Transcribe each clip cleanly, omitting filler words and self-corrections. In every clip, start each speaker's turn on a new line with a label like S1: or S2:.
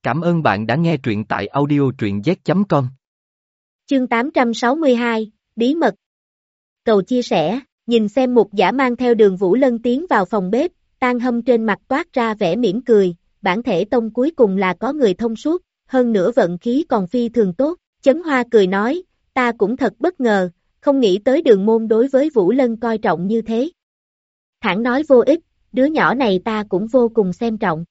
S1: Cảm ơn bạn đã nghe truyện tại audio truyện z.com.
S2: Chương 862, Bí mật. Cầu chia sẻ, nhìn xem Mục Giả mang theo Đường Vũ Lân tiến vào phòng bếp, Tang Hâm trên mặt toát ra vẻ mỉm cười, bản thể tông cuối cùng là có người thông suốt, hơn nữa vận khí còn phi thường tốt, Chấn Hoa cười nói, ta cũng thật bất ngờ, không nghĩ tới Đường môn đối với Vũ Lân coi trọng như thế. Thẳng nói vô ích, đứa nhỏ này ta cũng vô cùng xem trọng.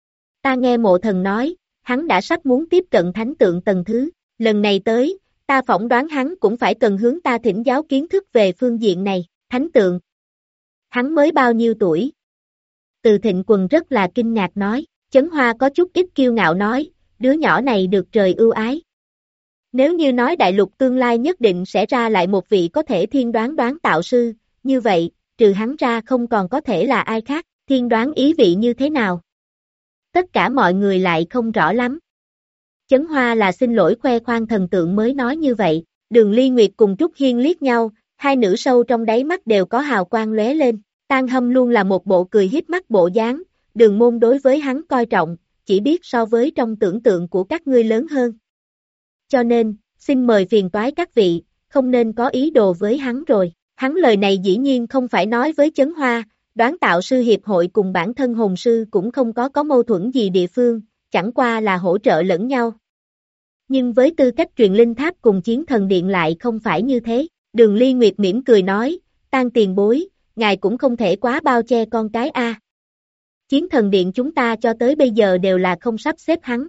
S2: Ta nghe Mộ Thần nói, hắn đã sắp muốn tiếp cận thánh tượng tầng thứ, lần này tới, ta phỏng đoán hắn cũng phải cần hướng ta thỉnh giáo kiến thức về phương diện này, thánh tượng. Hắn mới bao nhiêu tuổi? Từ Thịnh Quần rất là kinh ngạc nói, Chấn Hoa có chút ít kiêu ngạo nói, đứa nhỏ này được trời ưu ái. Nếu như nói đại lục tương lai nhất định sẽ ra lại một vị có thể thiên đoán tạo sư, như vậy, trừ hắn ra không còn có thể là ai khác, thiên đoán ý vị như thế nào? Tất cả mọi người lại không rõ lắm. Chấn Hoa là xin lỗi khoe khoang thần tượng mới nói như vậy, Đường Ly Nguyệt cùng Trúc Hiên liếc nhau, hai nữ sâu trong đáy mắt đều có hào quang lóe lên, Tang Hâm luôn là một bộ cười hiếp mắt bộ dáng, Đường môn đối với hắn coi trọng, chỉ biết so với trong tưởng tượng của các ngươi lớn hơn. Cho nên, xin mời phiền toái các vị, không nên có ý đồ với hắn rồi, hắn lời này dĩ nhiên không phải nói với Chấn Hoa, đoán tạo sư hiệp hội cùng bản thân hồn sư cũng không có mâu thuẫn gì địa phương, chẳng qua là hỗ trợ lẫn nhau. Nhưng với tư cách truyền linh tháp cùng chiến thần điện lại không phải như thế, Đường Ly Nguyệt mỉm cười nói, Tang tiền bối, ngài cũng không thể quá bao che con cái a. Chiến thần điện chúng ta cho tới bây giờ đều là không sắp xếp hắn.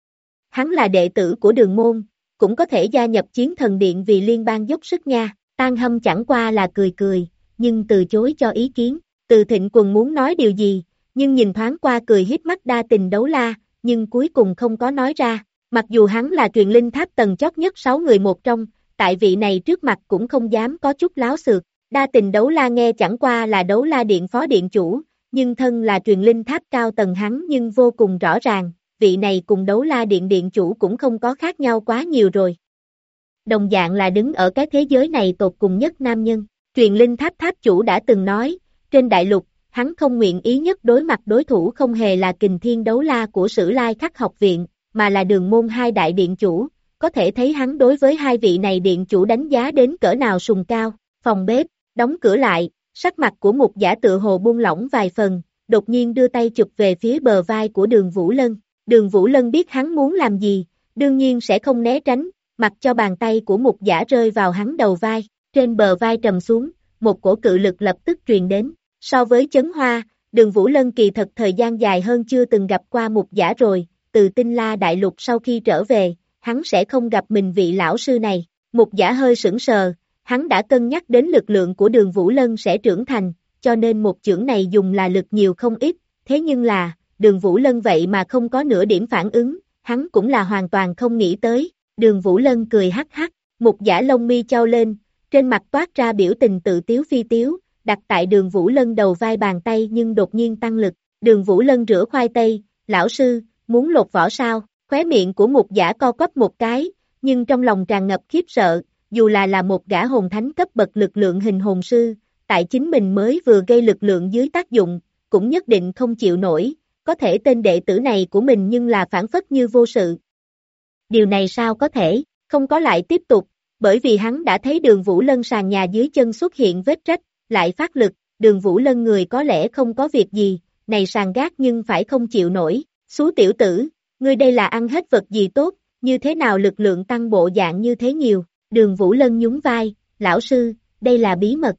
S2: Hắn là đệ tử của Đường môn, cũng có thể gia nhập chiến thần điện vì liên bang dốc sức nha, Tang Hâm chẳng qua là cười, nhưng từ chối cho ý kiến. Từ Thịnh Quần muốn nói điều gì, nhưng nhìn thoáng qua cười hiếp mắt đa tình đấu la, nhưng cuối cùng không có nói ra, mặc dù hắn là truyền linh tháp tầng chót nhất 6 người một trong, tại vị này trước mặt cũng không dám có chút láo xược, đa tình đấu la nghe chẳng qua là đấu la điện phó điện chủ, nhưng thân là truyền linh tháp cao tầng hắn nhưng vô cùng rõ ràng, vị này cùng đấu la điện điện chủ cũng không có khác nhau quá nhiều rồi. Đồng dạng là đứng ở cái thế giới này tột cùng nhất nam nhân, truyền linh tháp tháp chủ đã từng nói, trên đại lục, hắn không nguyện ý nhất đối mặt đối thủ không hề là Kình Thiên đấu la của Sử Lai Khắc học viện, mà là Đường môn hai đại điện chủ, có thể thấy hắn đối với hai vị này điện chủ đánh giá đến cỡ nào sùng cao, phòng bếp, đóng cửa lại, sắc mặt của Mục Giả tựa hồ buông lỏng vài phần, đột nhiên đưa tay chụp về phía bờ vai của Đường Vũ Lân, Đường Vũ Lân biết hắn muốn làm gì, đương nhiên sẽ không né tránh, mặc cho bàn tay của Mục Giả rơi vào hắn đầu vai, trên bờ vai trầm xuống, một cổ cự lực lập tức truyền đến. So với Chấn Hoa, Đường Vũ Lân kỳ thật thời gian dài hơn chưa từng gặp qua Mục Giả rồi, từ Tinh La Đại Lục sau khi trở về, hắn sẽ không gặp mình vị lão sư này. Mục Giả hơi sững sờ, hắn đã cân nhắc đến lực lượng của Đường Vũ Lân sẽ trưởng thành, cho nên một chưởng này dùng là lực nhiều không ít, thế nhưng là, Đường Vũ Lân vậy mà không có nửa điểm phản ứng, hắn cũng là hoàn toàn không nghĩ tới. Đường Vũ Lân cười hắc hắc, Mục Giả lông mi chau lên, trên mặt toát ra biểu tình tự tiếu phi tiếu, đặt tại Đường Vũ Lân đầu vai bàn tay nhưng đột nhiên tăng lực, Đường Vũ Lân rửa khoai tây, lão sư, muốn lột vỏ sao, khóe miệng của Mục Giả co quắp một cái, nhưng trong lòng tràn ngập khiếp sợ, dù là một gã hồn thánh cấp bậc lực lượng hình hồn sư, tại chính mình mới vừa gây lực lượng dưới tác dụng, cũng nhất định không chịu nổi, có thể tên đệ tử này của mình nhưng là phản phất như vô sự. Điều này sao có thể, không có lại tiếp tục, bởi vì hắn đã thấy Đường Vũ Lân sàn nhà dưới chân xuất hiện vết rách, lại phát lực, Đường Vũ Lân người có lẽ không có việc gì, này sàn gác nhưng phải không chịu nổi, xú tiểu tử, ngươi đây là ăn hết vật gì tốt, như thế nào lực lượng tăng bộ dạng như thế nhiều, Đường Vũ Lân nhún vai, lão sư, đây là bí mật.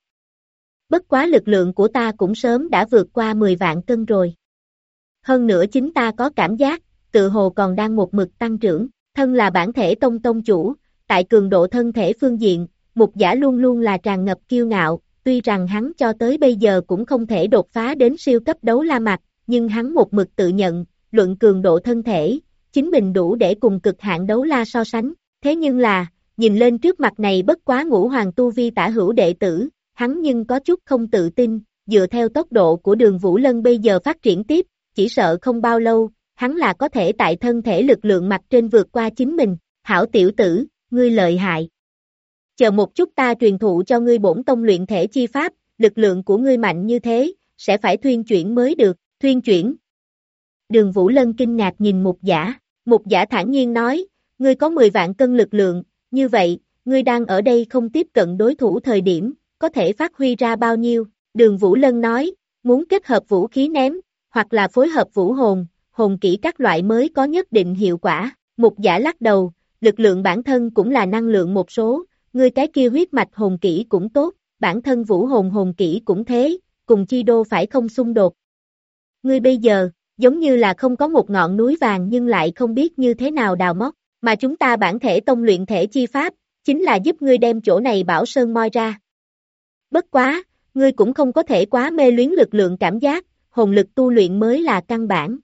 S2: Bất quá lực lượng của ta cũng sớm đã vượt qua 10 vạn cân rồi. Hơn nữa chính ta có cảm giác, tự hồ còn đang một mực tăng trưởng, thân là bản thể tông chủ, tại cường độ thân thể phương diện, Mục Giả luôn luôn là tràn ngập kiêu ngạo, tuy rằng hắn cho tới bây giờ cũng không thể đột phá đến siêu cấp đấu la mặt, nhưng hắn một mực tự nhận, luận cường độ thân thể, chính mình đủ để cùng cực hạn đấu la so sánh, thế nhưng là, nhìn lên trước mặt này bất quá ngũ hoàng tu vi tả hữu đệ tử, hắn nhưng có chút không tự tin, dựa theo tốc độ của Đường Vũ Lân bây giờ phát triển tiếp, chỉ sợ không bao lâu, hắn là có thể tại thân thể lực lượng mặt trên vượt qua chính mình, hảo tiểu tử, ngươi lợi hại. Chờ một chút ta truyền thụ cho ngươi bổn tông luyện thể chi pháp, lực lượng của ngươi mạnh như thế, sẽ phải thuyên chuyển mới được, thuyên chuyển. Đường Vũ Lân kinh ngạc nhìn Mục Giả, Mục giả thản nhiên nói, ngươi có 10 vạn cân lực lượng, như vậy, ngươi đang ở đây không tiếp cận đối thủ thời điểm, có thể phát huy ra bao nhiêu? Đường Vũ Lân nói, muốn kết hợp vũ khí ném, hoặc là phối hợp vũ hồn, hồn kỹ các loại mới có nhất định hiệu quả. Mục giả lắc đầu, lực lượng bản thân cũng là năng lượng một số, ngươi cái kia huyết mạch hồn kỹ cũng tốt, bản thân vũ hồn hồn kỹ cũng thế, cùng chi đô phải không xung đột. Ngươi bây giờ, giống như là không có một ngọn núi vàng nhưng lại không biết như thế nào đào móc, mà chúng ta bản thể tông luyện thể chi pháp, chính là giúp ngươi đem chỗ này bảo sơn moi ra. Bất quá, ngươi cũng không có thể quá mê luyến lực lượng cảm giác, hồn lực tu luyện mới là căn bản.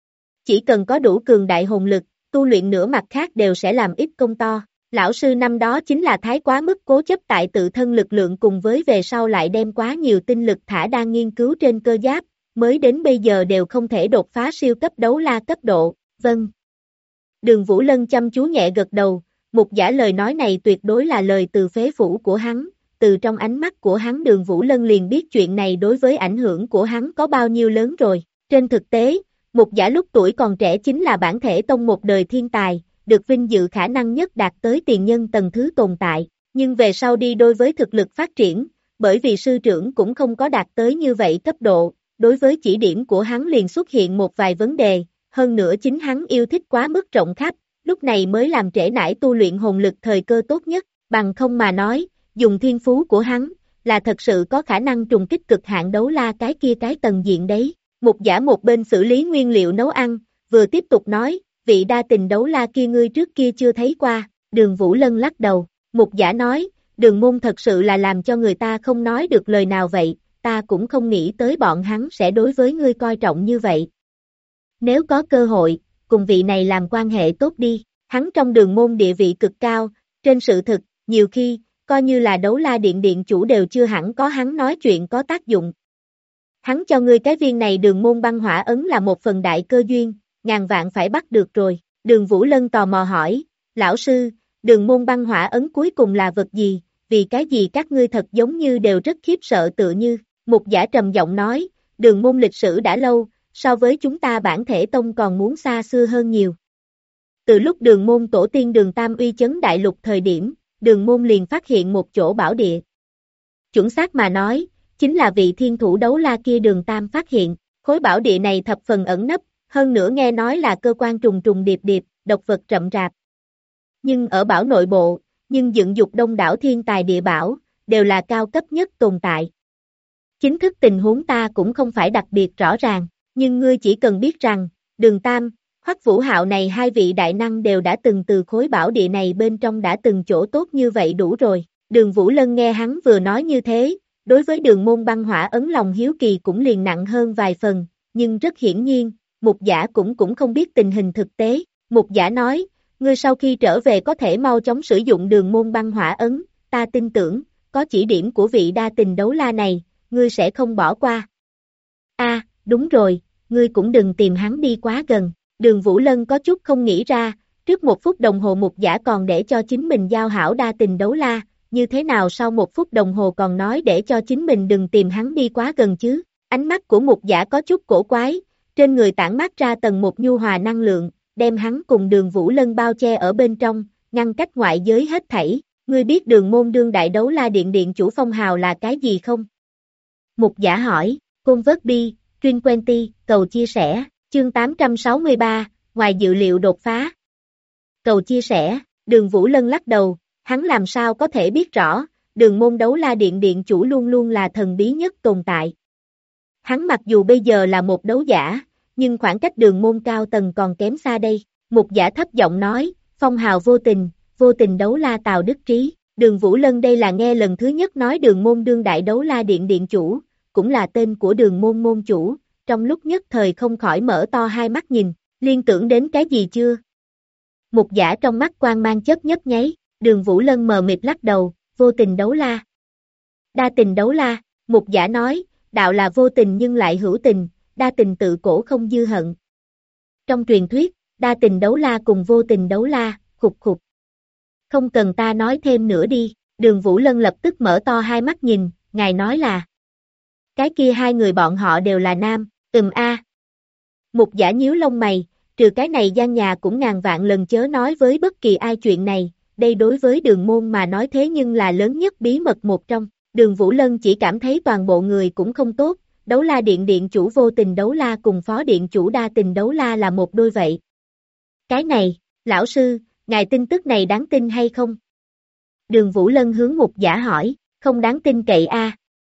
S2: Chỉ cần có đủ cường đại hồn lực, tu luyện nửa mặt khác đều sẽ làm ít công to. Lão sư năm đó chính là thái quá mức cố chấp tại tự thân lực lượng cùng với về sau lại đem quá nhiều tinh lực thả đang nghiên cứu trên cơ giáp, mới đến bây giờ đều không thể đột phá siêu cấp đấu la cấp độ, vâng. Đường Vũ Lân chăm chú nhẹ gật đầu, Mục giả lời nói này tuyệt đối là lời từ phế phủ của hắn, từ trong ánh mắt của hắn Đường Vũ Lân liền biết chuyện này đối với ảnh hưởng của hắn có bao nhiêu lớn rồi. Trên thực tế, Mục giả lúc tuổi còn trẻ chính là bản thể tông một đời thiên tài, được vinh dự khả năng nhất đạt tới tiền nhân tầng thứ tồn tại, nhưng về sau đi đôi với thực lực phát triển, bởi vì sư trưởng cũng không có đạt tới như vậy cấp độ, đối với chỉ điểm của hắn liền xuất hiện một vài vấn đề, hơn nữa chính hắn yêu thích quá mức rộng khắp, lúc này mới làm trễ nải tu luyện hồn lực thời cơ tốt nhất, bằng không mà nói, dùng thiên phú của hắn, là thật sự có khả năng trùng kích cực hạn đấu la cái kia cái tầng diện đấy. Mục giả một bên xử lý nguyên liệu nấu ăn, vừa tiếp tục nói, vị đa tình đấu la kia ngươi trước kia chưa thấy qua, Đường Vũ Lân lắc đầu, Mục giả nói, Đường môn thật sự là làm cho người ta không nói được lời nào vậy, ta cũng không nghĩ tới bọn hắn sẽ đối với ngươi coi trọng như vậy. Nếu có cơ hội, cùng vị này làm quan hệ tốt đi, hắn trong Đường môn địa vị cực cao, trên sự thực, nhiều khi, coi như là đấu la điện điện chủ đều chưa hẳn có hắn nói chuyện có tác dụng. Hắn cho ngươi cái viên này Đường môn băng hỏa ấn là một phần đại cơ duyên, ngàn vạn phải bắt được rồi. Đường Vũ Lân tò mò hỏi, lão sư, Đường môn băng hỏa ấn cuối cùng là vật gì, vì cái gì các ngươi thật giống như đều rất khiếp sợ tựa như. Mục giả trầm giọng nói, Đường môn lịch sử đã lâu, so với chúng ta bản thể tông còn muốn xa xưa hơn nhiều. Từ lúc Đường môn tổ tiên Đường Tam uy chấn đại lục thời điểm, Đường môn liền phát hiện một chỗ bảo địa. Chuẩn xác mà nói, chính là vị thiên thủ đấu la kia Đường Tam phát hiện, khối bảo địa này thập phần ẩn nấp, hơn nữa nghe nói là cơ quan trùng trùng điệp điệp, độc vật rậm rạp. Nhưng ở bảo nội bộ, nhưng dựng dục đông đảo thiên tài địa bảo, đều là cao cấp nhất tồn tại. Chính thức tình huống ta cũng không phải đặc biệt rõ ràng, nhưng ngươi chỉ cần biết rằng, Đường Tam, Hoắc Vũ Hạo này hai vị đại năng đều đã từng từ khối bảo địa này bên trong đã từng chỗ tốt như vậy đủ rồi. Đường Vũ Lân nghe hắn vừa nói như thế, đối với Đường môn băng hỏa ấn lòng hiếu kỳ cũng liền nặng hơn vài phần, nhưng rất hiển nhiên, Mục giả cũng không biết tình hình thực tế. Mục giả nói, ngươi sau khi trở về có thể mau chóng sử dụng Đường môn băng hỏa ấn, ta tin tưởng, có chỉ điểm của vị đa tình đấu la này, ngươi sẽ không bỏ qua. Đúng rồi, ngươi cũng đừng tìm hắn đi quá gần. Đường Vũ Lân có chút không nghĩ ra, trước 1 phút đồng hồ Mục giả còn để cho chính mình giao hảo đa tình đấu la, như thế nào sau 1 phút đồng hồ còn nói để cho chính mình đừng tìm hắn đi quá gần chứ. Ánh mắt của Mục giả có chút cổ quái, trên người tản mát ra tầng một nhu hòa năng lượng, đem hắn cùng Đường Vũ Lân bao che ở bên trong, ngăn cách ngoại giới hết thảy. Ngươi biết Đường môn đương đại đấu la điện điện chủ phong hào là cái gì không? Mục giả hỏi, Convert Truyền Quenty, cầu chia sẻ, chương 863, ngoài dự liệu đột phá. Cầu chia sẻ, Đường Vũ Lân lắc đầu, hắn làm sao có thể biết rõ, Đường môn đấu la điện điện chủ luôn luôn là thần bí nhất tồn tại. Hắn mặc dù bây giờ là một đấu giả, nhưng khoảng cách Đường môn cao tầng còn kém xa đây. Mục giả thấp giọng nói, phong hào vô tình đấu la Tào Đức Trí. Đường Vũ Lân đây là nghe lần thứ nhất nói Đường môn đương đại đấu la điện điện chủ, cũng là tên của Đường môn môn chủ, trong lúc nhất thời không khỏi mở to hai mắt nhìn, liên tưởng đến cái gì chưa? Mục giả trong mắt quang mang chớp nhấp nháy, Đường Vũ Lân mờ mịt lắc đầu, vô tình đấu la. Đa tình đấu la, Mục giả nói, đạo là vô tình nhưng lại hữu tình, đa tình tự cổ không dư hận. Trong truyền thuyết, đa tình đấu la cùng vô tình đấu la, khục khục. Không cần ta nói thêm nữa đi, Đường Vũ Lân lập tức mở to hai mắt nhìn, ngài nói là. Cái kia hai người bọn họ đều là nam, a. Mục giả nhíu lông mày, trừ cái này gian nhà cũng ngàn vạn lần chớ nói với bất kỳ ai chuyện này, đây đối với Đường môn mà nói thế nhưng là lớn nhất bí mật một trong. Đường Vũ Lân chỉ cảm thấy toàn bộ người cũng không tốt, Đấu La Điện điện chủ Vô Tình Đấu La cùng phó điện chủ Đa Tình Đấu La là một đôi vậy. Cái này, lão sư, ngài tin tức này đáng tin hay không? Đường Vũ Lân hướng Mục Giả hỏi, không đáng tin cậy a.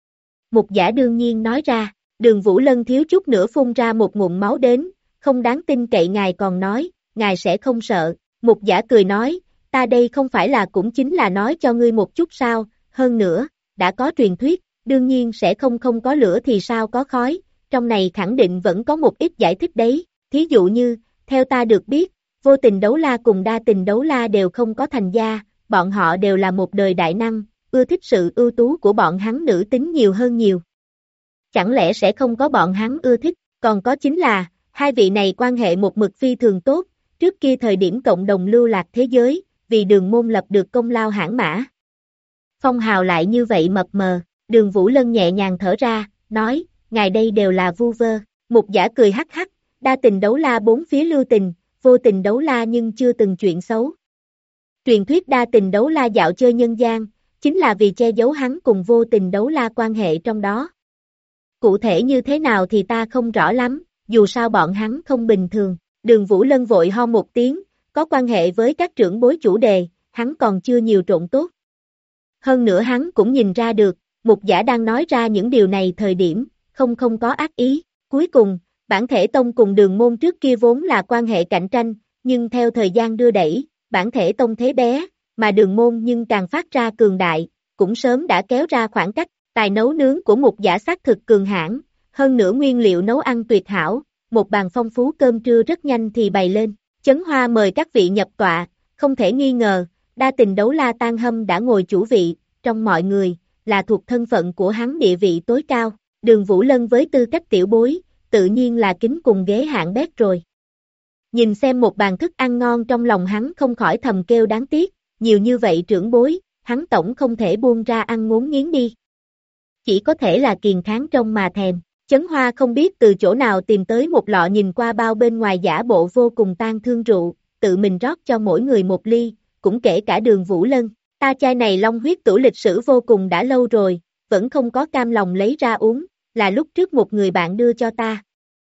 S2: Mục Giả đương nhiên nói ra, Đường Vũ Lân thiếu chút nữa phun ra một ngụm máu đến, không đáng tin cậy ngài còn nói, ngài sẽ không sợ. Mục Giả cười nói, ta đây không phải là cũng chính là nói cho ngươi một chút sao, hơn nữa, đã có truyền thuyết, đương nhiên sẽ không có lửa thì sao có khói, trong này khẳng định vẫn có một ít giải thích đấy, thí dụ như, theo ta được biết, Vô Tình Đấu La cùng Đa Tình Đấu La đều không có thành gia, bọn họ đều là một đời đại năng, ưa thích sự ưu tú của bọn hắn nữ tính nhiều hơn nhiều. Chẳng lẽ sẽ không có bọn hắn ưa thích, còn có chính là, hai vị này quan hệ một mực phi thường tốt, trước kia thời điểm cộng đồng lưu lạc thế giới, vì Đường môn lập được công lao hãn mã. Phong hào lại như vậy mập mờ, Đường Vũ Lân nhẹ nhàng thở ra, nói, ngài đây đều là vu vơ. Mục Giả cười hắc hắc, Đa Tình Đấu La bốn phía lưu tình, Vô Tình Đấu La nhưng chưa từng chuyện xấu. Truyền thuyết Đa Tình Đấu La dạo chơi nhân gian, chính là vì che giấu hắn cùng Vô Tình Đấu La quan hệ trong đó. Cụ thể như thế nào thì ta không rõ lắm, dù sao bọn hắn không bình thường. Đường Vũ Lân vội ho một tiếng, có quan hệ với các trưởng bối chủ đề, hắn còn chưa nhiều trộn tốt. Hơn nữa hắn cũng nhìn ra được, Mục Giả đang nói ra những điều này thời điểm, không có ác ý. Cuối cùng, Bản Thể Tông cùng Đường môn trước kia vốn là quan hệ cạnh tranh, nhưng theo thời gian đưa đẩy, Bản Thể Tông thế bé, mà Đường môn nhưng càng phát ra cường đại, cũng sớm đã kéo ra khoảng cách. Tài nấu nướng của Mục Giả xác thực cường hãn, hơn nữa nguyên liệu nấu ăn tuyệt hảo, một bàn phong phú cơm trưa rất nhanh thì bày lên. Chấn Hoa mời các vị nhập tọa, không thể nghi ngờ, Đa Tình Đấu La Tan Hâm đã ngồi chủ vị, trong mọi người, là thuộc thân phận của hắn địa vị tối cao. Đường Vũ Lân với tư cách tiểu bối, tự nhiên là kính cùng ghế hạng bét rồi. Nhìn xem một bàn thức ăn ngon trong lòng hắn không khỏi thầm kêu đáng tiếc, nhiều như vậy trưởng bối, hắn tổng không thể buông ra ăn ngốn nghiến đi. Chỉ có thể là kiền kháng trông mà thèm. Chấn Hoa không biết từ chỗ nào tìm tới một lọ nhìn qua bao bên ngoài giả bộ vô cùng tang thương rượu, tự mình rót cho mỗi người một ly, cũng kể cả Đường Vũ Lân. Ta chai này long huyết tửu lịch sử vô cùng đã lâu rồi, vẫn không có cam lòng lấy ra uống, là lúc trước một người bạn đưa cho ta.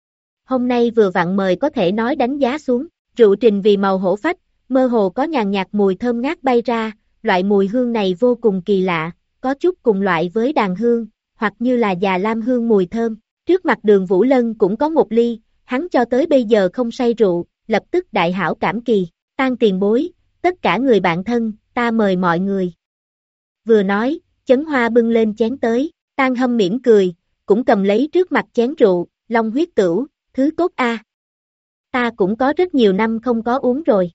S2: Hôm nay vừa vặn mời có thể nói đánh giá xuống, rượu trình vì màu hổ phách, mơ hồ có nhàn nhạt mùi thơm ngát bay ra, loại mùi hương này vô cùng kỳ lạ, có chút cùng loại với đàn hương, hoặc như là già lam hương mùi thơm. Trước mặt Đường Vũ Lân cũng có một ly, hắn cho tới bây giờ không say rượu, lập tức đại hảo cảm kỳ, Tan tiền bối, tất cả người bạn thân, ta mời mọi người. Vừa nói, Chấn Hoa bưng lên chén tới, Tan Hâm mỉm cười, cũng cầm lấy trước mặt chén rượu, long huyết tửu, thứ tốt a. Ta cũng có rất nhiều năm không có uống rồi.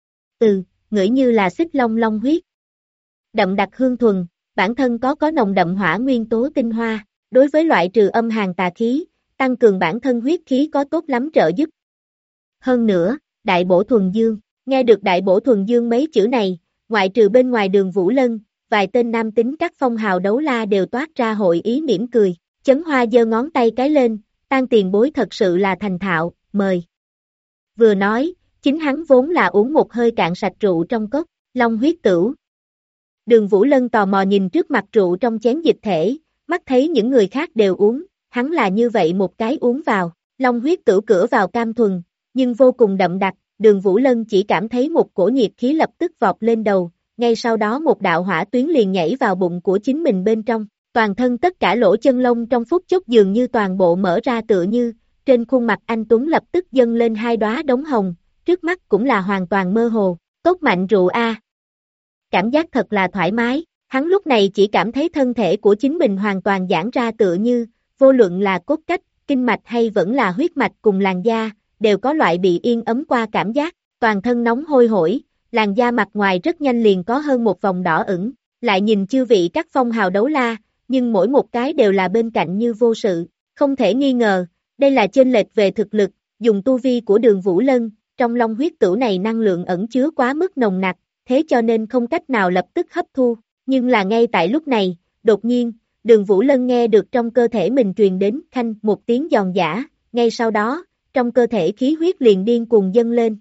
S2: Ngửi như là xích long huyết. Đậm đặc hương thuần, bản thân có nồng đậm hỏa nguyên tố tinh hoa, đối với loại trừ âm hàn tà khí, tăng cường bản thân huyết khí có tốt lắm trợ giúp. Hơn nữa, đại bổ thuần dương, nghe được đại bổ thuần dương mấy chữ này, ngoại trừ bên ngoài Đường Vũ Lân, vài tên nam tính các phong hào đấu la đều toát ra hội ý mỉm cười. Chấn Hoa giơ ngón tay cái lên, Tan tiền bối thật sự là thành thạo, mời. Vừa nói, chính hắn vốn là uống một hơi cạn sạch rượu trong cốc, long huyết tửu. Đường Vũ Lân tò mò nhìn trước mặt rượu trong chén dịch thể, mắt thấy những người khác đều uống, hắn là như vậy một cái uống vào, long huyết tửu cửa vào cam thuần, nhưng vô cùng đậm đặc, Đường Vũ Lân chỉ cảm thấy một cổ nhiệt khí lập tức vọt lên đầu, ngay sau đó một đạo hỏa tuyến liền nhảy vào bụng của chính mình bên trong, toàn thân tất cả lỗ chân lông trong phút chốc dường như toàn bộ mở ra tựa như, trên khuôn mặt anh Tuấn lập tức dâng lên hai đóa đống hồng, trước mắt cũng là hoàn toàn mơ hồ, tốt mạnh rượu a. Cảm giác thật là thoải mái, hắn lúc này chỉ cảm thấy thân thể của chính mình hoàn toàn giãn ra tựa như, vô luận là cốt cách, kinh mạch hay vẫn là huyết mạch cùng làn da, đều có loại bị yên ấm qua cảm giác, toàn thân nóng hôi hổi, làn da mặt ngoài rất nhanh liền có hơn một vòng đỏ ửng, lại nhìn chư vị các phong hào đấu la, nhưng mỗi một cái đều là bên cạnh như vô sự, không thể nghi ngờ, đây là chênh lệch về thực lực, dùng tu vi của Đường Vũ Lân, trong long huyết tửu này năng lượng ẩn chứa quá mức nồng nặc, thế cho nên không cách nào lập tức hấp thu, nhưng là ngay tại lúc này, đột nhiên, Đường Vũ Lân nghe được trong cơ thể mình truyền đến khanh một tiếng giòn giã, ngay sau đó, trong cơ thể khí huyết liền điên cuồng dâng lên.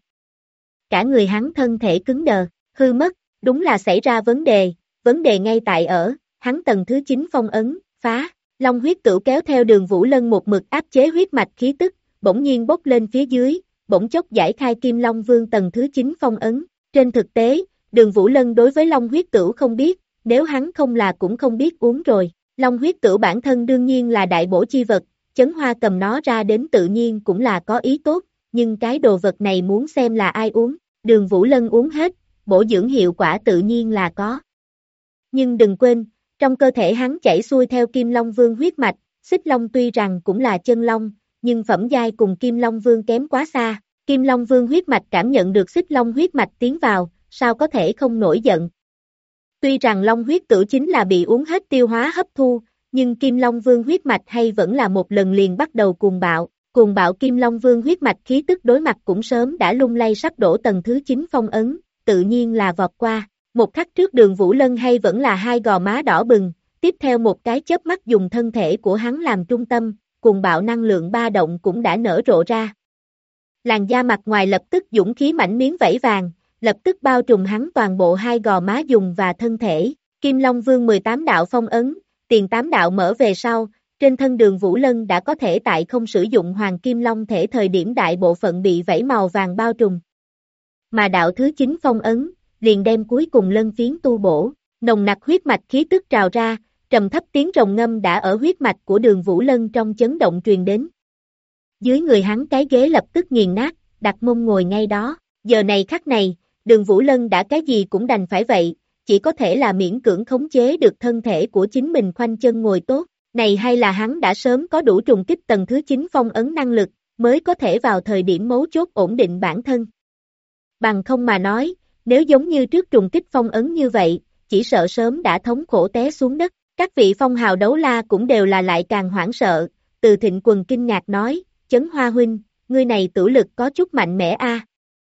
S2: Cả người hắn thân thể cứng đờ, hư mất, đúng là xảy ra vấn đề ngay tại ở, hắn tầng thứ 9 phong ấn, phá, Long huyết tửu kéo theo Đường Vũ Lân một mực áp chế huyết mạch khí tức, bỗng nhiên bốc lên phía dưới, bỗng chốc giải khai Kim Long Vương tầng thứ 9 phong ấn. Trên thực tế, Đường Vũ Lân đối với Long huyết tửu không biết, nếu hắn không là cũng không biết uống rồi. Long huyết tửu bản thân đương nhiên là đại bổ chi vật, Chấn Hoa cầm nó ra đến tự nhiên cũng là có ý tốt, nhưng cái đồ vật này muốn xem là ai uống, Đường Vũ Lân uống hết, bổ dưỡng hiệu quả tự nhiên là có. Nhưng đừng quên, trong cơ thể hắn chảy xuôi theo Kim Long Vương huyết mạch, Xích Long tuy rằng cũng là chân long, nhưng phẩm giai cùng Kim Long Vương kém quá xa, Kim Long Vương huyết mạch cảm nhận được Xích Long huyết mạch tiến vào, sao có thể không nổi giận. Tuy rằng Long huyết tửu chính là bị uống hết tiêu hóa hấp thu, nhưng Kim Long Vương huyết mạch hay vẫn là một lần liền bắt đầu cuồng bạo Kim Long Vương huyết mạch khí tức đối mặt cũng sớm đã lung lay sắp đổ tầng thứ 9 phong ấn, tự nhiên là vọt qua. Một khắc trước Đường Vũ Lân hay vẫn là hai gò má đỏ bừng, tiếp theo một cái chớp mắt dùng thân thể của hắn làm trung tâm, cuồng bạo năng lượng ba động cũng đã nở rộ ra. Làn da mặt ngoài lập tức dũng khí mảnh miếng vảy vàng, lập tức bao trùm hắn toàn bộ hai gò má dùng và thân thể. Kim Long Vương 18 đạo phong ấn, tiền 8 đạo mở về sau, trên thân Đường Vũ Lân đã có thể tại không sử dụng Hoàng Kim Long thể thời điểm đại bộ phận bị vảy màu vàng bao trùm. Mà đạo thứ 9 phong ấn, liền đem cuối cùng lân phiến tu bổ, nồng nặc huyết mạch khí tức trào ra, trầm thấp tiếng rồng ngâm đã ở huyết mạch của Đường Vũ Lân trong chấn động truyền đến. Dưới người hắn cái ghế lập tức nghiền nát, đặt mông ngồi ngay đó, giờ này khắc này, Đường Vũ Lân đã cái gì cũng đành phải vậy, chỉ có thể là miễn cưỡng khống chế được thân thể của chính mình khoanh chân ngồi tốt, này hay là hắn đã sớm có đủ trùng kích tầng thứ 9 phong ấn năng lực, mới có thể vào thời điểm mấu chốt ổn định bản thân. Bằng không mà nói, nếu giống như trước trùng kích phong ấn như vậy, chỉ sợ sớm đã thống khổ té xuống đất, các vị phong hào đấu la cũng đều là lại càng hoảng sợ, Từ Thịnh Quần kinh ngạc nói, Chấn Hoa huynh, ngươi này tử lực có chút mạnh mẽ a.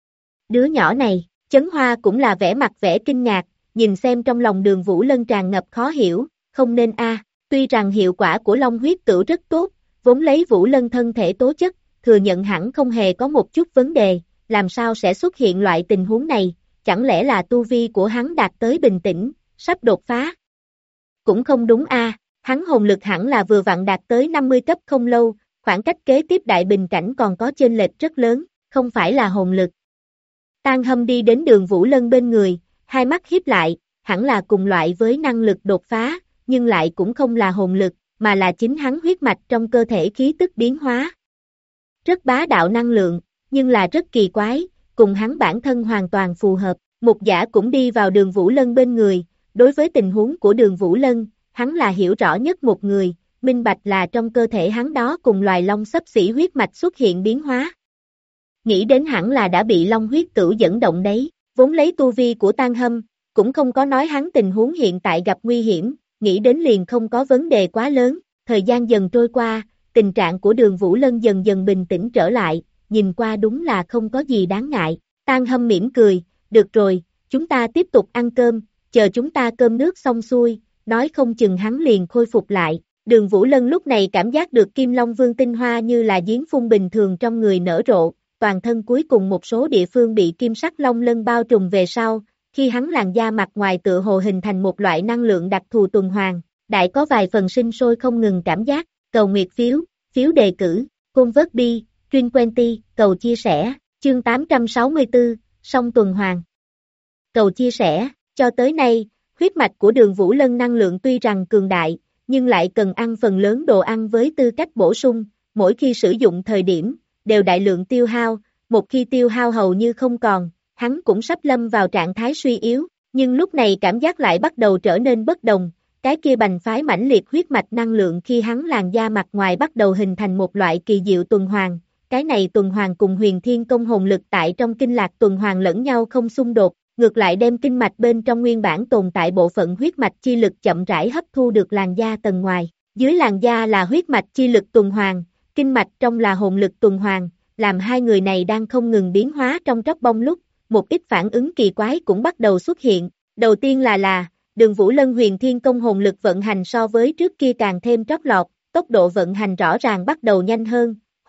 S2: Đứa nhỏ này, Chấn Hoa cũng là vẻ kinh ngạc, nhìn xem trong lòng Đường Vũ Lân tràn ngập khó hiểu, không nên a. Tuy rằng hiệu quả của Long huyết tửu rất tốt, vốn lấy Vũ Lân thân thể tố chất, thừa nhận hẳn không hề có một chút vấn đề, làm sao sẽ xuất hiện loại tình huống này, chẳng lẽ là tu vi của hắn đạt tới bình tĩnh, sắp đột phá? Cũng không đúng a, hắn hồn lực hẳn là vừa vặn đạt tới 50 cấp không lâu, khoảng cách kế tiếp đại bình cảnh còn có chênh lệch rất lớn, không phải là hồn lực. Tang Hâm đi đến Đường Vũ Lân bên người, hai mắt híp lại, hẳn là cùng loại với năng lực đột phá, nhưng lại cũng không là hồn lực, mà là chính hắn huyết mạch trong cơ thể khí tức biến hóa. Rất bá đạo năng lượng, nhưng là rất kỳ quái, cùng hắn bản thân hoàn toàn phù hợp. Mục Giả cũng đi vào Đường Vũ Lân bên người, đối với tình huống của Đường Vũ Lân, hắn là hiểu rõ nhất một người, minh bạch là trong cơ thể hắn đó cùng loài long xấp xỉ huyết mạch xuất hiện biến hóa. Nghĩ đến hẳn là đã bị long huyết tửu dẫn động đấy, vốn lấy tu vi của Tang Hâm, cũng không có nói hắn tình huống hiện tại gặp nguy hiểm, nghĩ đến liền không có vấn đề quá lớn, thời gian dần trôi qua, tình trạng của Đường Vũ Lân dần dần bình tĩnh trở lại, nhìn qua đúng là không có gì đáng ngại. Tang Hâm mỉm cười, được rồi, chúng ta tiếp tục ăn cơm, chờ chúng ta cơm nước xong xuôi, nói không chừng hắn liền khôi phục lại. Đường Vũ Lân lúc này cảm giác được Kim Long Vương tinh hoa như là giếng phun bình thường trong người nở rộ, toàn thân cuối cùng một số địa phương bị kim sắc long lân bao trùm về sau, khi hắn làn da mặt ngoài tựa hồ hình thành một loại năng lượng đặc thù tuần hoàn, đại có vài phần sinh sôi không ngừng cảm giác, cầu nguyệt phiếu, phiếu đề cử, côn vớt bi, Trinh Quenty, cầu chia sẻ, chương 864, song tuần hoàn. Cầu chia sẻ, cho tới nay, huyết mạch của Đường Vũ Lân năng lượng tuy rằng cường đại, nhưng lại cần ăn phần lớn đồ ăn với tư cách bổ sung, mỗi khi sử dụng thời điểm, đều đại lượng tiêu hao, một khi tiêu hao hầu như không còn, hắn cũng sắp lâm vào trạng thái suy yếu, nhưng lúc này cảm giác lại bắt đầu trở nên bất đồng, cái kia bành phái mãnh liệt huyết mạch năng lượng khi hắn làn da mặt ngoài bắt đầu hình thành một loại kỳ diệu tuần hoàn, cái này tuần hoàn cùng Huyền Thiên Công hồn lực tại trong kinh lạc tuần hoàn lẫn nhau không xung đột, ngược lại đem kinh mạch bên trong nguyên bản tồn tại bộ phận huyết mạch chi lực chậm rãi hấp thu được làn da tầng ngoài, dưới làn da là huyết mạch chi lực tuần hoàn, kinh mạch trong là hồn lực tuần hoàn, làm hai người này đang không ngừng biến hóa trong tróc bông lúc, một ít phản ứng kỳ quái cũng bắt đầu xuất hiện, đầu tiên là Đường Vũ Lân Huyền Thiên Công hồn lực vận hành so với trước kia càng thêm trót lọt, tốc độ vận hành rõ ràng bắt đầu nhanh hơn,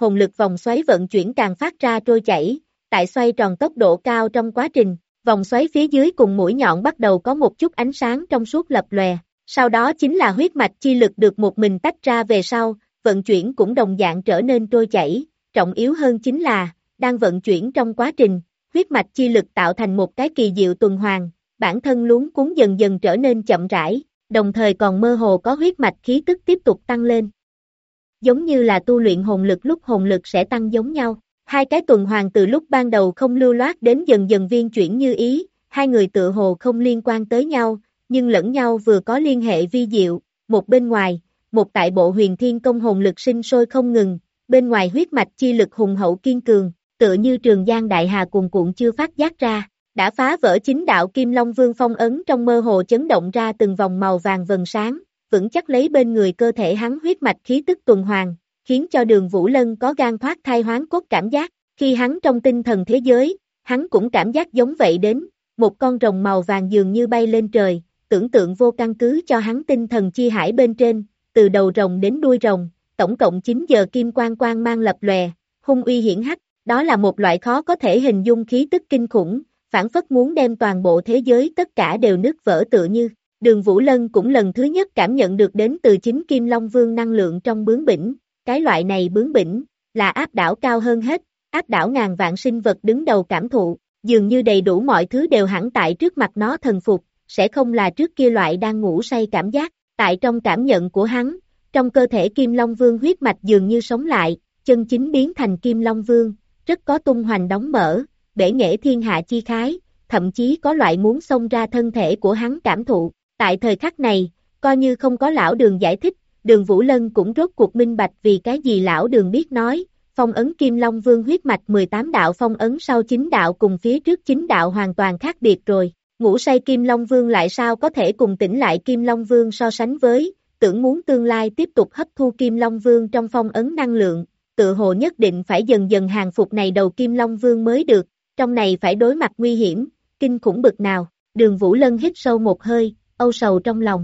S2: hồn lực vòng xoáy vận chuyển càng phát ra trôi chảy, tại xoay tròn tốc độ cao trong quá trình, vòng xoáy phía dưới cùng mũi nhọn bắt đầu có một chút ánh sáng trong suốt lập lòe, sau đó chính là huyết mạch chi lực được một mình tách ra về sau, vận chuyển cũng đồng dạng trở nên trôi chảy, trọng yếu hơn chính là, đang vận chuyển trong quá trình, huyết mạch chi lực tạo thành một cái kỳ diệu tuần hoàn, bản thân luống cuốn dần dần trở nên chậm rãi, đồng thời còn mơ hồ có huyết mạch khí tức tiếp tục tăng lên. Giống như là tu luyện hồn lực lúc hồn lực sẽ tăng giống nhau, hai cái tuần hoàn từ lúc ban đầu không lưu loát đến dần dần viên chuyển như ý, hai người tựa hồ không liên quan tới nhau, nhưng lẫn nhau vừa có liên hệ vi diệu, một bên ngoài, một tại bộ huyền thiên công hồn lực sinh sôi không ngừng, bên ngoài huyết mạch chi lực hùng hậu kiên cường, tựa như trường giang đại hà cuồn cuộn chưa phát giác ra, đã phá vỡ chính đạo Kim Long Vương phong ấn trong mơ hồ chấn động ra từng vòng màu vàng vần sáng, vững chắc lấy bên người cơ thể hắn huyết mạch khí tức tuần hoàn, khiến cho Đường Vũ Lân có gan thoát thai hoán cốt cảm giác, khi hắn trong tinh thần thế giới, hắn cũng cảm giác giống vậy đến, một con rồng màu vàng dường như bay lên trời, tưởng tượng vô căn cứ cho hắn tinh thần chi hải bên trên, từ đầu rồng đến đuôi rồng, tổng cộng 9 giờ kim quang mang lập lòe, hung uy hiển hách, đó là một loại khó có thể hình dung khí tức kinh khủng, phản phất muốn đem toàn bộ thế giới tất cả đều nứt vỡ tựa như. Đường Vũ Lân cũng lần thứ nhất cảm nhận được đến từ chính Kim Long Vương năng lượng trong bướng bỉnh, cái loại này bướng bỉnh, là áp đảo cao hơn hết, áp đảo ngàn vạn sinh vật đứng đầu cảm thụ, dường như đầy đủ mọi thứ đều hẳn tại trước mặt nó thần phục, sẽ không là trước kia loại đang ngủ say cảm giác, tại trong cảm nhận của hắn, trong cơ thể Kim Long Vương huyết mạch dường như sống lại, chân chính biến thành Kim Long Vương, rất có tung hoành đóng mở, bể nghệ thiên hạ chi khái, thậm chí có loại muốn xông ra thân thể của hắn cảm thụ. Tại thời khắc này, coi như không có lão Đường giải thích, Đường Vũ Lân cũng rốt cuộc minh bạch vì cái gì lão Đường biết nói, phong ấn Kim Long Vương huyết mạch 18 đạo phong ấn sau 9 đạo cùng phía trước 9 đạo hoàn toàn khác biệt rồi, ngủ say Kim Long Vương lại sao có thể cùng tỉnh lại Kim Long Vương so sánh với, tưởng muốn tương lai tiếp tục hấp thu Kim Long Vương trong phong ấn năng lượng, tự hồ nhất định phải dần dần hàng phục này đầu Kim Long Vương mới được, trong này phải đối mặt nguy hiểm, kinh khủng bực nào, Đường Vũ Lân hít sâu một hơi, âu sầu trong lòng.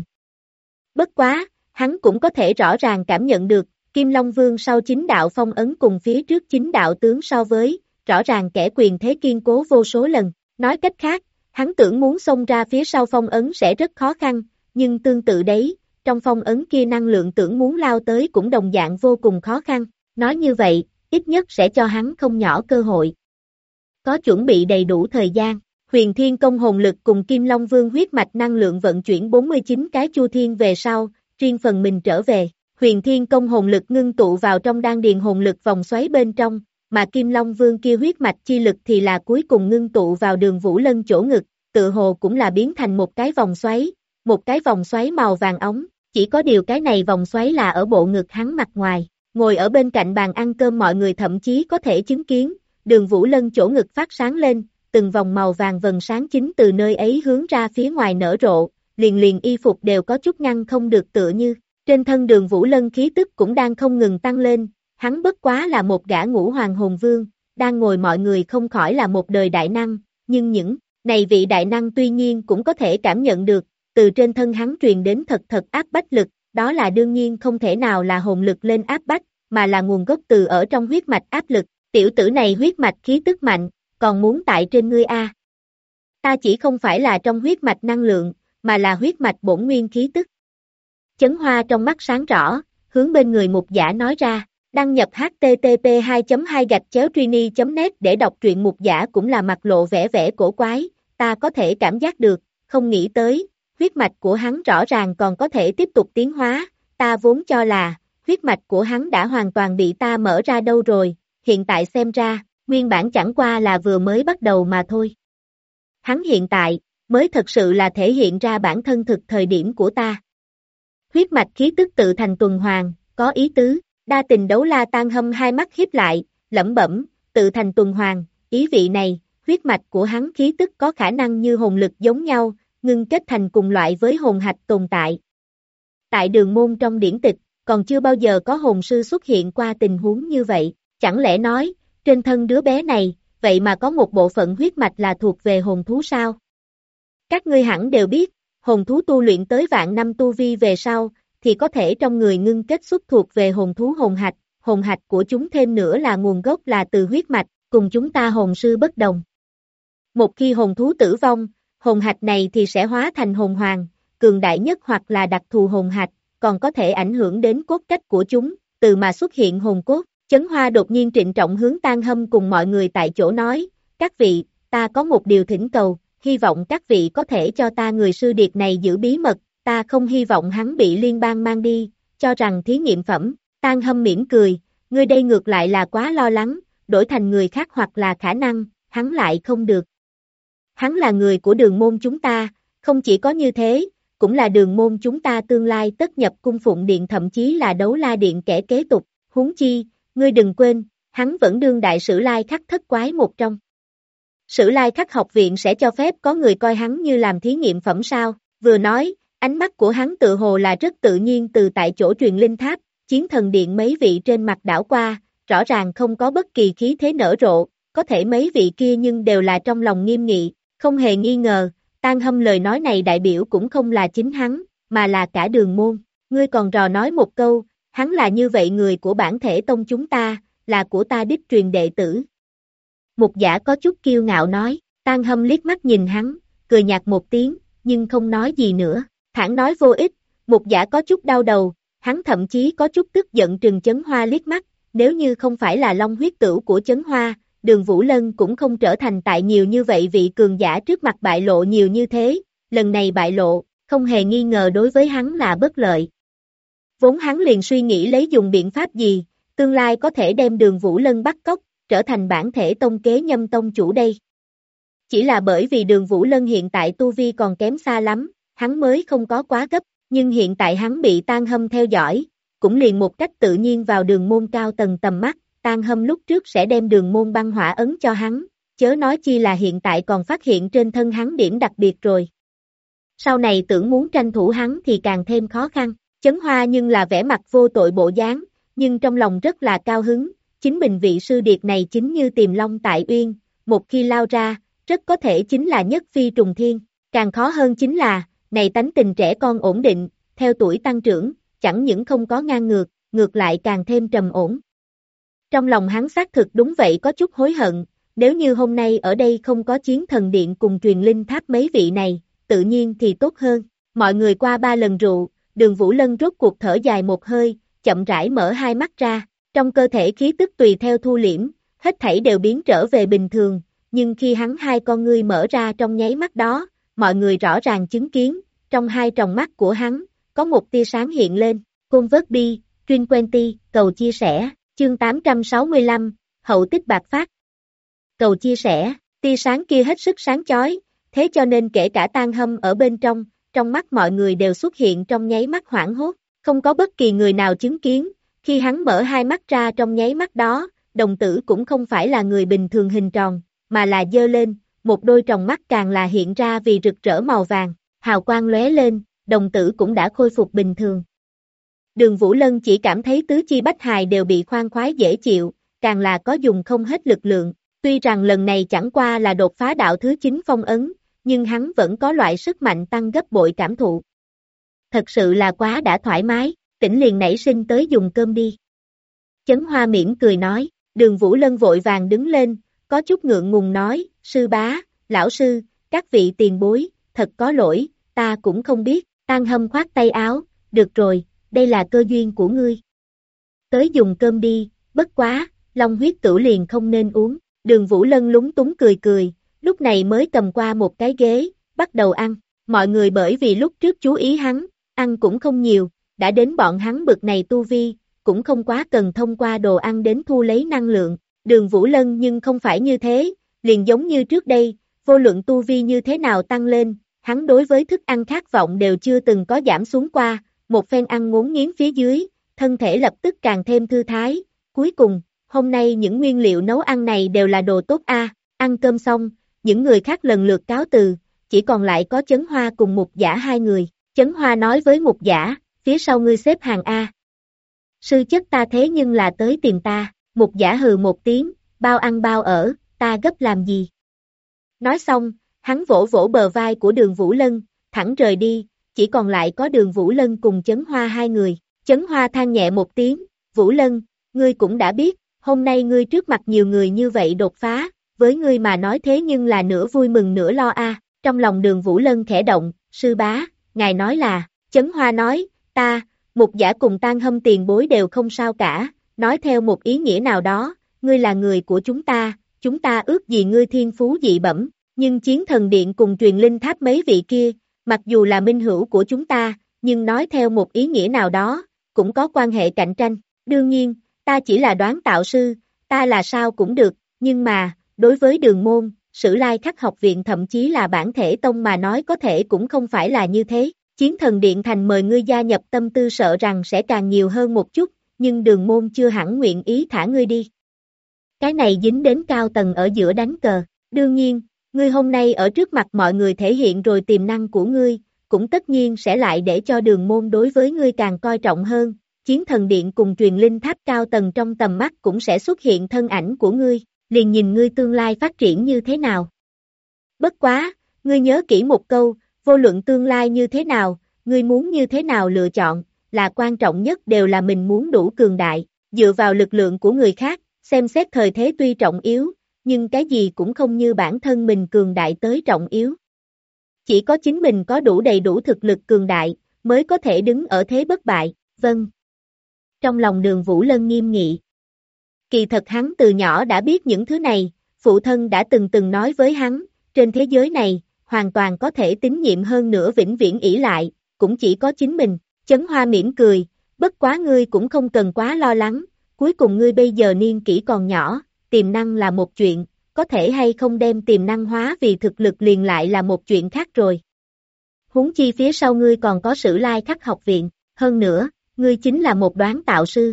S2: Bất quá, hắn cũng có thể rõ ràng cảm nhận được, Kim Long Vương sau 9 đạo phong ấn cùng phía trước 9 đạo tướng so với, rõ ràng kẻ quyền thế kiên cố vô số lần, nói cách khác, hắn tưởng muốn xông ra phía sau phong ấn sẽ rất khó khăn, nhưng tương tự đấy, trong phong ấn kia năng lượng tưởng muốn lao tới cũng đồng dạng vô cùng khó khăn, nói như vậy, ít nhất sẽ cho hắn không nhỏ cơ hội. Có chuẩn bị đầy đủ thời gian. Huyền Thiên Công hồn lực cùng Kim Long Vương huyết mạch năng lượng vận chuyển 49 cái chu thiên về sau, riêng phần mình trở về. Huyền Thiên Công hồn lực ngưng tụ vào trong đan điền hồn lực vòng xoáy bên trong, mà Kim Long Vương kia huyết mạch chi lực thì là cuối cùng ngưng tụ vào Đường Vũ Lân chỗ ngực, tự hồ cũng là biến thành một cái vòng xoáy màu vàng óng, chỉ có điều cái này vòng xoáy là ở bộ ngực hắn mặt ngoài. Ngồi ở bên cạnh bàn ăn cơm mọi người thậm chí có thể chứng kiến, Đường Vũ Lân chỗ ngực phát sáng lên. Từng vòng màu vàng vần sáng chính từ nơi ấy hướng ra phía ngoài nở rộ, liền y phục đều có chút ngăn không được tựa như, trên thân Đường Vũ Lân khí tức cũng đang không ngừng tăng lên, hắn bất quá là một gã ngũ hoàng hồn vương, đang ngồi mọi người không khỏi là một đời đại năng, nhưng những này vị đại năng tuy nhiên cũng có thể cảm nhận được, từ trên thân hắn truyền đến thật áp bách lực, đó là đương nhiên không thể nào là hồn lực lên áp bách, mà là nguồn gốc từ ở trong huyết mạch áp lực, tiểu tử này huyết mạch khí tức mạnh, còn muốn tại trên ngươi a. Ta chỉ không phải là trong huyết mạch năng lượng, mà là huyết mạch bổn nguyên khí tức. Chấn Hoa trong mắt sáng rõ, hướng bên người Mục Giả nói ra, đăng nhập http://trini.net để đọc truyện. Mục Giả cũng là mặt lộ vẻ cổ quái, ta có thể cảm giác được, không nghĩ tới, huyết mạch của hắn rõ ràng còn có thể tiếp tục tiến hóa, ta vốn cho là, huyết mạch của hắn đã hoàn toàn bị ta mở ra đâu rồi, hiện tại xem ra, nguyên bản chẳng qua là vừa mới bắt đầu mà thôi. Hắn hiện tại, mới thật sự là thể hiện ra bản thân thực thời điểm của ta. Huyết mạch khí tức tự thành tuần hoàn, có ý tứ, đa tình đấu la tan hâm hai mắt híp lại, lẩm bẩm, tự thành tuần hoàn, ý vị này, huyết mạch của hắn khí tức có khả năng như hồn lực giống nhau, ngưng kết thành cùng loại với hồn hạch tồn tại. Tại đường môn trong điển tịch, còn chưa bao giờ có hồn sư xuất hiện qua tình huống như vậy, chẳng lẽ nói, trên thân đứa bé này, vậy mà có một bộ phận huyết mạch là thuộc về hồn thú sao? Các ngươi hẳn đều biết, hồn thú tu luyện tới vạn năm tu vi về sau, thì có thể trong người ngưng kết xuất thuộc về hồn thú hồn hạch của chúng thêm nữa là nguồn gốc là từ huyết mạch, cùng chúng ta hồn sư bất đồng. Một khi hồn thú tử vong, hồn hạch này thì sẽ hóa thành hồn hoàng, cường đại nhất hoặc là đặc thù hồn hạch, còn có thể ảnh hưởng đến cốt cách của chúng, từ mà xuất hiện hồn cốt. Chấn Hoa đột nhiên trịnh trọng hướng Tang Hâm cùng mọi người tại chỗ nói, các vị, ta có một điều thỉnh cầu, hy vọng các vị có thể cho ta người sư điệt này giữ bí mật, ta không hy vọng hắn bị liên bang mang đi, cho rằng thí nghiệm phẩm. Tang Hâm mỉm cười, ngươi đây ngược lại là quá lo lắng, đổi thành người khác hoặc là khả năng, hắn lại không được. Hắn là người của đường môn chúng ta, không chỉ có như thế, cũng là đường môn chúng ta tương lai tất nhập cung phụng điện thậm chí là đấu la điện kẻ kế tục, huống chi, ngươi đừng quên, hắn vẫn đương đại Sử Lai Khắc thất quái một trong. Sử Lai Khắc học viện sẽ cho phép có người coi hắn như làm thí nghiệm phẩm sao, vừa nói, ánh mắt của hắn tự hồ là rất tự nhiên từ tại chỗ truyền linh tháp, chiến thần điện mấy vị trên mặt đảo qua, rõ ràng không có bất kỳ khí thế nở rộ, có thể mấy vị kia nhưng đều là trong lòng nghiêm nghị, không hề nghi ngờ, Tang Hâm lời nói này đại biểu cũng không là chính hắn, mà là cả đường môn, ngươi còn rò nói một câu, hắn là như vậy người của bản thể tông chúng ta, là của ta đích truyền đệ tử. Mục Giả có chút kiêu ngạo nói, Tang Hâm liếc mắt nhìn hắn, cười nhạt một tiếng, nhưng không nói gì nữa, thẳng nói vô ích, Mục Giả có chút đau đầu, hắn thậm chí có chút tức giận trừng Chấn Hoa liếc mắt, nếu như không phải là long huyết tửu của Chấn Hoa, Đường Vũ Lân cũng không trở thành tại nhiều như vậy vị cường giả trước mặt bại lộ nhiều như thế, lần này bại lộ, không hề nghi ngờ đối với hắn là bất lợi. Vốn hắn liền suy nghĩ lấy dùng biện pháp gì, tương lai có thể đem Đường Vũ Lân bắt cóc, trở thành bản thể tông kế Nhâm tông chủ đây. Chỉ là bởi vì Đường Vũ Lân hiện tại tu vi còn kém xa lắm, hắn mới không có quá gấp, nhưng hiện tại hắn bị Tang Hâm theo dõi, cũng liền một cách tự nhiên vào đường môn cao tầng tầm mắt, Tang Hâm lúc trước sẽ đem đường môn băng hỏa ấn cho hắn, chớ nói chi là hiện tại còn phát hiện trên thân hắn điểm đặc biệt rồi. Sau này tưởng muốn tranh thủ hắn thì càng thêm khó khăn, Chấn Hoa nhưng là vẻ mặt vô tội bộ dáng, nhưng trong lòng rất là cao hứng, chính mình vị sư điệt này chính như tiềm long tại uyên, một khi lao ra, rất có thể chính là nhất phi trùng thiên, càng khó hơn chính là, này tánh tình trẻ con ổn định, theo tuổi tăng trưởng, chẳng những không có ngang ngược, ngược lại càng thêm trầm ổn. Trong lòng hắn xác thực đúng vậy có chút hối hận, nếu như hôm nay ở đây không có chiến thần điện cùng truyền linh tháp mấy vị này, tự nhiên thì tốt hơn. Mọi người qua 3 lần rượu, Đường Vũ Lân rốt cuộc thở dài một hơi, chậm rãi mở hai mắt ra, trong cơ thể khí tức tùy theo thu liễm, hết thảy đều biến trở về bình thường, nhưng khi hắn hai con ngươi mở ra trong nháy mắt đó, mọi người rõ ràng chứng kiến, trong hai tròng mắt của hắn, có một tia sáng hiện lên, Côn vớt bi, Trinh Quenti, cầu chia sẻ, chương 865, hậu tích bạc phát. Cầu chia sẻ, tia sáng kia hết sức sáng chói, thế cho nên kể cả Tang Hâm ở bên trong mắt mọi người đều xuất hiện trong nháy mắt hoảng hốt, không có bất kỳ người nào chứng kiến, khi hắn mở hai mắt ra trong nháy mắt đó, đồng tử cũng không phải là người bình thường hình tròn, mà là dơ lên, một đôi tròng mắt càng là hiện ra vì rực rỡ màu vàng, hào quang lóe lên, đồng tử cũng đã khôi phục bình thường. Đường Vũ Lân chỉ cảm thấy tứ chi bách hài đều bị khoan khoái dễ chịu, càng là có dùng không hết lực lượng, tuy rằng lần này chẳng qua là đột phá đạo thứ 9 phong ấn, nhưng hắn vẫn có loại sức mạnh tăng gấp bội cảm thụ. Thật sự là quá đã thoải mái, tỉnh liền nảy sinh tới dùng cơm đi. Chấn Hoa mỉm cười nói, Đường Vũ Lân vội vàng đứng lên, có chút ngượng ngùng nói, sư bá, lão sư, các vị tiền bối, thật có lỗi, ta cũng không biết, Tang Hâm khoát tay áo, được rồi, đây là cơ duyên của ngươi. Tới dùng cơm đi, bất quá, long huyết tửu liền không nên uống, Đường Vũ Lân lúng túng cười, lúc này mới cầm qua một cái ghế, bắt đầu ăn, mọi người bởi vì lúc trước chú ý hắn, ăn cũng không nhiều, đã đến bọn hắn bực này tu vi, cũng không quá cần thông qua đồ ăn đến thu lấy năng lượng, Đường Vũ Lân nhưng không phải như thế, liền giống như trước đây, vô luận tu vi như thế nào tăng lên, hắn đối với thức ăn khát vọng đều chưa từng có giảm xuống qua, một phen ăn ngốn nghiến phía dưới, thân thể lập tức càng thêm thư thái, cuối cùng, hôm nay những nguyên liệu nấu ăn này đều là đồ tốt a. Ăn cơm xong, những người khác lần lượt cáo từ, chỉ còn lại có Chấn Hoa cùng Mục Giả hai người, Chấn Hoa nói với Mục Giả, phía sau ngươi xếp hàng A. Sư chất ta thế nhưng là tới tìm ta, Mục Giả hừ một tiếng, bao ăn bao ở, ta gấp làm gì. Nói xong, hắn vỗ vỗ bờ vai của Đường Vũ Lân, thẳng rời đi, chỉ còn lại có Đường Vũ Lân cùng Chấn Hoa hai người, Chấn Hoa than nhẹ một tiếng, Vũ Lân, ngươi cũng đã biết, hôm nay ngươi trước mặt nhiều người như vậy đột phá, với ngươi mà nói thế nhưng là nửa vui mừng nửa lo trong lòng Đường Vũ Lân khẽ động, sư bá, ngài nói là, Chấn Hoa nói, ta, Mục Giả cùng Tang Hâm tiền bối đều không sao cả, nói theo một ý nghĩa nào đó, ngươi là người của chúng ta ước gì ngươi thiên phú dị bẩm, nhưng Chiến Thần Điện cùng Truyền Linh Tháp mấy vị kia, mặc dù là minh hữu của chúng ta, nhưng nói theo một ý nghĩa nào đó, cũng có quan hệ cạnh tranh, đương nhiên, ta chỉ là đoán tạo sư, ta là sao cũng được, nhưng mà, đối với Đường môn, Sử Lai Khắc học viện thậm chí là bản thể tông mà nói có thể cũng không phải là như thế. Chiến Thần Điện thành mời ngươi gia nhập tâm tư sợ rằng sẽ càng nhiều hơn một chút, nhưng Đường môn chưa hẳn nguyện ý thả ngươi đi. Cái này dính đến cao tầng ở giữa đánh cờ, đương nhiên, ngươi hôm nay ở trước mặt mọi người thể hiện rồi tiềm năng của ngươi, cũng tất nhiên sẽ lại để cho Đường môn đối với ngươi càng coi trọng hơn, Chiến Thần Điện cùng Truyền Linh Tháp cao tầng trong tầm mắt cũng sẽ xuất hiện thân ảnh của ngươi, liền nhìn ngươi tương lai phát triển như thế nào. Bất quá, ngươi nhớ kỹ một câu, vô luận tương lai như thế nào, ngươi muốn như thế nào lựa chọn, là quan trọng nhất đều là mình muốn đủ cường đại, dựa vào lực lượng của người khác, xem xét thời thế tuy trọng yếu, nhưng cái gì cũng không như bản thân mình cường đại tới trọng yếu. Chỉ có chính mình có đủ đầy đủ thực lực cường đại, mới có thể đứng ở thế bất bại, vâng. Trong lòng Đường Vũ Lân nghiêm nghị. Kỳ thật hắn từ nhỏ đã biết những thứ này, phụ thân đã từng nói với hắn, trên thế giới này, hoàn toàn có thể tín nhiệm hơn nữa vĩnh viễn ỷ lại, cũng chỉ có chính mình, Chấn Hoa mỉm cười, bất quá ngươi cũng không cần quá lo lắng, cuối cùng ngươi bây giờ niên kỷ còn nhỏ, tiềm năng là một chuyện, có thể hay không đem tiềm năng hóa vì thực lực liền lại là một chuyện khác rồi. Huống chi phía sau ngươi còn có Sử Lai Khắc học viện, hơn nữa, ngươi chính là một đoán tạo sư.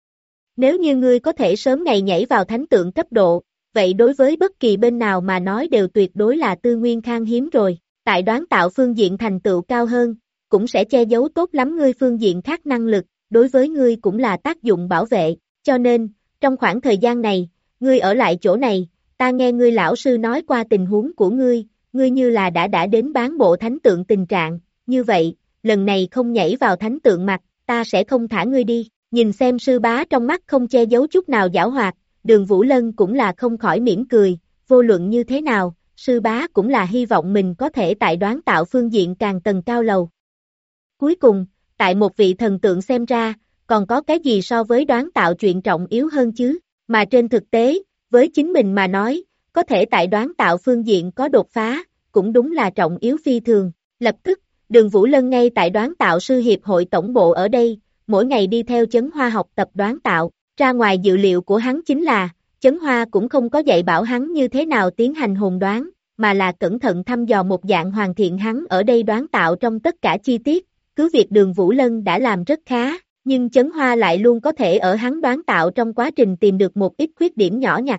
S2: Nếu như ngươi có thể sớm ngày nhảy vào thánh tượng cấp độ, vậy đối với bất kỳ bên nào mà nói đều tuyệt đối là tư nguyên khan hiếm rồi, tại đoán tạo phương diện thành tựu cao hơn, cũng sẽ che giấu tốt lắm ngươi phương diện khác năng lực, đối với ngươi cũng là tác dụng bảo vệ, cho nên, trong khoảng thời gian này, ngươi ở lại chỗ này, ta nghe ngươi lão sư nói qua tình huống của ngươi như là đã đến bán bộ thánh tượng tình trạng, như vậy, lần này không nhảy vào thánh tượng mặt, ta sẽ không thả ngươi đi, nhìn xem sư bá trong mắt không che giấu chút nào giảo hoạt, Đường Vũ Lân cũng là không khỏi mỉm cười, vô luận như thế nào, sư bá cũng là hy vọng mình có thể tại đoán tạo phương diện càng tầng cao lầu. Cuối cùng, tại một vị thần tượng xem ra, còn có cái gì so với đoán tạo chuyện trọng yếu hơn chứ, mà trên thực tế, với chính mình mà nói, có thể tại đoán tạo phương diện có đột phá, cũng đúng là trọng yếu phi thường, lập tức, Đường Vũ Lân ngay tại đoán tạo sư hiệp hội tổng bộ ở đây, mỗi ngày đi theo Chấn Hoa học tập đoán tạo, ra ngoài dự liệu của hắn chính là, Chấn Hoa cũng không có dạy bảo hắn như thế nào tiến hành hồn đoán, mà là cẩn thận thăm dò một dạng hoàn thiện hắn ở đây đoán tạo trong tất cả chi tiết, cứ việc Đường Vũ Lân đã làm rất khá, nhưng Chấn Hoa lại luôn có thể ở hắn đoán tạo trong quá trình tìm được một ít khuyết điểm nhỏ nhặt.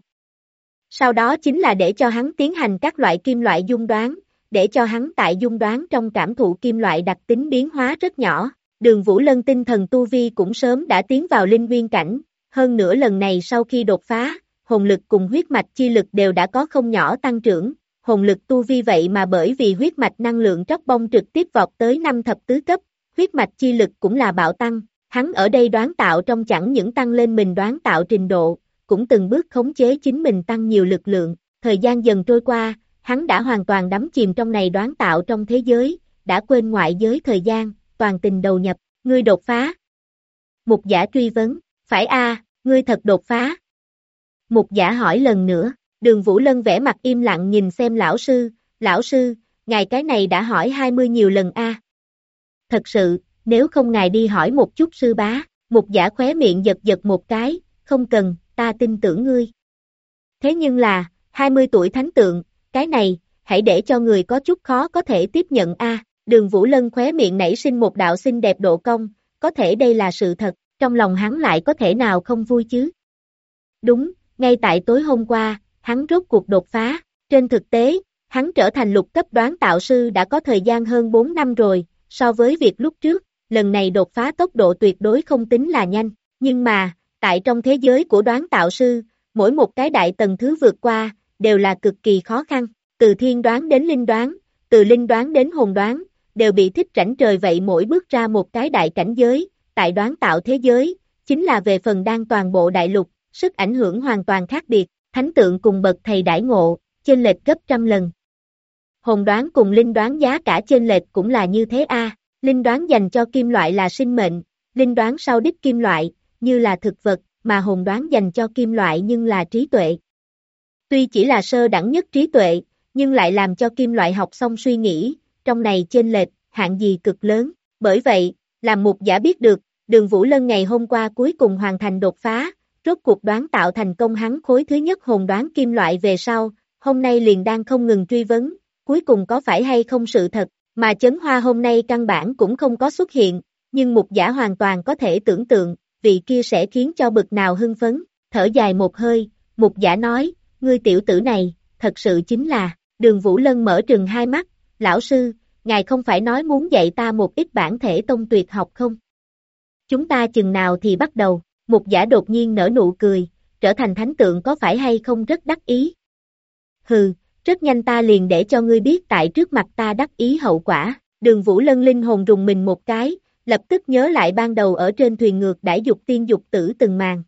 S2: Sau đó chính là để cho hắn tiến hành các loại kim loại dung đoán, để cho hắn tại dung đoán trong cảm thụ kim loại đặc tính biến hóa rất nhỏ. Đường Vũ Lân tinh thần tu vi cũng sớm đã tiến vào linh nguyên cảnh, hơn nữa lần này sau khi đột phá, hồn lực cùng huyết mạch chi lực đều đã có không nhỏ tăng trưởng, hồn lực tu vi vậy mà bởi vì huyết mạch năng lượng tróc bông trực tiếp vọt tới 5 thập tứ cấp, huyết mạch chi lực cũng là bạo tăng, hắn ở đây đoán tạo trong chẳng những tăng lên mình đoán tạo trình độ, cũng từng bước khống chế chính mình tăng nhiều lực lượng, thời gian dần trôi qua, hắn đã hoàn toàn đắm chìm trong này đoán tạo trong thế giới, đã quên ngoại giới thời gian, toàn tình đầu nhập, ngươi đột phá. Mục Giả truy vấn, phải ngươi thật đột phá. Mục Giả hỏi lần nữa, Đường Vũ Lân vẽ mặt im lặng nhìn xem lão sư, ngài cái này đã hỏi 20 nhiều lần Thật sự, nếu không ngài đi hỏi một chút sư bá, Mục Giả khóe miệng giật giật một cái, không cần, ta tin tưởng ngươi. Thế nhưng là, 20 tuổi thánh tượng, cái này, hãy để cho người có chút khó có thể tiếp nhận Đường Vũ Lân khóe miệng nảy sinh một đạo xinh đẹp độ cong, có thể đây là sự thật, trong lòng hắn lại có thể nào không vui chứ. Đúng, ngay tại tối hôm qua, hắn rốt cuộc đột phá, trên thực tế, hắn trở thành lục cấp đoán tạo sư đã có thời gian hơn 4 năm rồi, so với việc lúc trước, lần này đột phá tốc độ tuyệt đối không tính là nhanh, nhưng mà, tại trong thế giới của đoán tạo sư, mỗi một cái đại tầng thứ vượt qua, đều là cực kỳ khó khăn, từ thiên đoán đến linh đoán, từ linh đoán đến hồn đoán, đều bị thích rảnh trời vậy mỗi bước ra một cái đại cảnh giới, tại đoán tạo thế giới, chính là về phần đan toàn bộ đại lục, sức ảnh hưởng hoàn toàn khác biệt, thánh tượng cùng bậc thầy đãi ngộ, chênh lệch gấp trăm lần. Hồn đoán cùng linh đoán giá cả chênh lệch cũng là như thế a. Linh đoán dành cho kim loại là sinh mệnh, linh đoán sau đích kim loại, như là thực vật, mà hồn đoán dành cho kim loại nhưng là trí tuệ. Tuy chỉ là sơ đẳng nhất trí tuệ, nhưng lại làm cho kim loại học xong suy nghĩ, trong này chênh lệch, hạng gì cực lớn. Bởi vậy, làm mục giả biết được, Đường Vũ Lân ngày hôm qua cuối cùng hoàn thành đột phá, rốt cuộc đoán tạo thành công hắn khối thứ nhất hồn đoán kim loại về sau, hôm nay liền đang không ngừng truy vấn, cuối cùng có phải hay không sự thật, mà Chấn Hoa hôm nay căn bản cũng không có xuất hiện, nhưng mục giả hoàn toàn có thể tưởng tượng, vị kia sẽ khiến cho bực nào hưng phấn, thở dài một hơi, mục giả nói, ngươi tiểu tử này, thật sự chính là, Đường Vũ Lân mở trừng hai mắt, lão sư, ngài không phải nói muốn dạy ta một ít bản thể tông tuyệt học không? Chúng ta chừng nào thì bắt đầu, mục giả đột nhiên nở nụ cười, trở thành thánh tượng có phải hay không rất đắc ý? Hừ, rất nhanh ta liền để cho ngươi biết tại trước mặt ta đắc ý hậu quả, Đường Vũ Lân linh hồn rùng mình một cái, lập tức nhớ lại ban đầu ở trên thuyền ngược đãi dục tiên dục tử từng màn.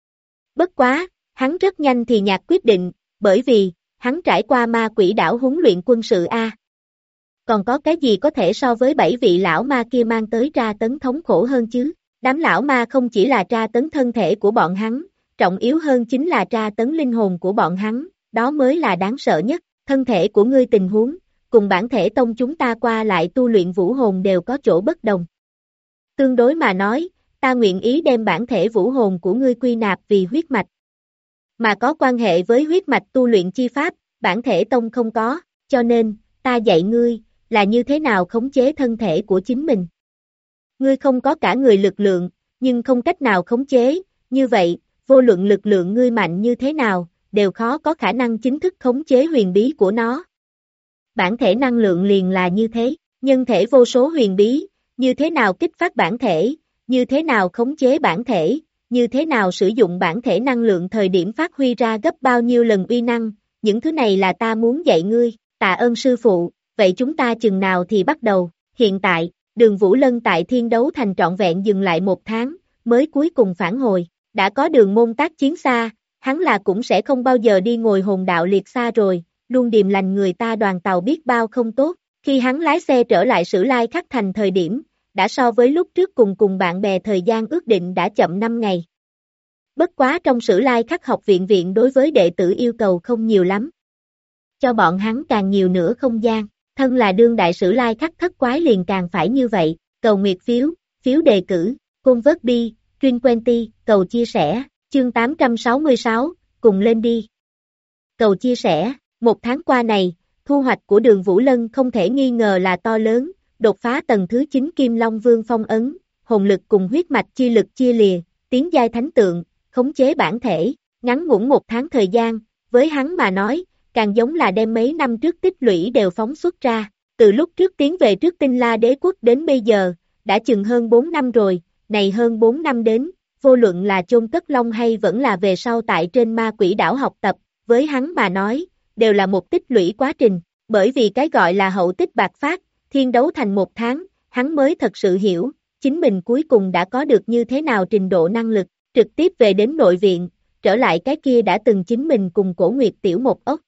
S2: Bất quá, hắn rất nhanh thì nhạt quyết định, bởi vì, hắn trải qua ma quỷ đảo huấn luyện quân sự A. Còn có cái gì có thể so với 7 vị lão ma kia mang tới tra tấn thống khổ hơn chứ? Đám lão ma không chỉ là tra tấn thân thể của bọn hắn, trọng yếu hơn chính là tra tấn linh hồn của bọn hắn, đó mới là đáng sợ nhất. Thân thể của ngươi tình huống, cùng bản thể tông chúng ta qua lại tu luyện vũ hồn đều có chỗ bất đồng. Tương đối mà nói, ta nguyện ý đem bản thể vũ hồn của ngươi quy nạp vì huyết mạch. Mà có quan hệ với huyết mạch tu luyện chi pháp, bản thể tông không có, cho nên, ta dạy ngươi, là như thế nào khống chế thân thể của chính mình. Ngươi không có cả người lực lượng, nhưng không cách nào khống chế, như vậy, vô luận lực lượng ngươi mạnh như thế nào, đều khó có khả năng chính thức khống chế huyền bí của nó. Bản thể năng lượng liền là như thế, nhân thể vô số huyền bí, như thế nào kích phát bản thể, như thế nào khống chế bản thể, như thế nào sử dụng bản thể năng lượng thời điểm phát huy ra gấp bao nhiêu lần uy năng, những thứ này là ta muốn dạy ngươi, tạ ơn sư phụ, vậy chúng ta chừng nào thì bắt đầu, hiện tại, Đường Vũ Lân tại Thiên Đấu Thành trọn vẹn dừng lại 1 tháng, mới cuối cùng phản hồi, đã có đường môn tác chiến xa, hắn là cũng sẽ không bao giờ đi ngồi hồn đạo liệt xa rồi, luôn điềm lành người ta đoàn tàu biết bao không tốt, khi hắn lái xe trở lại Sử Lai Khắc Thành thời điểm, đã so với lúc trước cùng bạn bè thời gian ước định đã chậm 5 ngày. Bất quá trong Sử Lai Khắc học viện đối với đệ tử yêu cầu không nhiều lắm. Cho bọn hắn càng nhiều nữa không gian, thân là đương đại Sử Lai Khắc thất quái liền càng phải như vậy, cầu nguyệt phiếu, phiếu đề cử, côn vớt bi, Truyền Quenty, cầu chia sẻ, chương 866, cùng lên đi. Cầu chia sẻ, 1 tháng qua này, thu hoạch của Đường Vũ Lân không thể nghi ngờ là to lớn, đột phá tầng thứ 9 Kim Long Vương phong ấn, hồn lực cùng huyết mạch chi lực chia lìa, tiến giai thánh tượng, khống chế bản thể, ngắn ngủn 1 tháng thời gian, với hắn mà nói, càng giống là đem mấy năm trước tích lũy đều phóng xuất ra, từ lúc trước tiến về trước Tinh La Đế Quốc đến bây giờ, đã chừng hơn 4 năm rồi, này hơn 4 năm đến, vô luận là chôn cất long hay vẫn là về sau tại trên ma quỷ đảo học tập, với hắn mà nói, đều là một tích lũy quá trình, bởi vì cái gọi là hậu tích bạc phát, Thiên Đấu Thành 1 tháng, hắn mới thật sự hiểu, chính mình cuối cùng đã có được như thế nào trình độ năng lực, trực tiếp về đến nội viện, trở lại cái kia đã từng chính mình cùng Cổ Nguyệt tiểu một ốc.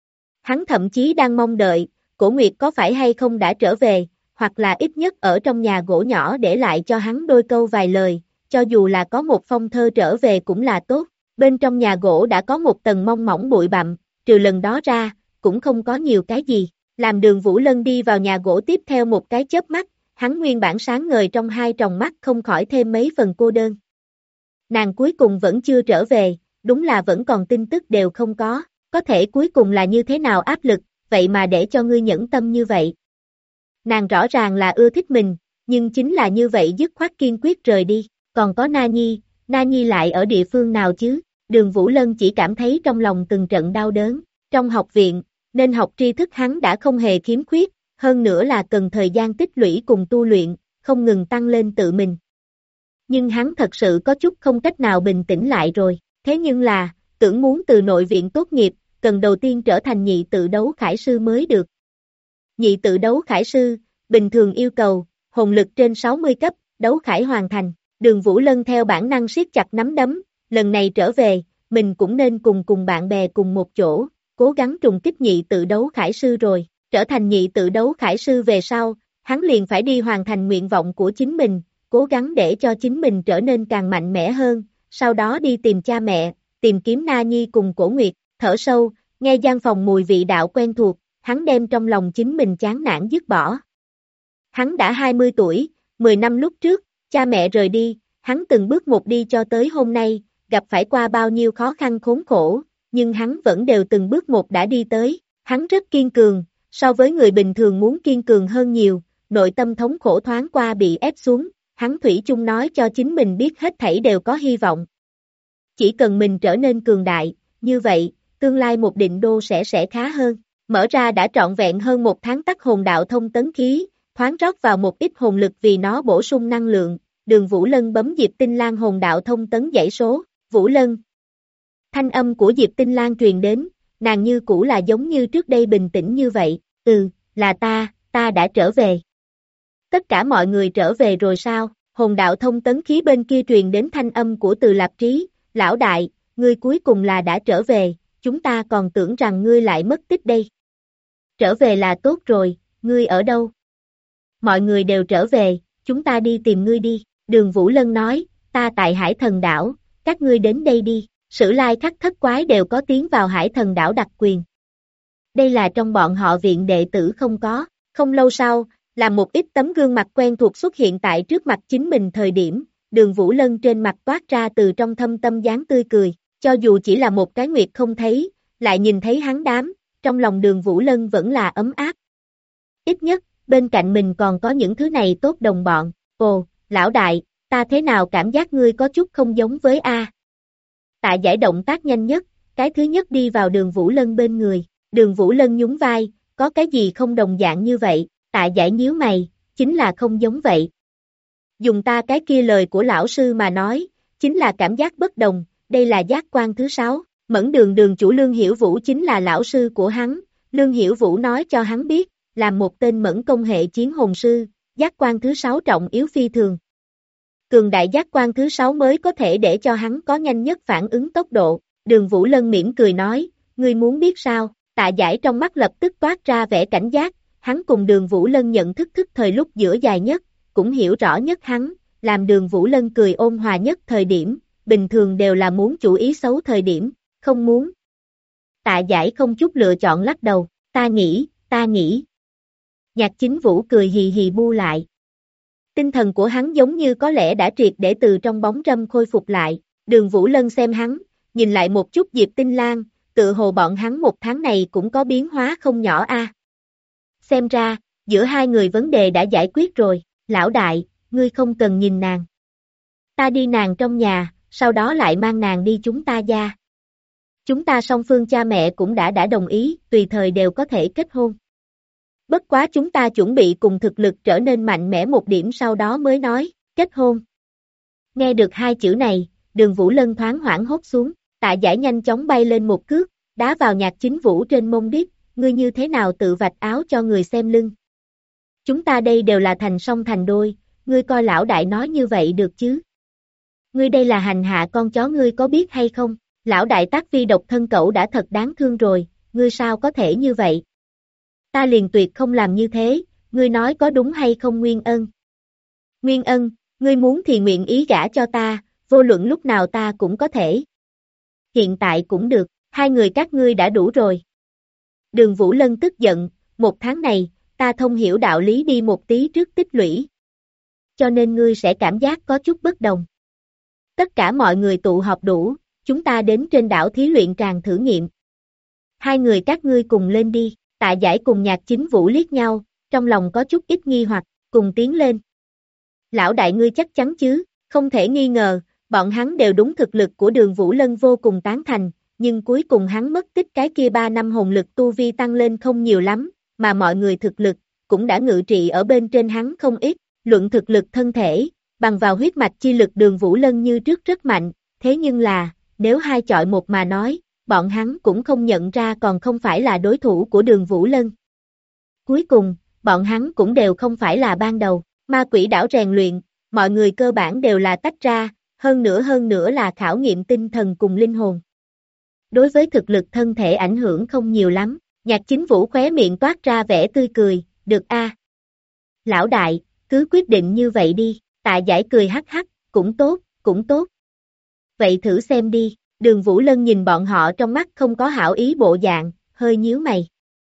S2: Hắn thậm chí đang mong đợi, Cổ Nguyệt có phải hay không đã trở về, hoặc là ít nhất ở trong nhà gỗ nhỏ để lại cho hắn đôi câu vài lời, cho dù là có một phong thơ trở về cũng là tốt. Bên trong nhà gỗ đã có một tầng mong mỏng bụi bặm, trừ lần đó ra, cũng không có nhiều cái gì. Làm Đường Vũ Lân đi vào nhà gỗ tiếp theo một cái chớp mắt, hắn nguyên bản sáng ngời trong hai tròng mắt không khỏi thêm mấy phần cô đơn. Nàng cuối cùng vẫn chưa trở về, đúng là vẫn còn tin tức đều không có thể cuối cùng là như thế nào áp lực, vậy mà để cho ngươi nhẫn tâm như vậy. Nàng rõ ràng là ưa thích mình, nhưng chính là như vậy dứt khoát kiên quyết rời đi, còn có Na Nhi lại ở địa phương nào chứ? Đường Vũ Lân chỉ cảm thấy trong lòng từng trận đau đớn, trong học viện, nên học tri thức hắn đã không hề khiếm khuyết, hơn nữa là cần thời gian tích lũy cùng tu luyện, không ngừng tăng lên tự mình. Nhưng hắn thật sự có chút không cách nào bình tĩnh lại rồi, thế nhưng là, tưởng muốn từ nội viện tốt nghiệp, cần đầu tiên trở thành nhị tự đấu khải sư mới được. Nhị tự đấu khải sư, bình thường yêu cầu, hồn lực trên 60 cấp, đấu khải hoàn thành, Đường Vũ Lân theo bản năng siết chặt nắm đấm, lần này trở về, mình cũng nên cùng bạn bè cùng một chỗ, cố gắng trùng kích nhị tự đấu khải sư rồi, trở thành nhị tự đấu khải sư về sau, hắn liền phải đi hoàn thành nguyện vọng của chính mình, cố gắng để cho chính mình trở nên càng mạnh mẽ hơn, sau đó đi tìm cha mẹ, tìm kiếm Na Nhi cùng Cổ Nguyệt, thở sâu, nghe gian phòng mùi vị đạo quen thuộc, hắn đem trong lòng chính mình chán nản dứt bỏ. Hắn đã 20 tuổi, 10 năm lúc trước, cha mẹ rời đi, hắn từng bước một đi cho tới hôm nay, gặp phải qua bao nhiêu khó khăn khốn khổ, nhưng hắn vẫn đều từng bước một đã đi tới, hắn rất kiên cường, so với người bình thường muốn kiên cường hơn nhiều, nội tâm thống khổ thoáng qua bị ép xuống, hắn thủy chung nói cho chính mình biết hết thảy đều có hy vọng. Chỉ cần mình trở nên cường đại, như vậy, tương lai một định đô sẽ khá hơn. Mở ra đã trọn vẹn hơn một tháng tắc hồn đạo thông tấn khí, thoáng rót vào một ít hồn lực vì nó bổ sung năng lượng, Đường Vũ Lân bấm Diệp Tinh Lan hồn đạo thông tấn dãy số, Vũ Lân. Thanh âm của Diệp Tinh Lan truyền đến, nàng như cũ là giống như trước đây bình tĩnh như vậy, là ta đã trở về. Tất cả mọi người trở về rồi sao? Hồn đạo thông tấn khí bên kia truyền đến thanh âm của Từ Lạp Trí, lão đại, ngươi cuối cùng là đã trở về, chúng ta còn tưởng rằng ngươi lại mất tích đây. Trở về là tốt rồi, ngươi ở đâu? Mọi người đều trở về, chúng ta đi tìm ngươi đi. Đường Vũ Lân nói, ta tại Hải Thần Đảo, các ngươi đến đây đi. Sử Lai Khắc Thất Quái đều có tiến vào Hải Thần Đảo đặc quyền. Đây là trong bọn họ viện đệ tử không có. Không lâu sau, là một ít tấm gương mặt quen thuộc xuất hiện tại trước mặt chính mình thời điểm, Đường Vũ Lân trên mặt toát ra từ trong thâm tâm dáng tươi cười, cho dù chỉ là một cái nguyệt không thấy, lại nhìn thấy hắn đám, trong lòng Đường Vũ Lân vẫn là ấm áp. Ít nhất, bên cạnh mình còn có những thứ này tốt đồng bọn. Ồ, lão đại, ta thế nào cảm giác ngươi có chút không giống với A. Tạ Giải động tác nhanh nhất, cái thứ nhất đi vào Đường Vũ Lân bên người, Đường Vũ Lân nhún vai, có cái gì không đồng dạng như vậy, Tạ Giải nhíu mày, chính là không giống vậy. Dùng ta cái kia lời của lão sư mà nói, chính là cảm giác bất đồng, đây là giác quan thứ 6, Mẫn Đường đường chủ Lương Hiểu Vũ chính là lão sư của hắn, Lương Hiểu Vũ nói cho hắn biết, là một tên mẫn công hệ chiến hồn sư, giác quan thứ 6 trọng yếu phi thường. Cường đại giác quan thứ 6 mới có thể để cho hắn có nhanh nhất phản ứng tốc độ, Đường Vũ Lân mỉm cười nói, ngươi muốn biết sao, Tạ Giải trong mắt lập tức toát ra vẻ cảnh giác, hắn cùng Đường Vũ Lân nhận thức thời lúc giữa dài nhất, cũng hiểu rõ nhất hắn, làm Đường Vũ Lân cười ôn hòa nhất thời điểm, bình thường đều là muốn chủ ý xấu thời điểm, không muốn. Tạ Giải không chút lựa chọn lắc đầu, ta nghĩ. Nhạc Chính Vũ cười hì hì bu lại. Tinh thần của hắn giống như có lẽ đã triệt để từ trong bóng râm khôi phục lại, Đường Vũ Lân xem hắn, nhìn lại một chút Diệp Tinh Lan, tự hồ bọn hắn một tháng này cũng có biến hóa không nhỏ a. Xem ra, giữa hai người vấn đề đã giải quyết rồi, lão đại, ngươi không cần nhìn nàng. Ta đi nàng trong nhà, sau đó lại mang nàng đi chúng ta gia. Chúng ta song phương cha mẹ cũng đã đồng ý, tùy thời đều có thể kết hôn. Bất quá chúng ta chuẩn bị cùng thực lực trở nên mạnh mẽ một điểm sau đó mới nói, kết hôn. Nghe được hai chữ này, Đường Vũ Lân thoáng hoảng hốt xuống, Tạ Giải nhanh chóng bay lên một cước, đá vào Nhạc Chính Vũ trên mông điếc, ngươi như thế nào tự vạch áo cho người xem lưng. Chúng ta đây đều là thành song thành đôi, ngươi coi lão đại nói như vậy được chứ. Ngươi đây là hành hạ con chó ngươi có biết hay không, lão đại tác vi độc thân cẩu đã thật đáng thương rồi, ngươi sao có thể như vậy. Ta liền tuyệt không làm như thế, ngươi nói có đúng hay không Nguyên Ân? Nguyên Ân, ngươi muốn thì nguyện ý gả cho ta, vô luận lúc nào ta cũng có thể. Hiện tại cũng được, hai người các ngươi đã đủ rồi. Đường Vũ Lân tức giận, một tháng này, ta thông hiểu đạo lý đi một tí trước tích lũy. Cho nên ngươi sẽ cảm giác có chút bất đồng. Tất cả mọi người tụ họp đủ, chúng ta đến trên đảo thí luyện tràng thử nghiệm. Hai người các ngươi cùng lên đi. Tạ Giải cùng Nhạc Chính Vũ liếc nhau, trong lòng có chút ít nghi hoặc, cùng tiến lên. Lão đại ngươi chắc chắn chứ, không thể nghi ngờ, bọn hắn đều đúng thực lực của Đường Vũ Lân vô cùng tán thành, nhưng cuối cùng hắn mất tích cái kia 3 năm hồn lực tu vi tăng lên không nhiều lắm, mà mọi người thực lực, cũng đã ngự trị ở bên trên hắn không ít, luận thực lực thân thể, bằng vào huyết mạch chi lực Đường Vũ Lân như trước rất mạnh, thế nhưng là, nếu hai chọi một mà nói, bọn hắn cũng không nhận ra còn không phải là đối thủ của Đường Vũ Lân. Cuối cùng, bọn hắn cũng đều không phải là ban đầu, ma quỷ đảo rèn luyện, mọi người cơ bản đều là tách ra, hơn nữa là khảo nghiệm tinh thần cùng linh hồn. Đối với thực lực thân thể ảnh hưởng không nhiều lắm, Nhạc Chính Vũ khóe miệng toát ra vẻ tươi cười, được a. Lão đại, cứ quyết định như vậy đi, Tạ Giải cười hắc hắc, cũng tốt, cũng tốt. Vậy thử xem đi, Đường Vũ Lân nhìn bọn họ trong mắt không có hảo ý bộ dạng, hơi nhíu mày.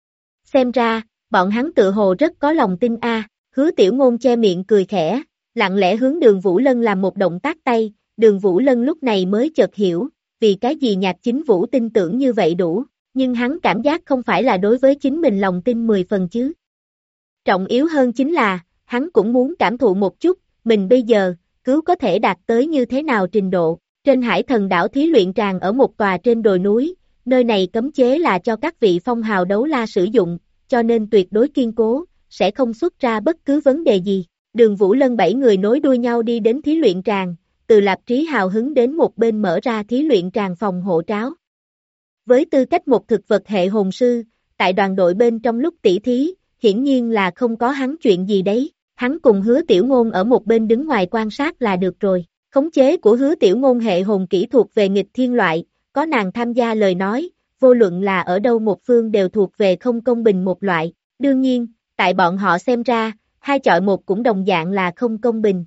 S2: Xem ra, bọn hắn tự hồ rất có lòng tin a. Hứa Tiểu Ngôn che miệng cười khẽ, lặng lẽ hướng Đường Vũ Lân làm một động tác tay, Đường Vũ Lân lúc này mới chợt hiểu, vì cái gì Nhạc Chính Vũ tin tưởng như vậy đủ, nhưng hắn cảm giác không phải là đối với chính mình lòng tin 10 phần chứ. Trọng yếu hơn chính là, hắn cũng muốn cảm thụ một chút, mình bây giờ, cứu có thể đạt tới như thế nào trình độ. Trên Hải Thần đảo thí luyện tràng ở một tòa trên đồi núi, nơi này cấm chế là cho các vị phong hào đấu la sử dụng, cho nên tuyệt đối kiên cố, sẽ không xuất ra bất cứ vấn đề gì. Đường Vũ Lân 7 người nối đuôi nhau đi đến thí luyện tràng, từ Lạp Trí hào hứng đến một bên mở ra thí luyện tràng phòng hộ tráo. Với tư cách một thực vật hệ hồn sư, tại đoàn đội bên trong lúc tỉ thí, hiển nhiên là không có hắn chuyện gì đấy, hắn cùng Hứa Tiểu Ngôn ở một bên đứng ngoài quan sát là được rồi. Khống chế của Hứa Tiểu Ngôn hệ hồn kỹ thuộc về nghịch thiên loại, có nàng tham gia lời nói, vô luận là ở đâu một phương đều thuộc về không công bình một loại, đương nhiên, tại bọn họ xem ra, 2 chọi 1 cũng đồng dạng là không công bình.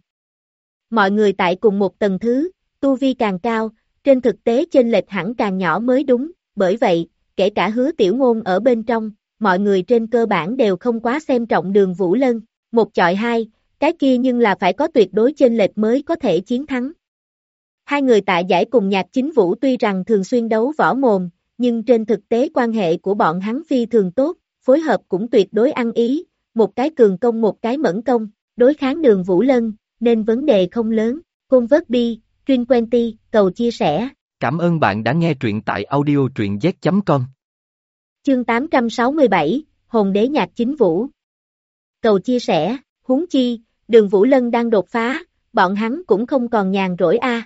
S2: Mọi người tại cùng một tầng thứ, tu vi càng cao, trên thực tế chênh lệch hẳn càng nhỏ mới đúng, bởi vậy, kể cả Hứa Tiểu Ngôn ở bên trong, mọi người trên cơ bản đều không quá xem trọng Đường Vũ Lân, 1 chọi 2, cái kia nhưng là phải có tuyệt đối chênh lệch mới có thể chiến thắng. Hai người Tạ Giải cùng Nhạc Chính Vũ tuy rằng thường xuyên đấu võ mồm, nhưng trên thực tế quan hệ của bọn hắn phi thường tốt, phối hợp cũng tuyệt đối ăn ý, một cái cường công một cái mẫn công, đối kháng Đường Vũ Lân, nên vấn đề không lớn. Côn vớt bi, Truyên Quenty, cầu chia sẻ.
S1: Cảm ơn bạn đã nghe truyện tại audio truyện z.com.
S2: Chương 867, Hồn Đế Nhạc Chính Vũ. Cầu chia sẻ, huống chi, Đường Vũ Lân đang đột phá, bọn hắn cũng không còn nhàn rỗi a.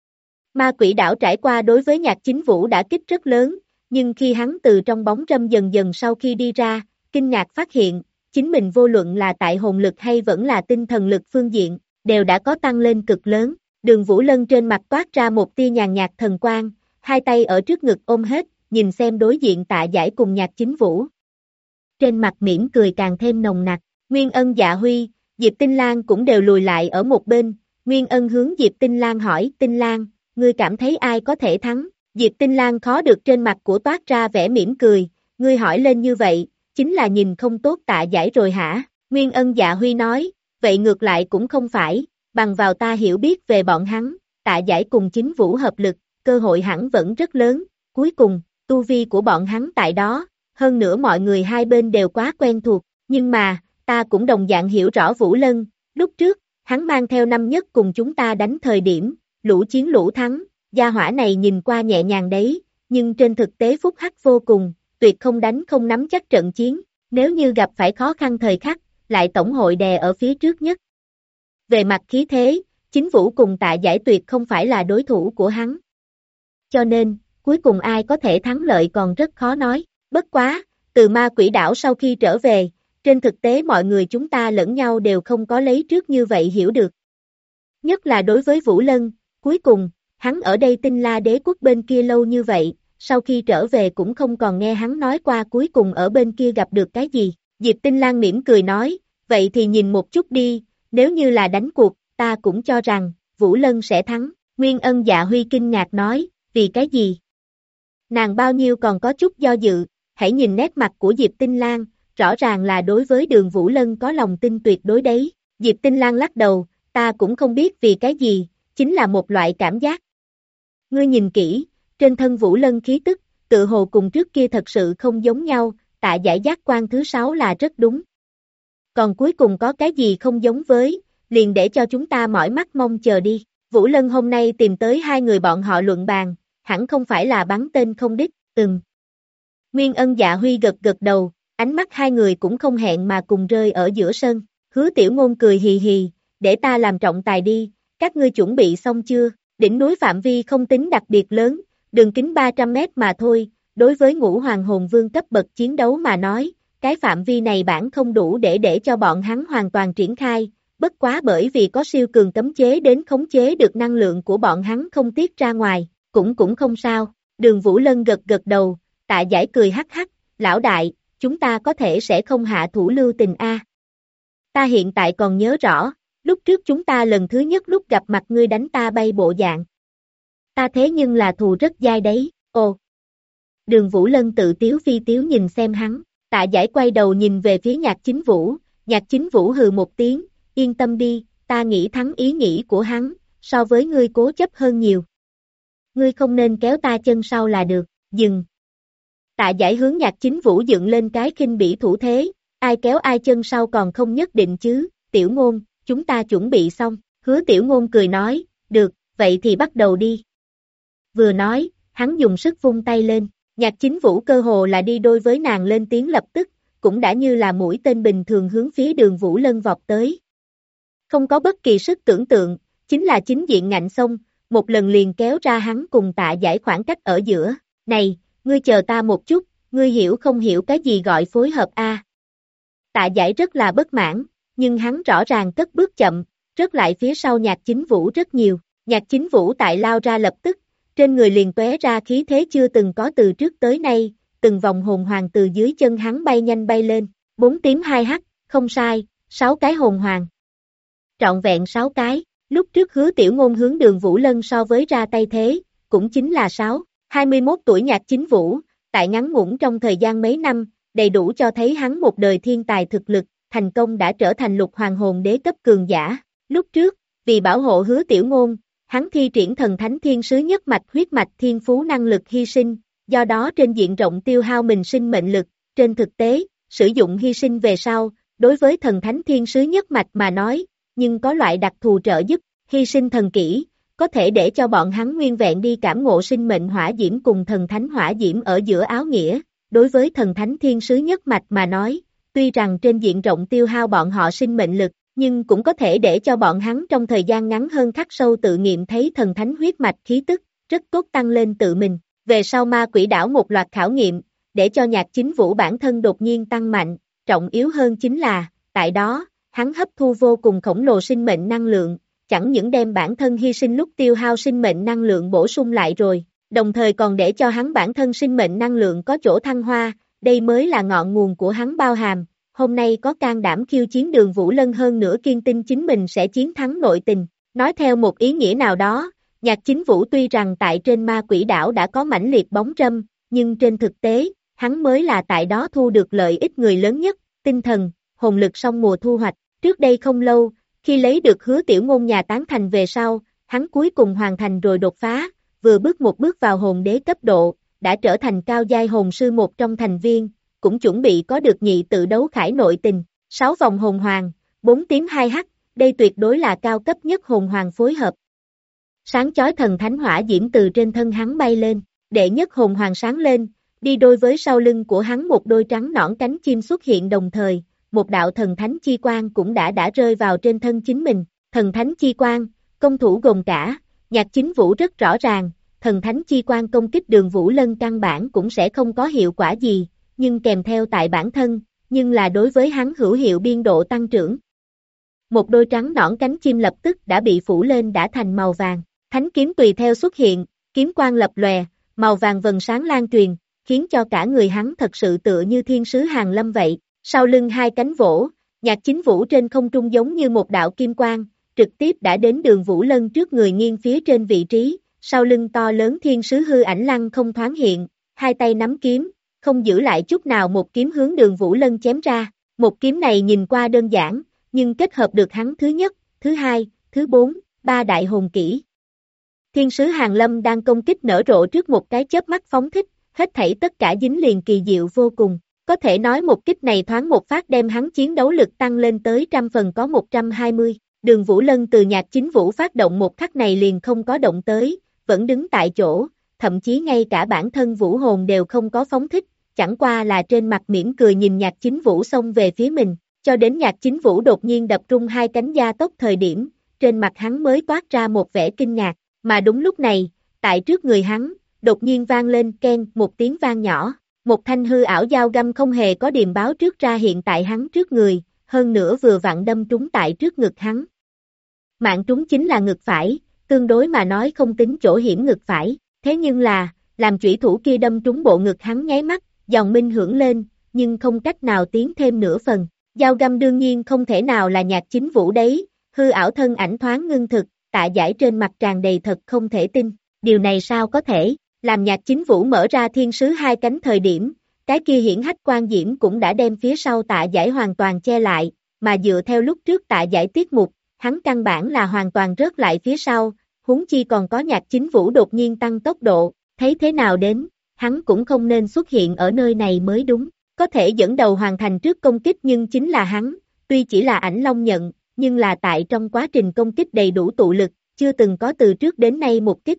S2: Ma Quỷ Đảo trải qua đối với Nhạc Chính Vũ đã kích rất lớn, nhưng khi hắn từ trong bóng râm dần dần sau khi đi ra, kinh ngạc phát hiện, chính mình vô luận là tại hồn lực hay vẫn là tinh thần lực phương diện, đều đã có tăng lên cực lớn. Đường Vũ Lân trên mặt toát ra một tia nhàn nhạt thần quang, hai tay ở trước ngực ôm hết, nhìn xem đối diện Tạ Giải cùng Nhạc Chính Vũ. Trên mặt mỉm cười càng thêm nồng nặc, Nguyên Ân Dạ Huy, Diệp Tinh Lan cũng đều lùi lại ở một bên, Nguyên Ân hướng Diệp Tinh Lan hỏi, Tinh Lan, ngươi cảm thấy ai có thể thắng? Diệp Tinh Lan khó được trên mặt của toát ra vẻ mỉm cười, ngươi hỏi lên như vậy, chính là nhìn không tốt Tạ Giải rồi hả? Nguyên Ân Dạ Huy nói, vậy ngược lại cũng không phải, bằng vào ta hiểu biết về bọn hắn, Tạ Giải cùng Chính Vũ hợp lực, cơ hội hẳn vẫn rất lớn, cuối cùng, tu vi của bọn hắn tại đó, hơn nữa mọi người hai bên đều quá quen thuộc, nhưng mà, ta cũng đồng dạng hiểu rõ Vũ Lân, lúc trước, hắn mang theo năm nhất cùng chúng ta đánh thời điểm, lũ chiến lũ thắng, gia hỏa này nhìn qua nhẹ nhàng đấy, nhưng trên thực tế phúc hắc vô cùng, tuyệt không đánh không nắm chắc trận chiến, nếu như gặp phải khó khăn thời khắc, lại tổng hội đè ở phía trước nhất. Về mặt khí thế, Chính Vũ cùng Tạ Giải tuyệt không phải là đối thủ của hắn. Cho nên, cuối cùng ai có thể thắng lợi còn rất khó nói, bất quá, từ Ma Quỷ Đảo sau khi trở về, trên thực tế mọi người chúng ta lẫn nhau đều không có lấy trước như vậy hiểu được. Nhất là đối với Vũ Lân, cuối cùng, hắn ở đây Tinh La Đế quốc bên kia lâu như vậy, sau khi trở về cũng không còn nghe hắn nói qua cuối cùng ở bên kia gặp được cái gì. Diệp Tinh Lan mỉm cười nói, vậy thì nhìn một chút đi, nếu như là đánh cuộc, ta cũng cho rằng, Vũ Lân sẽ thắng. Nguyên Ân Dạ Huy kinh ngạc nói, vì cái gì? Nàng bao nhiêu còn có chút do dự, hãy nhìn nét mặt của Diệp Tinh Lan, rõ ràng là đối với Đường Vũ Lân có lòng tin tuyệt đối đấy. Diệp Tinh Lan lắc đầu, ta cũng không biết vì cái gì, chính là một loại cảm giác. Ngươi nhìn kỹ, trên thân Vũ Lân khí tức, tự hồ cùng trước kia thật sự không giống nhau, Tạ Giải giác quan thứ 6 là rất đúng. Còn cuối cùng có cái gì không giống với, liền để cho chúng ta mỏi mắt mong chờ đi. Vũ Lân hôm nay tìm tới hai người bọn họ luận bàn, hẳn không phải là bắn tên không đích, Nguyên Ân Dạ Huy gật gật đầu, ánh mắt hai người cũng không hẹn mà cùng rơi ở giữa sân. Hứa Tiểu Ngôn cười hì hì, để ta làm trọng tài đi, các ngươi chuẩn bị xong chưa? Đỉnh núi phạm vi không tính đặc biệt lớn, đường kính 300 mét mà thôi, đối với ngũ hoàng hồn vương cấp bậc chiến đấu mà nói, cái phạm vi này bản không đủ để cho bọn hắn hoàn toàn triển khai, bất quá bởi vì có siêu cường cấm chế đến khống chế được năng lượng của bọn hắn không tiết ra ngoài, cũng không sao. Đường Vũ Lân gật gật đầu, Tạ Giải cười hắc hắc, lão đại, chúng ta có thể sẽ không hạ thủ lưu tình a. Ta hiện tại còn nhớ rõ, lúc trước chúng ta lần thứ nhất lúc gặp mặt ngươi đánh ta bay bộ dạng. Ta thế nhưng là thù rất dai đấy, ồ. Đường Vũ Lân tự tiếu phi tiếu nhìn xem hắn, Tạ Giải quay đầu nhìn về phía Nhạc Chính Vũ, Nhạc Chính Vũ hừ một tiếng, yên tâm đi, ta nghĩ thắng ý nghĩ của hắn, so với ngươi cố chấp hơn nhiều. Ngươi không nên kéo ta chân sau là được, dừng. Tạ Giải hướng Nhạc Chính Vũ dựng lên cái khinh bỉ thủ thế, ai kéo ai chân sau còn không nhất định chứ, Tiểu Ngôn, chúng ta chuẩn bị xong, Hứa Tiểu Ngôn cười nói, được, vậy thì bắt đầu đi. Vừa nói, hắn dùng sức vung tay lên, Nhạc Chính Vũ cơ hồ là đi đôi với nàng lên tiếng lập tức, cũng đã như là mũi tên bình thường hướng phía Đường Vũ Lân vọt tới. Không có bất kỳ sức tưởng tượng, chính là chính diện ngạnh xông, một lần liền kéo ra hắn cùng Tạ Giải khoảng cách ở giữa, này, ngươi chờ ta một chút, ngươi hiểu không hiểu cái gì gọi phối hợp a? Tạ Giải rất là bất mãn, nhưng hắn rõ ràng cất bước chậm, rớt lại phía sau Nhạc Chính Vũ rất nhiều, Nhạc Chính Vũ tại lao ra lập tức, trên người liền tóe ra khí thế chưa từng có từ trước tới nay, từng vòng hồn hoàng từ dưới chân hắn bay nhanh bay lên, 4 tím 2 hắc, không sai, 6 cái hồn hoàng. Trọn vẹn 6 cái, lúc trước Hứa Tiểu Ngôn hướng Đường Vũ Lân so với ra tay thế, cũng chính là 21 tuổi Nhạc Chính Vũ, tại ngắn ngủn trong thời gian mấy năm, đầy đủ cho thấy hắn một đời thiên tài thực lực, thành công đã trở thành lục hoàng hồn đế cấp cường giả. Lúc trước, vì bảo hộ Hứa Tiểu Ngôn, hắn thi triển thần thánh thiên sứ nhất mạch huyết mạch thiên phú năng lực hy sinh, do đó trên diện rộng tiêu hao mình sinh mệnh lực, trên thực tế, sử dụng hy sinh về sau, đối với thần thánh thiên sứ nhất mạch mà nói, nhưng có loại đặc thù trợ giúp, hy sinh thần kỹ, có thể để cho bọn hắn nguyên vẹn đi cảm ngộ sinh mệnh hỏa diễm cùng thần thánh hỏa diễm ở giữa áo nghĩa, đối với thần thánh thiên sứ nhất mạch mà nói, tuy rằng trên diện rộng tiêu hao bọn họ sinh mệnh lực, nhưng cũng có thể để cho bọn hắn trong thời gian ngắn hơn khắc sâu tự nghiệm thấy thần thánh huyết mạch khí tức, rất tốt tăng lên tự mình. Về sau ma quỷ đảo một loạt khảo nghiệm, để cho Nhạc Chính Vũ bản thân đột nhiên tăng mạnh, trọng yếu hơn chính là, tại đó, hắn hấp thu vô cùng khổng lồ sinh mệnh năng lượng, chẳng những đem bản thân hy sinh lúc tiêu hao sinh mệnh năng lượng bổ sung lại rồi, đồng thời còn để cho hắn bản thân sinh mệnh năng lượng có chỗ thăng hoa, đây mới là ngọn nguồn của hắn bao hàm. Hôm nay có can đảm khiêu chiến Đường Vũ Lân hơn nữa kiên tin chính mình sẽ chiến thắng nội tình. Nói theo một ý nghĩa nào đó, Nhạc Chính Vũ tuy rằng tại trên ma quỷ đảo đã có mãnh liệt bóng râm, nhưng trên thực tế, hắn mới là tại đó thu được lợi ích người lớn nhất, tinh thần, hồn lực song mùa thu hoạch. Trước đây không lâu, khi lấy được Hứa Tiểu Ngôn nhà tán thành về sau, hắn cuối cùng hoàn thành rồi đột phá, vừa bước một bước vào hồn đế cấp độ, đã trở thành cao giai hồn sư một trong thành viên, cũng chuẩn bị có được nhị tự đấu khải nội tình, 6 vòng hồn hoàng, 4 tím 2 hắc, đây tuyệt đối là cao cấp nhất hồn hoàng phối hợp. Sáng chói thần thánh hỏa diễm từ trên thân hắn bay lên, đệ nhất hồn hoàng sáng lên, đi đôi với sau lưng của hắn một đôi trắng nõn cánh chim xuất hiện đồng thời, một đạo thần thánh chi quang cũng đã rơi vào trên thân chính mình, thần thánh chi quang, công thủ gồm cả, Nhạc Chính Vũ rất rõ ràng, thần thánh chi quang công kích Đường Vũ Lân căn bản cũng sẽ không có hiệu quả gì, nhưng kèm theo tại bản thân, nhưng là đối với hắn hữu hiệu biên độ tăng trưởng. Một đôi trắng nõn cánh chim lập tức đã bị phủ lên đã thành màu vàng, thánh kiếm tùy theo xuất hiện, kiếm quang lập lòe, màu vàng vầng sáng lan truyền, khiến cho cả người hắn thật sự tựa như thiên sứ hàng lâm vậy, sau lưng hai cánh vỗ, Nhạc Chính Vũ trên không trung giống như một đạo kim quang, trực tiếp đã đến Đường Vũ Lân trước người nghiêng phía trên vị trí, sau lưng to lớn thiên sứ hư ảnh lăng không thoáng hiện, hai tay nắm kiếm, không giữ lại chút nào một kiếm hướng Đường Vũ Lân chém ra, một kiếm này nhìn qua đơn giản, nhưng kết hợp được hắn thứ nhất, thứ hai, thứ bốn, ba đại hồn kỹ. Thiên sứ Hàng Lâm đang công kích nở rộ trước một cái chớp mắt phóng thích, hết thảy tất cả dính liền kỳ diệu vô cùng, có thể nói một kích này thoáng một phát đem hắn chiến đấu lực tăng lên tới 100% có 120, Đường Vũ Lân từ Nhạc Chính Vũ phát động một khắc này liền không có động tới, vẫn đứng tại chỗ, thậm chí ngay cả bản thân vũ hồn đều không có phóng thích, chẳng qua là trên mặt mỉm cười nhìn Nhạc Chính Vũ xông về phía mình, cho đến Nhạc Chính Vũ đột nhiên đập rung hai cánh gia tốc thời điểm, trên mặt hắn mới toát ra một vẻ kinh ngạc, mà đúng lúc này, tại trước người hắn, đột nhiên vang lên keng một tiếng vang nhỏ, một thanh hư ảo dao găm không hề có điềm báo trước ra hiện tại hắn trước người, hơn nữa vừa vặn đâm trúng tại trước ngực hắn. Mạng trúng chính là ngực phải, tương đối mà nói không tính chỗ hiểm ngực phải, thế nhưng là, làm chủy thủ kia đâm trúng bộ ngực hắn nháy mắt, giòn minh hưởng lên, nhưng không cách nào tiến thêm nửa phần. Dao găm đương nhiên không thể nào là Nhạc Chính Vũ đấy, hư ảo thân ảnh thoáng ngưng thực, Tạ Giải trên mặt tràn đầy thật không thể tin, điều này sao có thể, làm Nhạc Chính Vũ mở ra thiên sứ hai cánh thời điểm, cái kia hiển hách quan diễm cũng đã đem phía sau Tạ Giải hoàn toàn che lại, mà dựa theo lúc trước Tạ Giải tiết mục, hắn căn bản là hoàn toàn rớt lại phía sau, huống chi còn có Nhạc Chính Vũ đột nhiên tăng tốc độ, thấy thế nào đến, hắn cũng không nên xuất hiện ở nơi này mới đúng. Có thể dẫn đầu hoàn thành trước công kích nhưng chính là hắn, tuy chỉ là ảnh long nhận, nhưng là tại trong quá trình công kích đầy đủ tụ lực, chưa từng có từ trước đến nay một kích.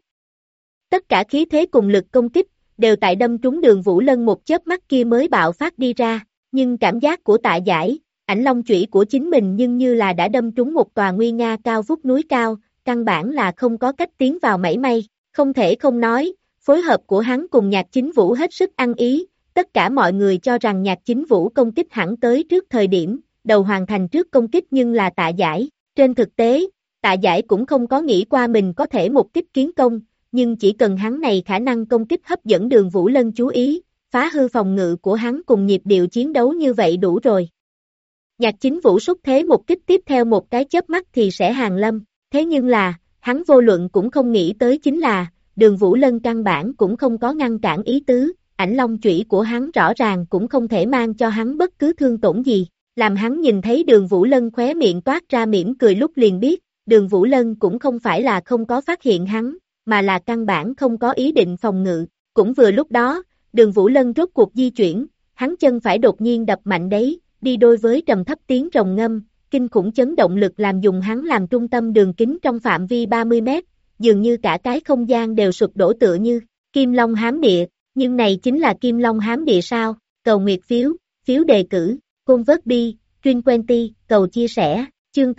S2: Tất cả khí thế cùng lực công kích, đều tại đâm trúng Đường Vũ Lân một chớp mắt kia mới bạo phát đi ra, nhưng cảm giác của Tạ Giải, ảnh long chủy của chính mình nhưng như là đã đâm trúng một tòa nguy nga cao vút núi cao, căn bản là không có cách tiến vào mảy may, không thể không nói, phối hợp của hắn cùng Nhạc Chính Vũ hết sức ăn ý. Tất cả mọi người cho rằng Nhạc Chính Vũ công kích hẳn tới trước thời điểm, đầu hoàn thành trước công kích nhưng là Tạ Giải. Trên thực tế, Tạ Giải cũng không có nghĩ qua mình có thể một kích kiến công, nhưng chỉ cần hắn này khả năng công kích hấp dẫn Đường Vũ Lân chú ý, phá hư phòng ngự của hắn cùng nhịp điệu chiến đấu như vậy đủ rồi. Nhạc Chính Vũ xúc thế một kích tiếp theo một cái chớp mắt thì sẽ hàng lâm, thế nhưng là, hắn vô luận cũng không nghĩ tới chính là, Đường Vũ Lân căn bản cũng không có ngăn cản ý tứ. Ảnh long chủy của hắn rõ ràng cũng không thể mang cho hắn bất cứ thương tổn gì, làm hắn nhìn thấy Đường Vũ Lân khóe miệng toát ra mỉm cười lúc liền biết, Đường Vũ Lân cũng không phải là không có phát hiện hắn, mà là căn bản không có ý định phòng ngự, cũng vừa lúc đó, Đường Vũ Lân rốt cuộc di chuyển, hắn chân phải đột nhiên đập mạnh đấy, đi đôi với trầm thấp tiếng rồng ngâm, kinh khủng chấn động lực làm dùng hắn làm trung tâm đường kính trong phạm vi 30 mét, dường như cả cái không gian đều sụp đổ tựa như Kim Long hám địa. Nhưng này chính là Kim Long hám địa sao, cầu nguyệt phiếu, phiếu đề cử, convert truyền quenty, cầu chia sẻ, chương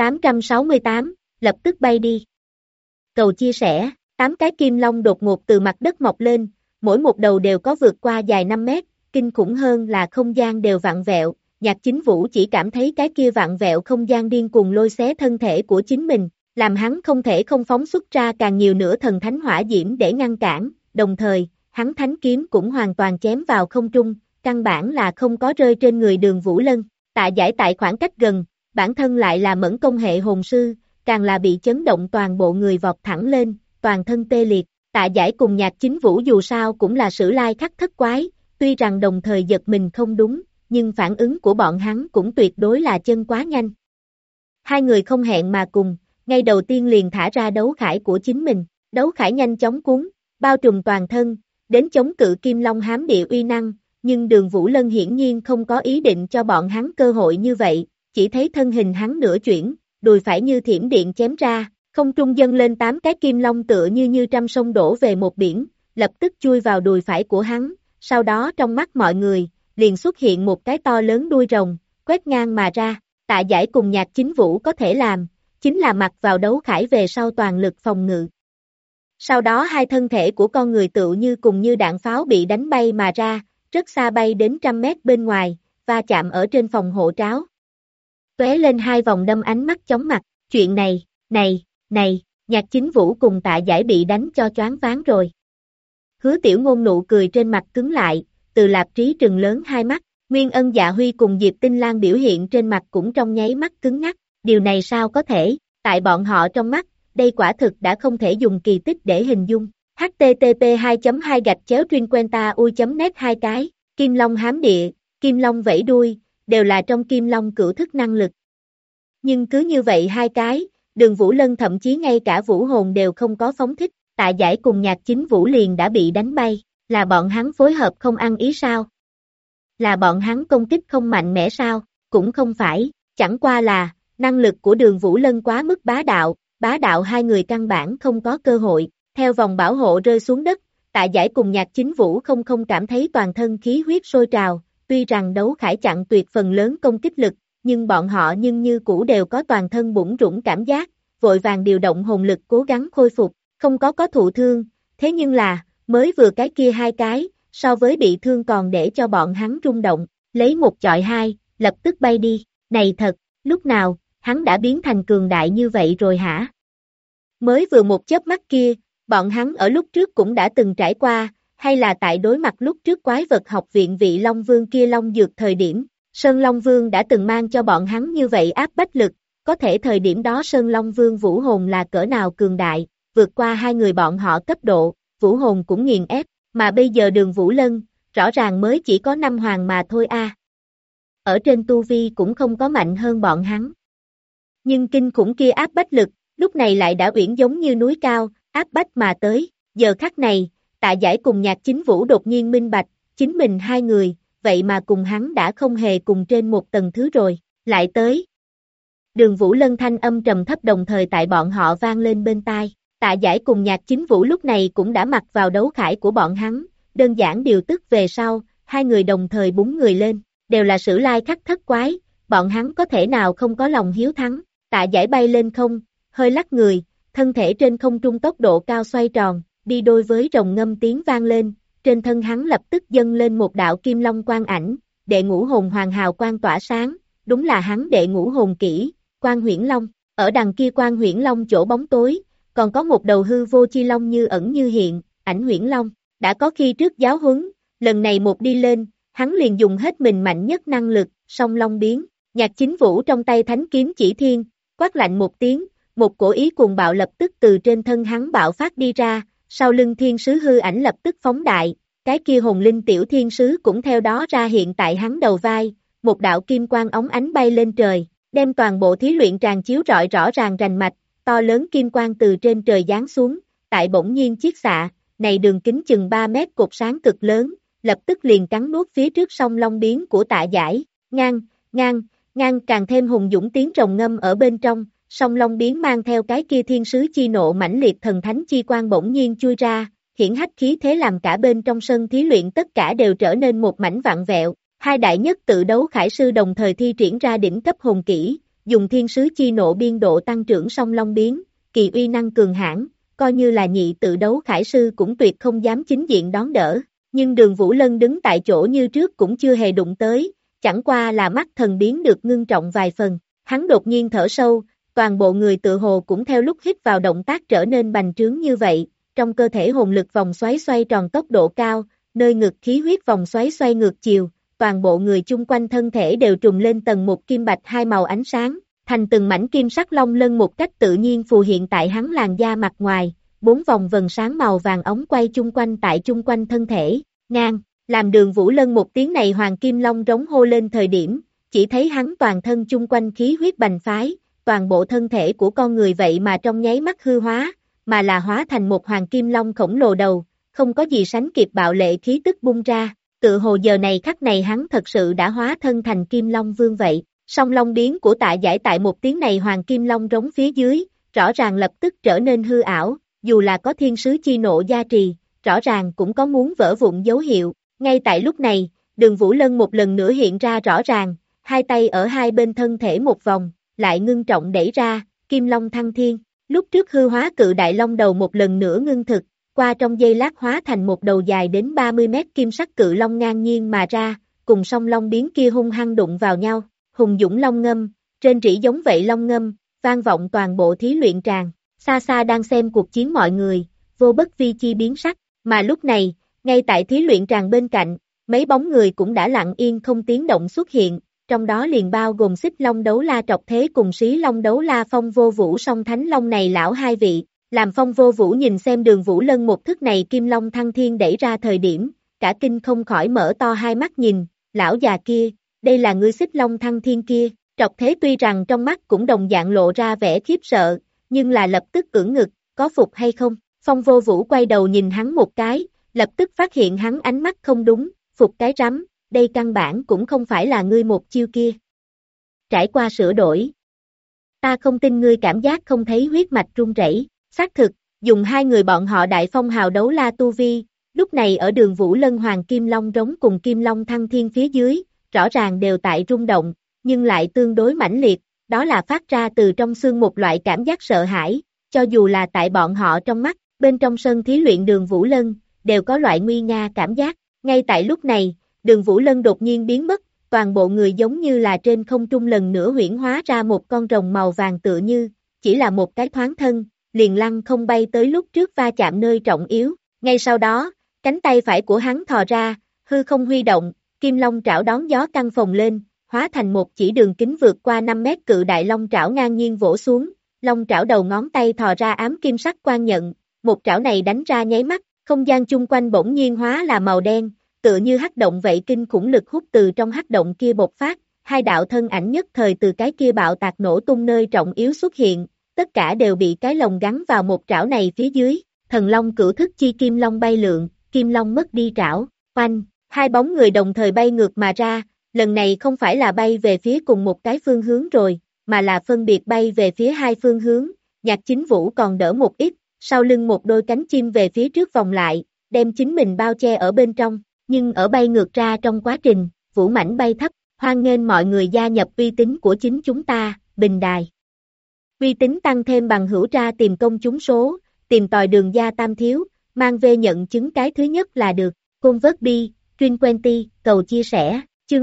S2: 868, lập tức bay đi. Cầu chia sẻ, 8 cái kim long đột ngột từ mặt đất mọc lên, mỗi một đầu đều có vượt qua dài 5 mét, kinh khủng hơn là không gian đều vặn vẹo, Nhạc Chính Vũ chỉ cảm thấy cái kia vặn vẹo không gian điên cuồng lôi xé thân thể của chính mình, làm hắn không thể không phóng xuất ra càng nhiều nữa thần thánh hỏa diễm để ngăn cản, đồng thời, hắn thánh kiếm cũng hoàn toàn chém vào không trung, căn bản là không có rơi trên người Đường Vũ Lân. Tạ Giải tại khoảng cách gần, bản thân lại là mẫn công hệ hồn sư, càng là bị chấn động toàn bộ người vọt thẳng lên, toàn thân tê liệt. Tạ Giải cùng Nhạc Chính Vũ dù sao cũng là sử lai khắc thất quái, tuy rằng đồng thời giật mình không đúng, nhưng phản ứng của bọn hắn cũng tuyệt đối là chân quá nhanh. Hai người không hẹn mà cùng, ngay đầu tiên liền thả ra đấu khải của chính mình, đấu khải nhanh chóng cuốn, bao trùm toàn thân, đến chống cự Kim Long hám địa uy năng, nhưng Đường Vũ Lân hiển nhiên không có ý định cho bọn hắn cơ hội như vậy, chỉ thấy thân hình hắn nửa chuyển, đùi phải như thiểm điện chém ra, không trung dâng lên 8 cái kim long tựa như trăm sông đổ về một biển, lập tức chui vào đùi phải của hắn, sau đó trong mắt mọi người, liền xuất hiện một cái to lớn đuôi rồng, quét ngang mà ra, Tạ Giải cùng Nhạc Chính Vũ có thể làm, chính là mặc vào đấu khải về sau toàn lực phòng ngự. Sau đó hai thân thể của con người tựu như cùng như đạn pháo bị đánh bay mà ra, rất xa bay đến 100 mét bên ngoài, va chạm ở trên phòng hộ tráo. Tóe lên hai vòng đâm ánh mắt chóng mặt, chuyện này, Nhạc Chính Vũ cùng Tạ Giải bị đánh cho choáng váng rồi. Hứa Tiểu Ngôn nụ cười trên mặt cứng lại, Từ Lạp Trí trừng lớn hai mắt, Nguyên Ân Dạ Huy cùng Diệp Tinh Lan biểu hiện trên mặt cũng trong nháy mắt cứng ngắc, điều này sao có thể, tại bọn họ trong mắt, đây quả thực đã không thể dùng kỳ tích để hình dung. http://2.2-truyền-quenta-ui.net hai cái, Kim Long hám địa, Kim Long vẫy đuôi, đều là trong Kim Long cửu thức năng lực. Nhưng cứ như vậy hai cái, Đường Vũ Lân thậm chí ngay cả vũ hồn đều không có phóng thích, Tạ Giải cùng Nhạc Chính Vũ liền đã bị đánh bay, là bọn hắn phối hợp không ăn ý sao? Là bọn hắn công kích không mạnh mẽ sao? Cũng không phải, chẳng qua là, năng lực của Đường Vũ Lân quá mức bá đạo hai người căn bản không có cơ hội, theo vòng bảo hộ rơi xuống đất, Tạ Giải cùng Nhạc Chính Vũ không cảm thấy toàn thân khí huyết sôi trào, tuy rằng đấu khải chặn tuyệt phần lớn công kích lực, nhưng bọn họ như cũ đều có toàn thân bủn rủn cảm giác, vội vàng điều động hồn lực cố gắng khôi phục, không có thụ thương, thế nhưng là, mới vừa cái kia hai cái, so với bị thương còn để cho bọn hắn rung động, lấy một chọi hai, lập tức bay đi, Này thật, lúc nào, hắn đã biến thành cường đại như vậy rồi hả? Mới vừa một chớp mắt kia, bọn hắn ở lúc trước cũng đã từng trải qua, hay là tại đối mặt lúc trước quái vật học viện vị Long Vương kia Long Dược thời điểm, Sơn Long Vương đã từng mang cho bọn hắn như vậy áp bách lực, có thể thời điểm đó Sơn Long Vương vũ hồn là cỡ nào cường đại, vượt qua hai người bọn họ cấp độ, vũ hồn cũng nghiền ép, mà bây giờ Đường Vũ Lân, rõ ràng mới chỉ có 5 hoàng mà thôi a. Ở trên tu vi cũng không có mạnh hơn bọn hắn. Nhưng kinh khủng kia áp bách lực, lúc này lại đã uyển giống như núi cao, áp bách mà tới, giờ khắc này, Tạ Giải cùng Nhạc Chính Vũ đột nhiên minh bạch, chính mình hai người, vậy mà cùng hắn đã không hề cùng trên một tầng thứ rồi, lại tới. Đường Vũ Lân thanh âm trầm thấp đồng thời tại bọn họ vang lên bên tai, Tạ Giải cùng Nhạc Chính Vũ lúc này cũng đã mặc vào đấu khải của bọn hắn, đơn giản điều tức về sau, hai người đồng thời búng người lên, đều là sử lai khắc thất quái, bọn hắn có thể nào không có lòng hiếu thắng, Tạ Giải bay lên không, hơi lắc người, thân thể trên không trung tốc độ cao xoay tròn, đi đôi với rồng ngâm tiếng vang lên, trên thân hắn lập tức dâng lên một đạo kim long quang ảnh, đệ ngũ hồn hoàng hào quang tỏa sáng, đúng là hắn đệ ngũ hồn kỹ, Quan Huyễn Long, ở đằng kia Quan Huyễn Long chỗ bóng tối, còn có một đầu hư vô chi long như ẩn như hiện, Ảnh Huyễn Long, đã có khi trước giáo huấn, lần này một đi lên, hắn liền dùng hết mình mạnh nhất năng lực, song long biến, Nhạc Chính Vũ trong tay thánh kiếm chỉ thiên, quát lạnh một tiếng, một cổ ý cuồng bạo lập tức từ trên thân hắn bạo phát đi ra, sau lưng thiên sứ hư ảnh lập tức phóng đại, cái kia hồn linh tiểu thiên sứ cũng theo đó ra hiện tại hắn đầu vai, một đạo kim quang óng ánh bay lên trời, đem toàn bộ thí luyện tràng chiếu rọi rõ ràng rành mạch, to lớn kim quang từ trên trời giáng xuống, tại bỗng nhiên chiết xạ, này đường kính chừng 3 mét cột sáng cực lớn, lập tức liền cắn nuốt phía trước song long biến của Tạ Giải, ngang càng thêm hùng dũng tiếng rồng ngâm ở bên trong, song long biến mang theo cái kia thiên sứ chi nộ mãnh liệt thần thánh chi quang bỗng nhiên chui ra, hiển hách khí thế làm cả bên trong sân thí luyện tất cả đều trở nên một mảnh vặn vẹo, hai đại nhất tự đấu khải sư đồng thời thi triển ra đỉnh cấp hồn kỹ, dùng thiên sứ chi nộ biên độ tăng trưởng song long biến, kỳ uy năng cường hãn, coi như là nhị tự đấu khải sư cũng tuyệt không dám chính diện đón đỡ, nhưng Đường Vũ Lân đứng tại chỗ như trước cũng chưa hề đụng tới, chẳng qua là mắt thần biến được ngưng trọng vài phần, hắn đột nhiên thở sâu, toàn bộ người tự hồ cũng theo lúc hít vào động tác trở nên bành trướng như vậy, trong cơ thể hồn lực vòng xoáy xoay tròn tốc độ cao, nơi ngực khí huyết vòng xoáy xoay ngược chiều, toàn bộ người chung quanh thân thể đều trùng lên tầng một kim bạch hai màu ánh sáng, thành từng mảnh kim sắc long lân một cách tự nhiên phù hiện tại hắn làn da mặt ngoài, 4 vòng vần sáng màu vàng ống quay chung quanh tại chung quanh thân thể, ngang, làm Đường Vũ Lân một tiếng này hoàng kim long rống hô lên thời điểm, chỉ thấy hắn toàn thân chung quanh khí huyết bành phái, toàn bộ thân thể của con người vậy mà trong nháy mắt hư hóa, mà là hóa thành một hoàng kim long khổng lồ đầu, không có gì sánh kịp bạo lệ khí tức bung ra, tự hồ giờ này khắc này hắn thật sự đã hóa thân thành kim long vương vậy, song long biến của Tạ Giải tại một tiếng này hoàng kim long rống phía dưới, rõ ràng lập tức trở nên hư ảo, dù là có thiên sứ chi nộ gia trì, rõ ràng cũng có muốn vỡ vụn dấu hiệu, ngay tại lúc này, Đường Vũ Lân một lần nữa hiện ra rõ ràng, hai tay ở hai bên thân thể một vòng, lại ngưng trọng đẩy ra, kim long thăng thiên, lúc trước hư hóa cự đại long đầu một lần nữa ngưng thực, qua trong giây lát hóa thành một đầu dài đến 30 mét kim sắc cự long ngang nhiên mà ra, cùng song long biến kia hung hăng đụng vào nhau, hùng dũng long ngâm, trên rỉ giống vậy long ngâm, vang vọng toàn bộ thí luyện tràng, xa xa đang xem cuộc chiến mọi người, vô bất vi chi biến sắc, mà lúc này, ngay tại thí luyện tràng bên cạnh, mấy bóng người cũng đã lặng yên không tiếng động xuất hiện, trong đó liền bao gồm Xích Long Đấu La Trọc Thế cùng Xí Long Đấu La Phong Vô Vũ song thánh long này lão hai vị, làm Phong Vô Vũ nhìn xem Đường Vũ Lân một thức này kim long thăng thiên đẩy ra thời điểm, cả kinh không khỏi mở to hai mắt nhìn, lão già kia, đây là ngươi Xích Long thăng thiên kia, Trọc Thế tuy rằng trong mắt cũng đồng dạng lộ ra vẻ khiếp sợ, nhưng là lập tức ưỡn ngực, có phục hay không, Phong Vô Vũ quay đầu nhìn hắn một cái, lập tức phát hiện hắn ánh mắt không đúng, phục cái rắm, đây căn bản cũng không phải là ngươi một chiêu kia. Trải qua sửa đổi. Ta không tin ngươi cảm giác không thấy huyết mạch run rẩy. Xác thực, dùng hai người bọn họ đại phong hào đấu la tu vi, lúc này ở Đường Vũ Lân hoàng kim long rống cùng kim long thăng thiên phía dưới, rõ ràng đều tại rung động, nhưng lại tương đối mãnh liệt, đó là phát ra từ trong xương một loại cảm giác sợ hãi, cho dù là tại bọn họ trong mắt, bên trong sân thí luyện Đường Vũ Lân, đều có loại nguy nga cảm giác, ngay tại lúc này, Đường Vũ Lân đột nhiên biến mất, toàn bộ người giống như là trên không trung lần nữa huyễn hóa ra một con rồng màu vàng tựa như, chỉ là một cái thoáng thân, liền lăng không bay tới lúc trước va chạm nơi trọng yếu, ngay sau đó, cánh tay phải của hắn thò ra, hư không huy động, kim long trảo đón gió căng phồng lên, hóa thành một chỉ đường kính vượt qua 5 mét cự đại long trảo ngang nhiên vỗ xuống, long trảo đầu ngón tay thò ra ám kim sắc quang nhận, một trảo này đánh ra nháy mắt, không gian chung quanh bỗng nhiên hóa là màu đen, tựa như hắc động vậy kinh khủng lực hút từ trong hắc động kia bộc phát, hai đạo thân ảnh nhất thời từ cái kia bạo tạc nổ tung nơi trọng yếu xuất hiện, tất cả đều bị cái lồng gắn vào một trảo này phía dưới, thần long cửu thức chi kim long bay lượn, kim long mất đi trảo, oanh, hai bóng người đồng thời bay ngược mà ra, lần này không phải là bay về phía cùng một cái phương hướng rồi, mà là phân biệt bay về phía hai phương hướng, Nhạc Chính Vũ còn đỡ một ít, sau lưng một đôi cánh chim về phía trước vòng lại, đem chính mình bao che ở bên trong, nhưng ở bay ngược ra trong quá trình, Vũ Mãnh bay thấp, hoan nghênh mọi người gia nhập uy tín của chính chúng ta, bình đài. Uy tín tăng thêm bằng hữu ra tìm công chúng số, tìm tòi đường gia tam thiếu, mang về nhận chứng cái thứ nhất là được, Côn vớt bi, Truyền Quenty, cầu chia sẻ, chương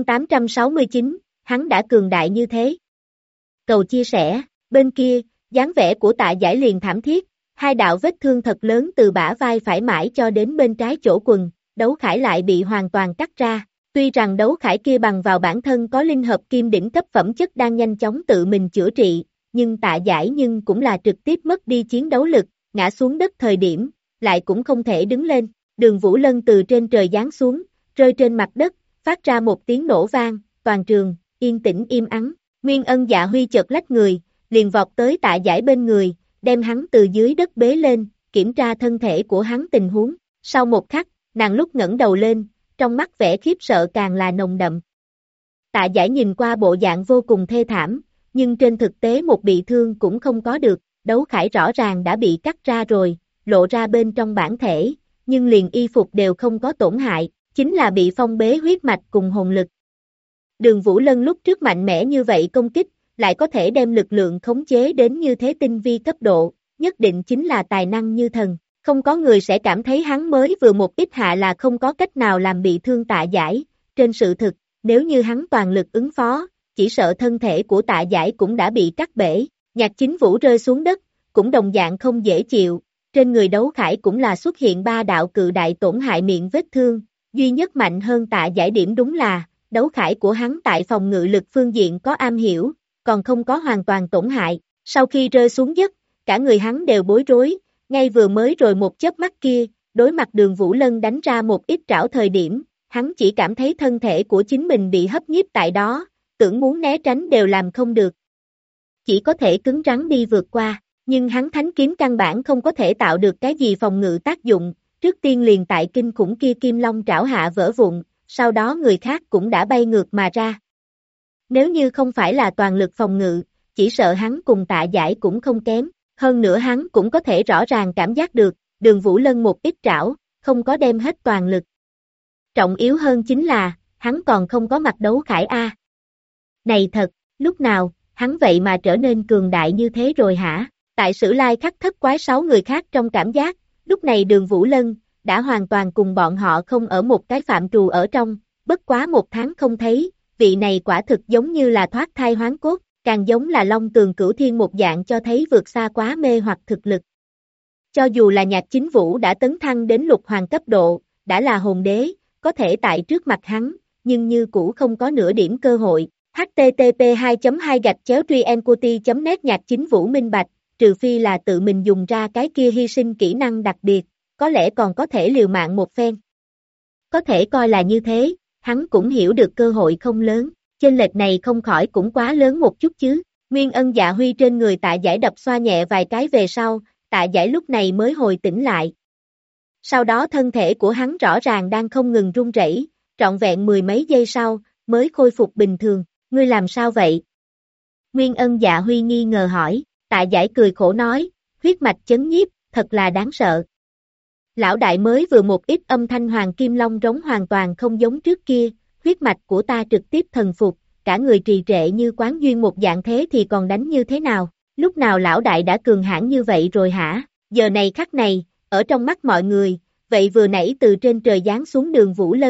S2: 869, hắn đã cường đại như thế. Cầu chia sẻ, bên kia, dáng vẻ của Tạ Giải liền thảm thiết, hai đạo vết thương thật lớn từ bả vai phải mãi cho đến bên trái chỗ quần, đấu khải lại bị hoàn toàn cắt ra. Tuy rằng đấu khải kia bằng vào bản thân có linh hợp kim đỉnh cấp phẩm chất đang nhanh chóng tự mình chữa trị, nhưng Tạ Giải nhưng cũng là trực tiếp mất đi chiến đấu lực, ngã xuống đất thời điểm, lại cũng không thể đứng lên. Đường Vũ Lân từ trên trời giáng xuống, rơi trên mặt đất, phát ra một tiếng nổ vang, toàn trường, yên tĩnh im ắng. Nguyên Ân Dạ Huy chợt lách người, liền vọt tới Tạ Giải bên người, đem hắn từ dưới đất bế lên, kiểm tra thân thể của hắn tình huống. Sau một khắc, nàng lúc ngẩng đầu lên, trong mắt vẻ khiếp sợ càng là nồng đậm. Tạ Giải nhìn qua bộ dạng vô cùng thê thảm, nhưng trên thực tế một bị thương cũng không có được, đấu khải rõ ràng đã bị cắt ra rồi, lộ ra bên trong bản thể, nhưng liền y phục đều không có tổn hại, chính là bị phong bế huyết mạch cùng hồn lực. Đường Vũ Lân lúc trước mạnh mẽ như vậy công kích, lại có thể đem lực lượng khống chế đến như thế tinh vi cấp độ, nhất định chính là tài năng như thần. Không có người sẽ cảm thấy hắn mới vừa một ít hạ là không có cách nào làm bị thương Tạ Giải, trên sự thực, nếu như hắn toàn lực ứng phó, chỉ sợ thân thể của Tạ Giải cũng đã bị cắt bể. Nhạc Chính Vũ rơi xuống đất, cũng đồng dạng không dễ chịu, trên người đấu khải cũng là xuất hiện 3 đạo cự đại tổn hại miệng vết thương, duy nhất mạnh hơn Tạ Giải điểm đúng là, đấu khải của hắn tại phòng ngự lực phương diện có am hiểu, còn không có hoàn toàn tổn hại, sau khi rơi xuống đất, cả người hắn đều bối rối, ngay vừa mới rồi một chớp mắt kia, đối mặt Đường Vũ Lân đánh ra một ít trảo thời điểm, hắn chỉ cảm thấy thân thể của chính mình bị hấp nhiếp tại đó, tưởng muốn né tránh đều làm không được. Chỉ có thể cứng rắn đi vượt qua, nhưng hắn thánh kiếm căn bản không có thể tạo được cái gì phòng ngự tác dụng, trước tiên liền tại kinh khủng kia kim long trảo hạ vỡ vụn, sau đó người khác cũng đã bay ngược mà ra. Nếu như không phải là toàn lực phòng ngự, chỉ sợ hắn cùng Tạ Giải cũng không kém, hơn nữa hắn cũng có thể rõ ràng cảm giác được, Đường Vũ Lân một ít trảo, không có đem hết toàn lực. Trọng yếu hơn chính là, hắn còn không có mặt đấu khải A. Này thật, lúc nào, hắn vậy mà trở nên cường đại như thế rồi hả? Tại Sử Lai Khắc Thất Quái 6 người khác trong cảm giác, lúc này Đường Vũ Lân, đã hoàn toàn cùng bọn họ không ở một cái phạm trù ở trong, bất quá 1 tháng không thấy, vị này quả thực giống như là thoát thai hoán cốt, càng giống là Long Tường Cửu Thiên một dạng cho thấy vượt xa quá mê hoặc thực lực. Cho dù là Nhạc Chính Vũ đã tấn thăng đến lục hoàng cấp độ, đã là hồn đế, có thể tại trước mặt hắn, nhưng như cũ không có nửa điểm cơ hội. http://2.2-truyencuti.net Nhạc Chính Vũ minh bạch, trừ phi là tự mình dùng ra cái kia hy sinh kỹ năng đặc biệt, có lẽ còn có thể liều mạng một phen. Có thể coi là như thế, hắn cũng hiểu được cơ hội không lớn, chênh lệch này không khỏi cũng quá lớn một chút chứ. Nguyên Ân Dạ Huy trên người Tạ Giải đập xoa nhẹ vài cái về sau, Tạ Giải lúc này mới hồi tỉnh lại. Sau đó thân thể của hắn rõ ràng đang không ngừng run rẩy, trọn vẹn 10 mấy giây sau, mới khôi phục bình thường. Ngươi làm sao vậy? Nguyên Ân Dạ Huy nghi ngờ hỏi, Tạ Giải cười khổ nói, huyết mạch chấn nhiếp, thật là đáng sợ. Lão đại mới vừa một ít âm thanh hoàng kim long rống hoàn toàn không giống trước kia, huyết mạch của ta trực tiếp thần phục, cả người trì trệ như quán duyên một dạng thế thì còn đánh như thế nào? Lúc nào lão đại đã cường hãn như vậy rồi hả? Giờ này khắc này, ở trong mắt mọi người, vậy vừa nãy từ trên trời giáng xuống Đường Vũ Lân,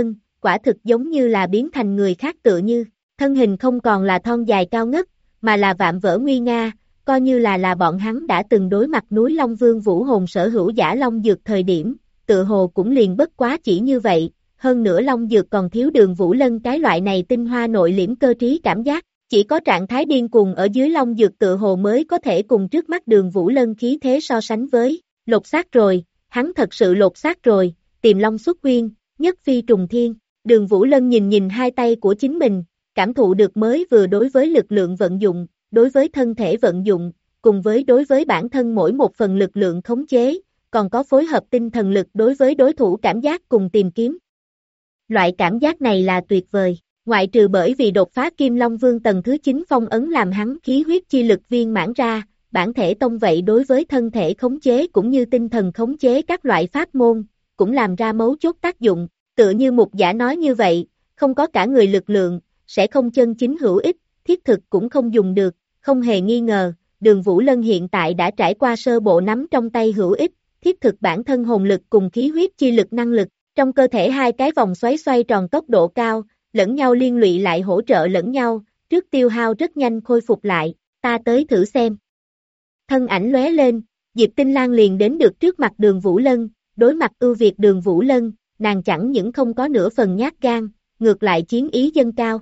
S2: quả thực giống như là biến thành người khác tựa như, thân hình không còn là thon dài cao ngất, mà là vạm vỡ nguy nga, coi như là bọn hắn đã từng đối mặt núi Long Vương vũ hồn sở hữu giả Long Dược thời điểm, tự hồ cũng liền bất quá chỉ như vậy, hơn nữa Long Dược còn thiếu Đường Vũ Lân cái loại này tinh hoa nội liễm cơ trí cảm giác, chỉ có trạng thái điên cuồng ở dưới Long Dược tự hồ mới có thể cùng trước mắt Đường Vũ Lân khí thế so sánh với, lột xác rồi, hắn thật sự lột xác rồi, tìm Long xuất huyên, nhất phi trùng thiên, Đường Vũ Lân nhìn hai tay của chính mình, cảm thụ được mới vừa đối với lực lượng vận dụng, đối với thân thể vận dụng, cùng với đối với bản thân mỗi một phần lực lượng khống chế, còn có phối hợp tinh thần lực đối với đối thủ cảm giác cùng tìm kiếm. Loại cảm giác này là tuyệt vời, ngoại trừ bởi vì đột phá Kim Long Vương tầng thứ 9 phong ấn làm hắn khí huyết chi lực viên mãn ra, bản thể tông vậy đối với thân thể khống chế cũng như tinh thần khống chế các loại pháp môn, cũng làm ra mấu chốt tác dụng, tựa như Mục Giả nói như vậy, không có cả người lực lượng, sẽ không chân chính hữu ích, thiết thực cũng không dùng được, không hề nghi ngờ, Đường Vũ Lân hiện tại đã trải qua sơ bộ nắm trong tay hữu ích, thiết thực bản thân hồn lực cùng khí huyết chi lực năng lực, trong cơ thể hai cái vòng xoáy xoay tròn tốc độ cao, lẫn nhau liên lụy lại hỗ trợ lẫn nhau, trước tiêu hao rất nhanh khôi phục lại, ta tới thử xem. Thân ảnh lóe lên, Diệp Tinh Lang liền đến được trước mặt Đường Vũ Lân, đối mặt ưu việt Đường Vũ Lân, nàng chẳng những không có nửa phần nhát gan, ngược lại chiến ý dâng cao.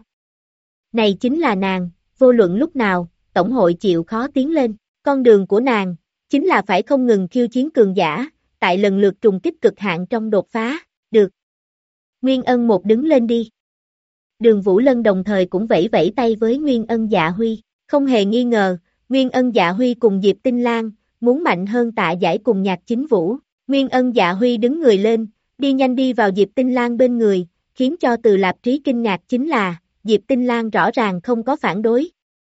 S2: Này chính là nàng, vô luận lúc nào, tổng hội chịu khó tiến lên, con đường của nàng, chính là phải không ngừng khiêu chiến cường giả, tại lần lượt trùng kích cực hạn trong đột phá, được. Nguyên Ân một đứng lên đi. Đường Vũ Lân đồng thời cũng vẫy vẫy tay với Nguyên Ân Dạ Huy, không hề nghi ngờ, Nguyên Ân Dạ Huy cùng Diệp Tinh Lang, muốn mạnh hơn Tạ Giải cùng Nhạc Chính Vũ. Nguyên Ân Dạ Huy đứng người lên, đi nhanh đi vào Diệp Tinh Lang bên người, khiến cho Từ Lạp Trí kinh ngạc chính là, Diệp Tinh Lang rõ ràng không có phản đối.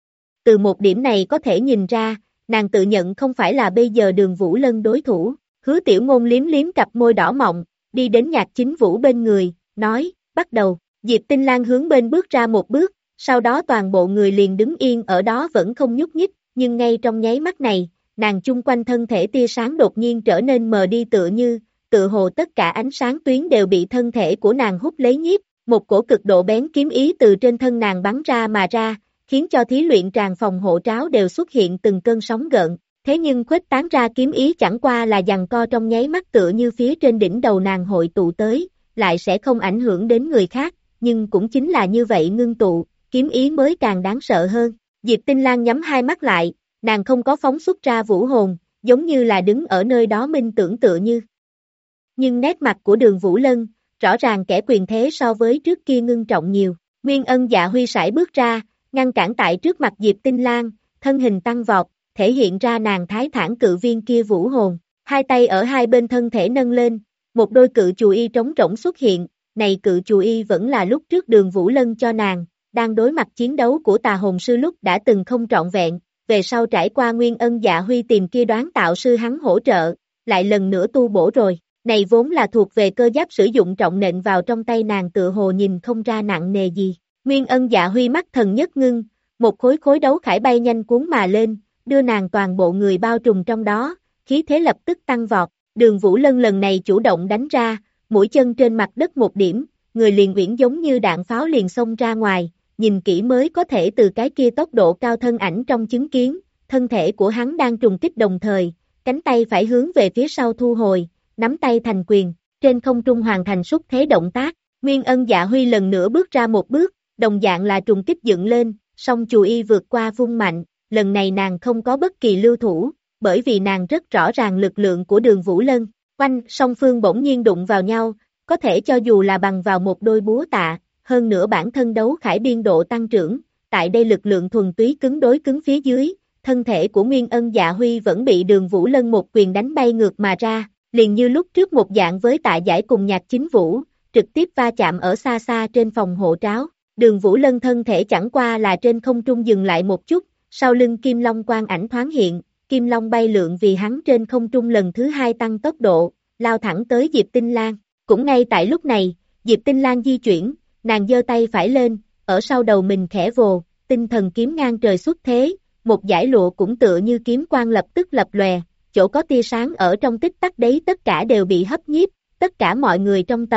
S2: Từ một điểm này có thể nhìn ra, nàng tự nhận không phải là bây giờ Đường Vũ Lân đối thủ, Hứa Tiểu Ngôn liếm liếm cặp môi đỏ mọng, đi đến Nhạc Chính Vũ bên người, nói, bắt đầu, Diệp Tinh Lang hướng bên bước ra một bước, sau đó toàn bộ người liền đứng yên ở đó vẫn không nhúc nhích, nhưng ngay trong nháy mắt này, nàng chung quanh thân thể tia sáng đột nhiên trở nên mờ đi tựa hồ tất cả ánh sáng tuyến đều bị thân thể của nàng hút lấy nhiếp, một cổ cực độ bén kiếm ý từ trên thân nàng bắn ra mà ra, khiến cho thí luyện tràng phòng hộ tráo đều xuất hiện từng cơn sóng gợn, thế nhưng khuếch tán ra kiếm ý chẳng qua là giằng co trong nháy mắt tựa như phía trên đỉnh đầu nàng hội tụ tới, lại sẽ không ảnh hưởng đến người khác, nhưng cũng chính là như vậy ngưng tụ, kiếm ý mới càng đáng sợ hơn. Diệp Tinh Lang nhắm hai mắt lại, nàng không có phóng xuất ra vũ hồn, giống như là đứng ở nơi đó minh tưởng tựa như. Nhưng nét mặt của Đường Vũ Lân, rõ ràng kẻ quyền thế so với trước kia ngưng trọng nhiều. Nguyên Ân Dạ Huy sải bước ra, ngăn cản tại trước mặt Diệp Tinh Lang, thân hình tăng vọt, thể hiện ra nàng thái thản cự viên kia vũ hồn. Hai tay ở hai bên thân thể nâng lên, một đôi cự chù y trống rỗng xuất hiện, này cự chù y vẫn là lúc trước Đường Vũ Lân cho nàng, đang đối mặt chiến đấu của Tà Hồn Sư lúc đã từng không trọn vẹn, về sau trải qua Nguyên Ân Dạ Huy tìm kia đoán tạo sư hắn hỗ trợ, lại lần nữa tu bổ rồi. Này vốn là thuộc về cơ giáp sử dụng trọng nện vào trong tay nàng tựa hồ nhìn không ra nặng nề gì. Nguyên Ân Dạ Huy mắt thần nhất ngưng, một khối đấu khải bay nhanh cuốn mà lên, đưa nàng toàn bộ người bao trùm trong đó, khí thế lập tức tăng vọt. Đường Vũ Lân lần này chủ động đánh ra, mũi chân trên mặt đất một điểm, người liền uyển giống như đạn pháo liền xông ra ngoài, nhìn kỹ mới có thể từ cái kia tốc độ cao thân ảnh trong chứng kiến, thân thể của hắn đang trùng kích đồng thời, cánh tay phải hướng về phía sau thu hồi, nắm tay thành quyền, trên không trung hoàn thành xúc thế động tác, Nguyên Ân Dạ Huy lần nữa bước ra một bước, đồng dạng là trùng kích dựng lên, song chù y vượt qua vung mạnh, lần này nàng không có bất kỳ lưu thủ, bởi vì nàng rất rõ ràng lực lượng của Đường Vũ Lân, oanh, song phương bỗng nhiên đụng vào nhau, có thể cho dù là bằng vào một đôi búa tạ, hơn nữa bản thân đấu khải biên độ tăng trưởng, tại đây lực lượng thuần túy cứng đối cứng phía dưới, thân thể của Nguyên Ân Dạ Huy vẫn bị Đường Vũ Lân một quyền đánh bay ngược mà ra, liền như lúc trước một dạng với Tạ Giải cùng Nhạc Chính Vũ, trực tiếp va chạm ở xa xa trên phòng hộ tráo. Đường Vũ Lân thân thể chẳng qua là trên không trung dừng lại một chút, sau lưng Kim Long quang ảnh thoáng hiện, Kim Long bay lượn vì hắn trên không trung lần thứ hai tăng tốc độ, lao thẳng tới Diệp Tinh Lang. Cũng ngay tại lúc này, Diệp Tinh Lang di chuyển, nàng giơ tay phải lên, ở sau đầu mình khẽ vồ, tinh thần kiếm ngang trời xuất thế, một dải lụa cũng tựa như kiếm quang lập tức lập lòe, chỗ có tia sáng ở trong tích tắc đấy tất cả đều bị hấp nhiếp, tất cả mọi người trong tầm mắt,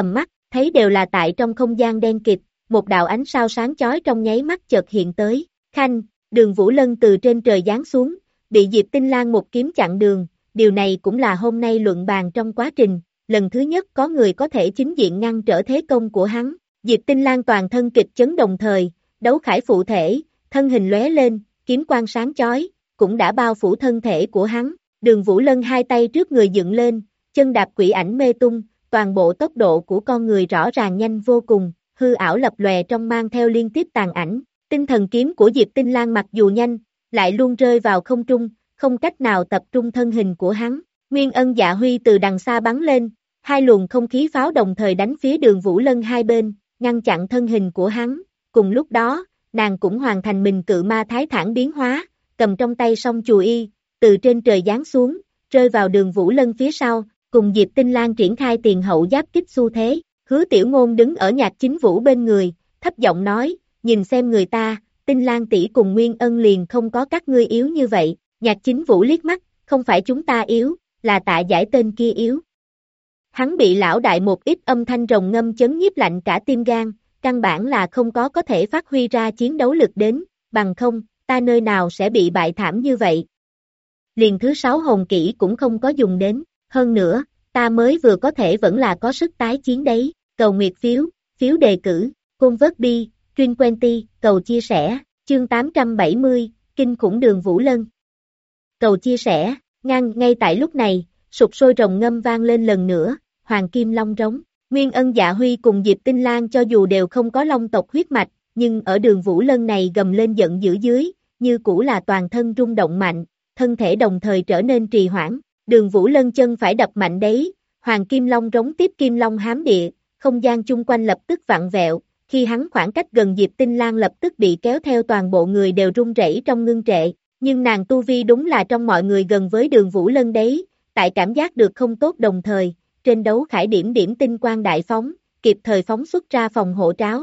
S2: thấy đều là tại trong không gian đen kịt, một đạo ánh sao sáng chói trong nháy mắt chợt hiện tới, khanh, Đường Vũ Lân từ trên trời giáng xuống, bị Diệp Tinh Lang một kiếm chặn đường, điều này cũng là hôm nay luận bàn trong quá trình, lần thứ nhất có người có thể chính diện ngăn trở thế công của hắn, Diệp Tinh Lang toàn thân kịch chấn đồng thời, đấu khải phụ thể, thân hình lóe lên, kiếm quang sáng chói, cũng đã bao phủ thân thể của hắn, Đường Vũ Lân hai tay trước người dựng lên, chân đạp quỷ ảnh mê tung, toàn bộ tốc độ của con người rõ ràng nhanh vô cùng, hư ảo lập lòe trong mang theo liên tiếp tàn ảnh, tinh thần kiếm của Diệp Tinh Lang mặc dù nhanh, lại luôn rơi vào không trung, không cách nào tập trung thân hình của hắn, Nguyên Ân Dạ Huy từ đằng xa bắn lên, hai luồng không khí pháo đồng thời đánh phía Đường Vũ Lân hai bên, ngăn chặn thân hình của hắn, cùng lúc đó, nàng cũng hoàn thành mình cự ma thái thản biến hóa, cầm trong tay song chùy y, từ trên trời giáng xuống, rơi vào Đường Vũ Lân phía sau, cùng Diệp Tinh Lang triển khai tiền hậu giáp kích xu thế, Hứa Tiểu Ngôn đứng ở Nhạc Chính Vũ bên người, thấp giọng nói, nhìn xem người ta, Tinh Lang tỷ cùng Nguyên Ân liền không có các ngươi yếu như vậy, Nhạc Chính Vũ liếc mắt, không phải chúng ta yếu, là Tạ Giải tên kia yếu. Hắn bị lão đại một ít âm thanh rồng ngâm chấn nhiếp lạnh cả tim gan, căn bản là không có thể phát huy ra chiến đấu lực đến, bằng không, ta nơi nào sẽ bị bại thảm như vậy. Liền thứ 6 hồn kỹ cũng không có dùng đến, hơn nữa, ta mới vừa có thể vẫn là có sức tái chiến đấy, cầu nguyệt phiếu, phiếu đề cử, côn vớt bi, Trinh Quenty, cầu chia sẻ, chương 870, kinh khủng Đường Vũ Lân. Cầu chia sẻ, ngay tại lúc này, sục sôi rồng ngâm vang lên lần nữa, Hoàng Kim Long rống, Nguyên Ân Dạ Huy cùng Diệp Tinh Lang cho dù đều không có long tộc huyết mạch, nhưng ở Đường Vũ Lân này gầm lên giận dữ dưới, như cũ là toàn thân rung động mạnh, thân thể đồng thời trở nên trì hoãn, Đường Vũ Lân chân phải đập mạnh đấy, Hoàng Kim Long rống tiếp Kim Long hám địa, không gian chung quanh lập tức vặn vẹo, khi hắn khoảng cách gần Diệp Tinh Lang lập tức bị kéo theo toàn bộ người đều run rẩy trong ngưng trệ, nhưng nàng tu vi đúng là trong mọi người gần với Đường Vũ Lân đấy, tại cảm giác được không tốt đồng thời, trên đấu khải điểm tinh quang đại phóng, kịp thời phóng xuất ra phòng hộ tráo.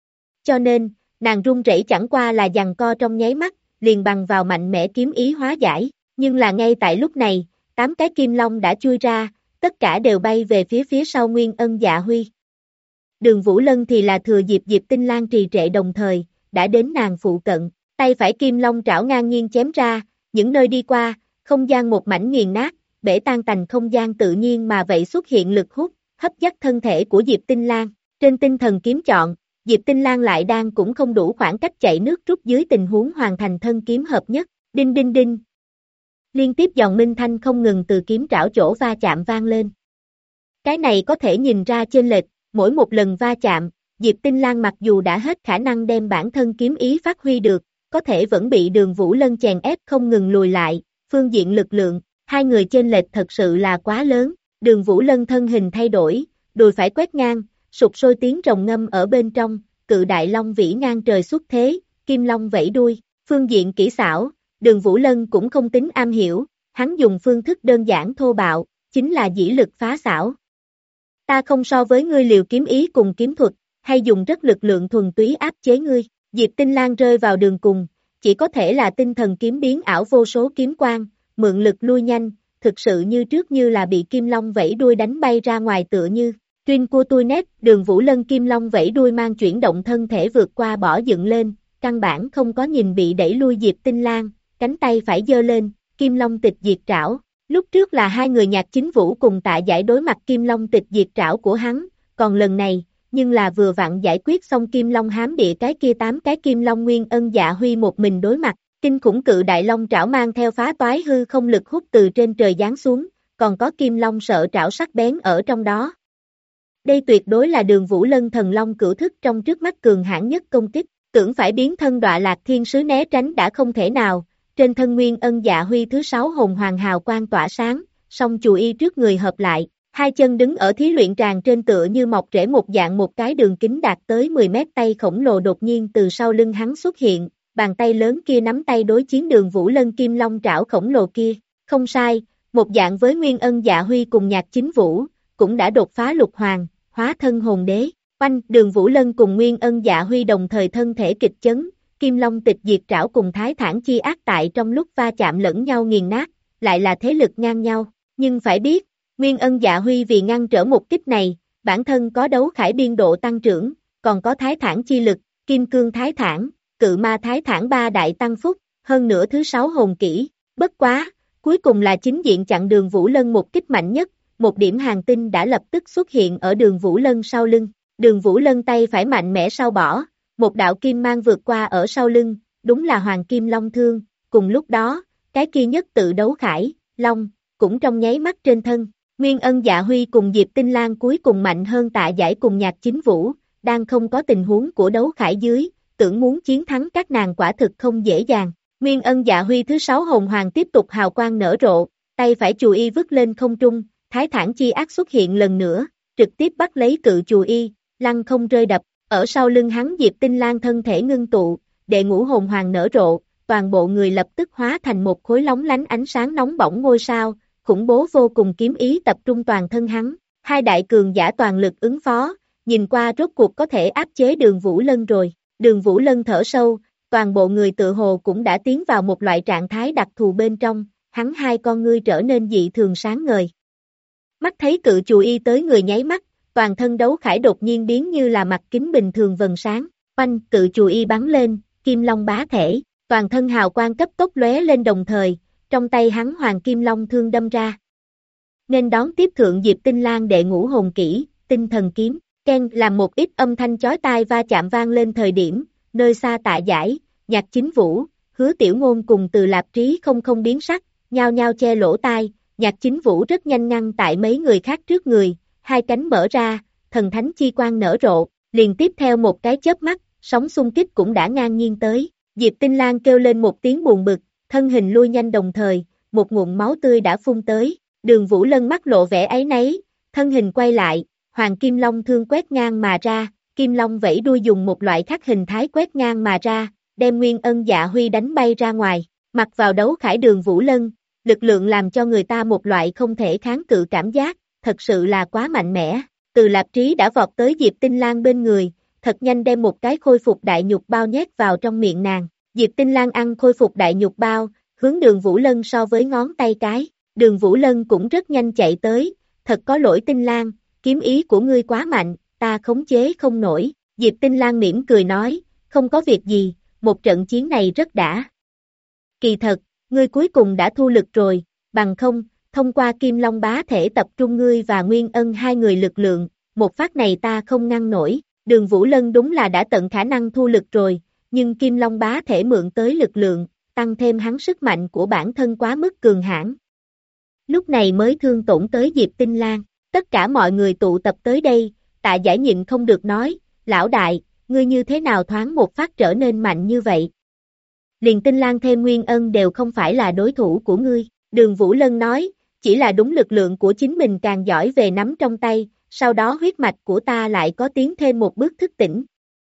S2: Cho nên, nàng run rẩy chẳng qua là giằng co trong nháy mắt, liền bằng vào mạnh mẽ kiếm ý hóa giải, nhưng là ngay tại lúc này, 8 cái kim long đã chui ra, tất cả đều bay về phía sau Nguyên Ân Dạ Huy. Đường Vũ Lân thì là thừa dịp Diệp Tinh Lang trì trệ đồng thời, đã đến nàng phụ cận, tay phải kim long trảo ngang nghiêng chém ra, những nơi đi qua, không gian một mảnh nghiền nát, bể tan tành không gian tự nhiên mà vậy xuất hiện lực hút, hấp dắt thân thể của Diệp Tinh Lang, trên tinh thần kiếm chọn, Diệp Tinh Lang lại đang cũng không đủ khoảng cách chạy nước rút dưới tình huống hoàn thành thân kiếm hợp nhất, đinh đinh đinh. Liên tiếp dòng minh thanh không ngừng từ kiếm trảo chỗ va chạm vang lên. Cái này có thể nhìn ra chênh lệch, mỗi một lần va chạm, Diệp Tinh Lang mặc dù đã hết khả năng đem bản thân kiếm ý phát huy được, có thể vẫn bị Đường Vũ Lân chèn ép không ngừng lùi lại, phương diện lực lượng, hai người chênh lệch thật sự là quá lớn, Đường Vũ Lân thân hình thay đổi, đùi phải quét ngang, sục sôi tiếng rồng ngâm ở bên trong, cự đại long vĩ ngang trời xuất thế, kim long vẫy đuôi, phương diện kỹ xảo, Đường Vũ Lân cũng không tính am hiểu, hắn dùng phương thức đơn giản thô bạo, chính là dĩ lực phá xảo. Ta không so với ngươi liều kiếm ý cùng kiếm thuật, hay dùng rất lực lượng thuần túy áp chế ngươi, Diệp Tinh Lang rơi vào đường cùng, chỉ có thể là tinh thần kiếm biến ảo vô số kiếm quang, mượn lực lui nhanh, thực sự như trước như là bị kim long vẫy đuôi đánh bay ra ngoài tựa như. Trinh của tôi nét, Đường Vũ Lân kim long vẫy đuôi mang chuyển động thân thể vượt qua bỏ dựng lên, căn bản không có nhìn bị đẩy lui Diệp Tinh Lang, cánh tay phải giơ lên, kim long tịch diệt trảo. Lúc trước là hai người Nhạc Chính Vũ cùng Tạ Giải đối mặt kim long tịch diệt trảo của hắn, còn lần này, nhưng là vừa vặn giải quyết xong kim long hám địa cái kia 8 cái kim long Nguyên Ân Dạ Huy một mình đối mặt, kinh khủng cự đại long trảo mang theo phá toái hư không lực hút từ trên trời giáng xuống, còn có kim long sợ trảo sắc bén ở trong đó. Đây tuyệt đối là Đường Vũ Lân thần long cửu thức trong trước mắt cường hãn nhất công kích, tưởng phải biến thân đọa lạc thiên sứ né tránh đã không thể nào, trên thân Nguyên Ân Dạ Huy thứ 6 hồn hoàng hào quang tỏa sáng, song chùy y trước người hợp lại, hai chân đứng ở thí luyện tràng trên tựa như mọc rễ một dạng một cái đường kính đạt tới 10 mét tay khổng lồ đột nhiên từ sau lưng hắn xuất hiện, bàn tay lớn kia nắm tay đối chiến Đường Vũ Lân kim long trảo khổng lồ kia, không sai, một dạng với Nguyên Ân Dạ Huy cùng Nhạc Chính Vũ, cũng đã đột phá lục hoàng, hóa thân hồn đế, oanh, Đường Vũ Lân cùng Nguyên Ân Dạ Huy đồng thời thân thể kịch chấn, kim long tịch diệt trảo cùng thái thản chi ác tại trong lúc va chạm lẫn nhau nghiền nát, lại là thế lực ngang nhau, nhưng phải biết, Nguyên Ân Dạ Huy vì ngăn trở một kích này, bản thân có đấu khải biên độ tăng trưởng, còn có thái thản chi lực, kim cương thái thản, cự ma thái thản ba đại tăng phúc, hơn nữa thứ 6 hồn kỹ, bất quá, cuối cùng là chính diện chặn Đường Vũ Lân một kích mạnh nhất, một điểm hàng tinh đã lập tức xuất hiện ở Đường Vũ Lân sau lưng, Đường Vũ Lân tay phải mạnh mẽ sau bỏ, một đạo kim mang vượt qua ở sau lưng, đúng là Hoàng Kim Long Thương, cùng lúc đó, cái kia nhất tự đấu khải, Long, cũng trong nháy mắt trên thân. Nguyên Ân Dạ Huy cùng Diệp Tinh Lan cuối cùng mạnh hơn Tạ Giải cùng Nhạc Chính Vũ, đang không có tình huống của đấu khải dưới, tưởng muốn chiến thắng các nàng quả thực không dễ dàng. Nguyên Ân Dạ Huy thứ 6 hồn hoàng tiếp tục hào quang nở rộ, tay phải chù y vứt lên không trung, thái thản chi ác xuất hiện lần nữa, trực tiếp bắt lấy cự chù y, lăng không rơi đập, ở sau lưng hắn Diệp Tinh Lan thân thể ngưng tụ, đệ ngũ hồn hoàng nở rộ, toàn bộ người lập tức hóa thành một khối lóng lánh ánh sáng nóng bỏng ngôi sao, khủng bố vô cùng kiếm ý tập trung toàn thân hắn, hai đại cường giả toàn lực ứng phó, nhìn qua rốt cuộc có thể áp chế Đường Vũ Lân rồi, Đường Vũ Lân thở sâu, toàn bộ người tự hồ cũng đã tiến vào một loại trạng thái đặc thù bên trong, hắn hai con ngươi trở nên dị thường sáng ngời. Mắt thấy cự chù y tới người nháy mắt, toàn thân đấu khải đột nhiên biến như là mặt kính bình thường vầng sáng, oanh cự chù y bắn lên, kim long bá thể, toàn thân hào quang cấp tốc lóe lên đồng thời, trong tay hắn Hoàng Kim Long Thương đâm ra. Nên đón tiếp thượng Diệp Tinh Lan đệ ngũ hồn kỹ, tinh thần kiếm, ken làm một ít âm thanh chói tai va chạm vang lên thời điểm, nơi xa Tạ Giải, Nhạc Chính Vũ, Hứa Tiểu Ngôn cùng Từ Lạp Trí không biến sắc, nhao nhao che lỗ tai, Nhạc Chính Vũ rất nhanh ngăn tại mấy người khác trước người, hai cánh mở ra, thần thánh chi quang nở rộ, liền tiếp theo một cái chớp mắt, sóng xung kích cũng đã ngang nhiên tới, Diệp Tinh Lan kêu lên một tiếng buồn bực, thân hình lui nhanh đồng thời, một ngụm máu tươi đã phun tới, Đường Vũ Lân mắt lộ vẻ áy náy, thân hình quay lại, Hoàng Kim Long Thương quét ngang mà ra, Kim Long vẫy đuôi dùng một loại khác hình thái quét ngang mà ra, đem Nguyên Ân Dạ Huy đánh bay ra ngoài, mặc vào đấu khải Đường Vũ Lân, lực lượng làm cho người ta một loại không thể kháng cự cảm giác, thật sự là quá mạnh mẽ, Từ Lạp Trí đã vọt tới Diệp Tinh Lan bên người, thật nhanh đem một cái khôi phục đại nhục bao nhét vào trong miệng nàng, Diệp Tinh Lan ăn khôi phục đại nhục bao, hướng Đường Vũ Lân so với ngón tay cái, Đường Vũ Lân cũng rất nhanh chạy tới, thật có lỗi Tinh Lan, kiếm ý của ngươi quá mạnh, ta khống chế không nổi, Diệp Tinh Lan mỉm cười nói, không có việc gì, một trận chiến này rất đã. Kỳ thật, ngươi cuối cùng đã thu lực rồi, bằng không, thông qua Kim Long bá thể tập trung ngươi và Nguyên Ân hai người lực lượng, một phát này ta không ngăn nổi, Đường Vũ Lân đúng là đã tận khả năng thu lực rồi, nhưng Kim Long bá thể mượn tới lực lượng, tăng thêm hắn sức mạnh của bản thân quá mức cường hãn. Lúc này mới thương tổn tới Diệp Tinh Lan, tất cả mọi người tụ tập tới đây, Tạ Giải nhịn không được nói, lão đại, ngươi như thế nào thoáng một phát trở nên mạnh như vậy? Liền Tinh Lan thêm Nguyên Ân đều không phải là đối thủ của ngươi, Đường Vũ Lân nói, chỉ là đúng lực lượng của chính mình càng giỏi về nắm trong tay, sau đó huyết mạch của ta lại có tiến thêm một bước thức tỉnh.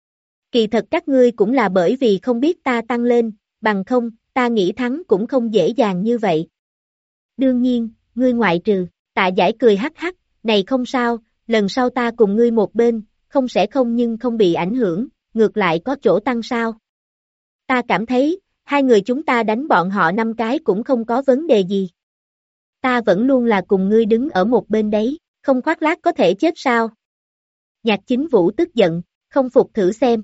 S2: Kỳ thật các ngươi cũng là bởi vì không biết ta tăng lên, bằng không, ta nghĩ thắng cũng không dễ dàng như vậy. Đương nhiên, ngươi ngoại trừ, Tạ Giải cười hắc hắc, này không sao, lần sau ta cùng ngươi một bên, không sẽ không nhưng không bị ảnh hưởng, ngược lại có chỗ tăng sao. Ta cảm thấy, hai người chúng ta đánh bọn họ 5 cái cũng không có vấn đề gì. Ta vẫn luôn là cùng ngươi đứng ở một bên đấy, không khoác lác có thể chết sao. Nhạc Chính Vũ tức giận, không phục thử xem.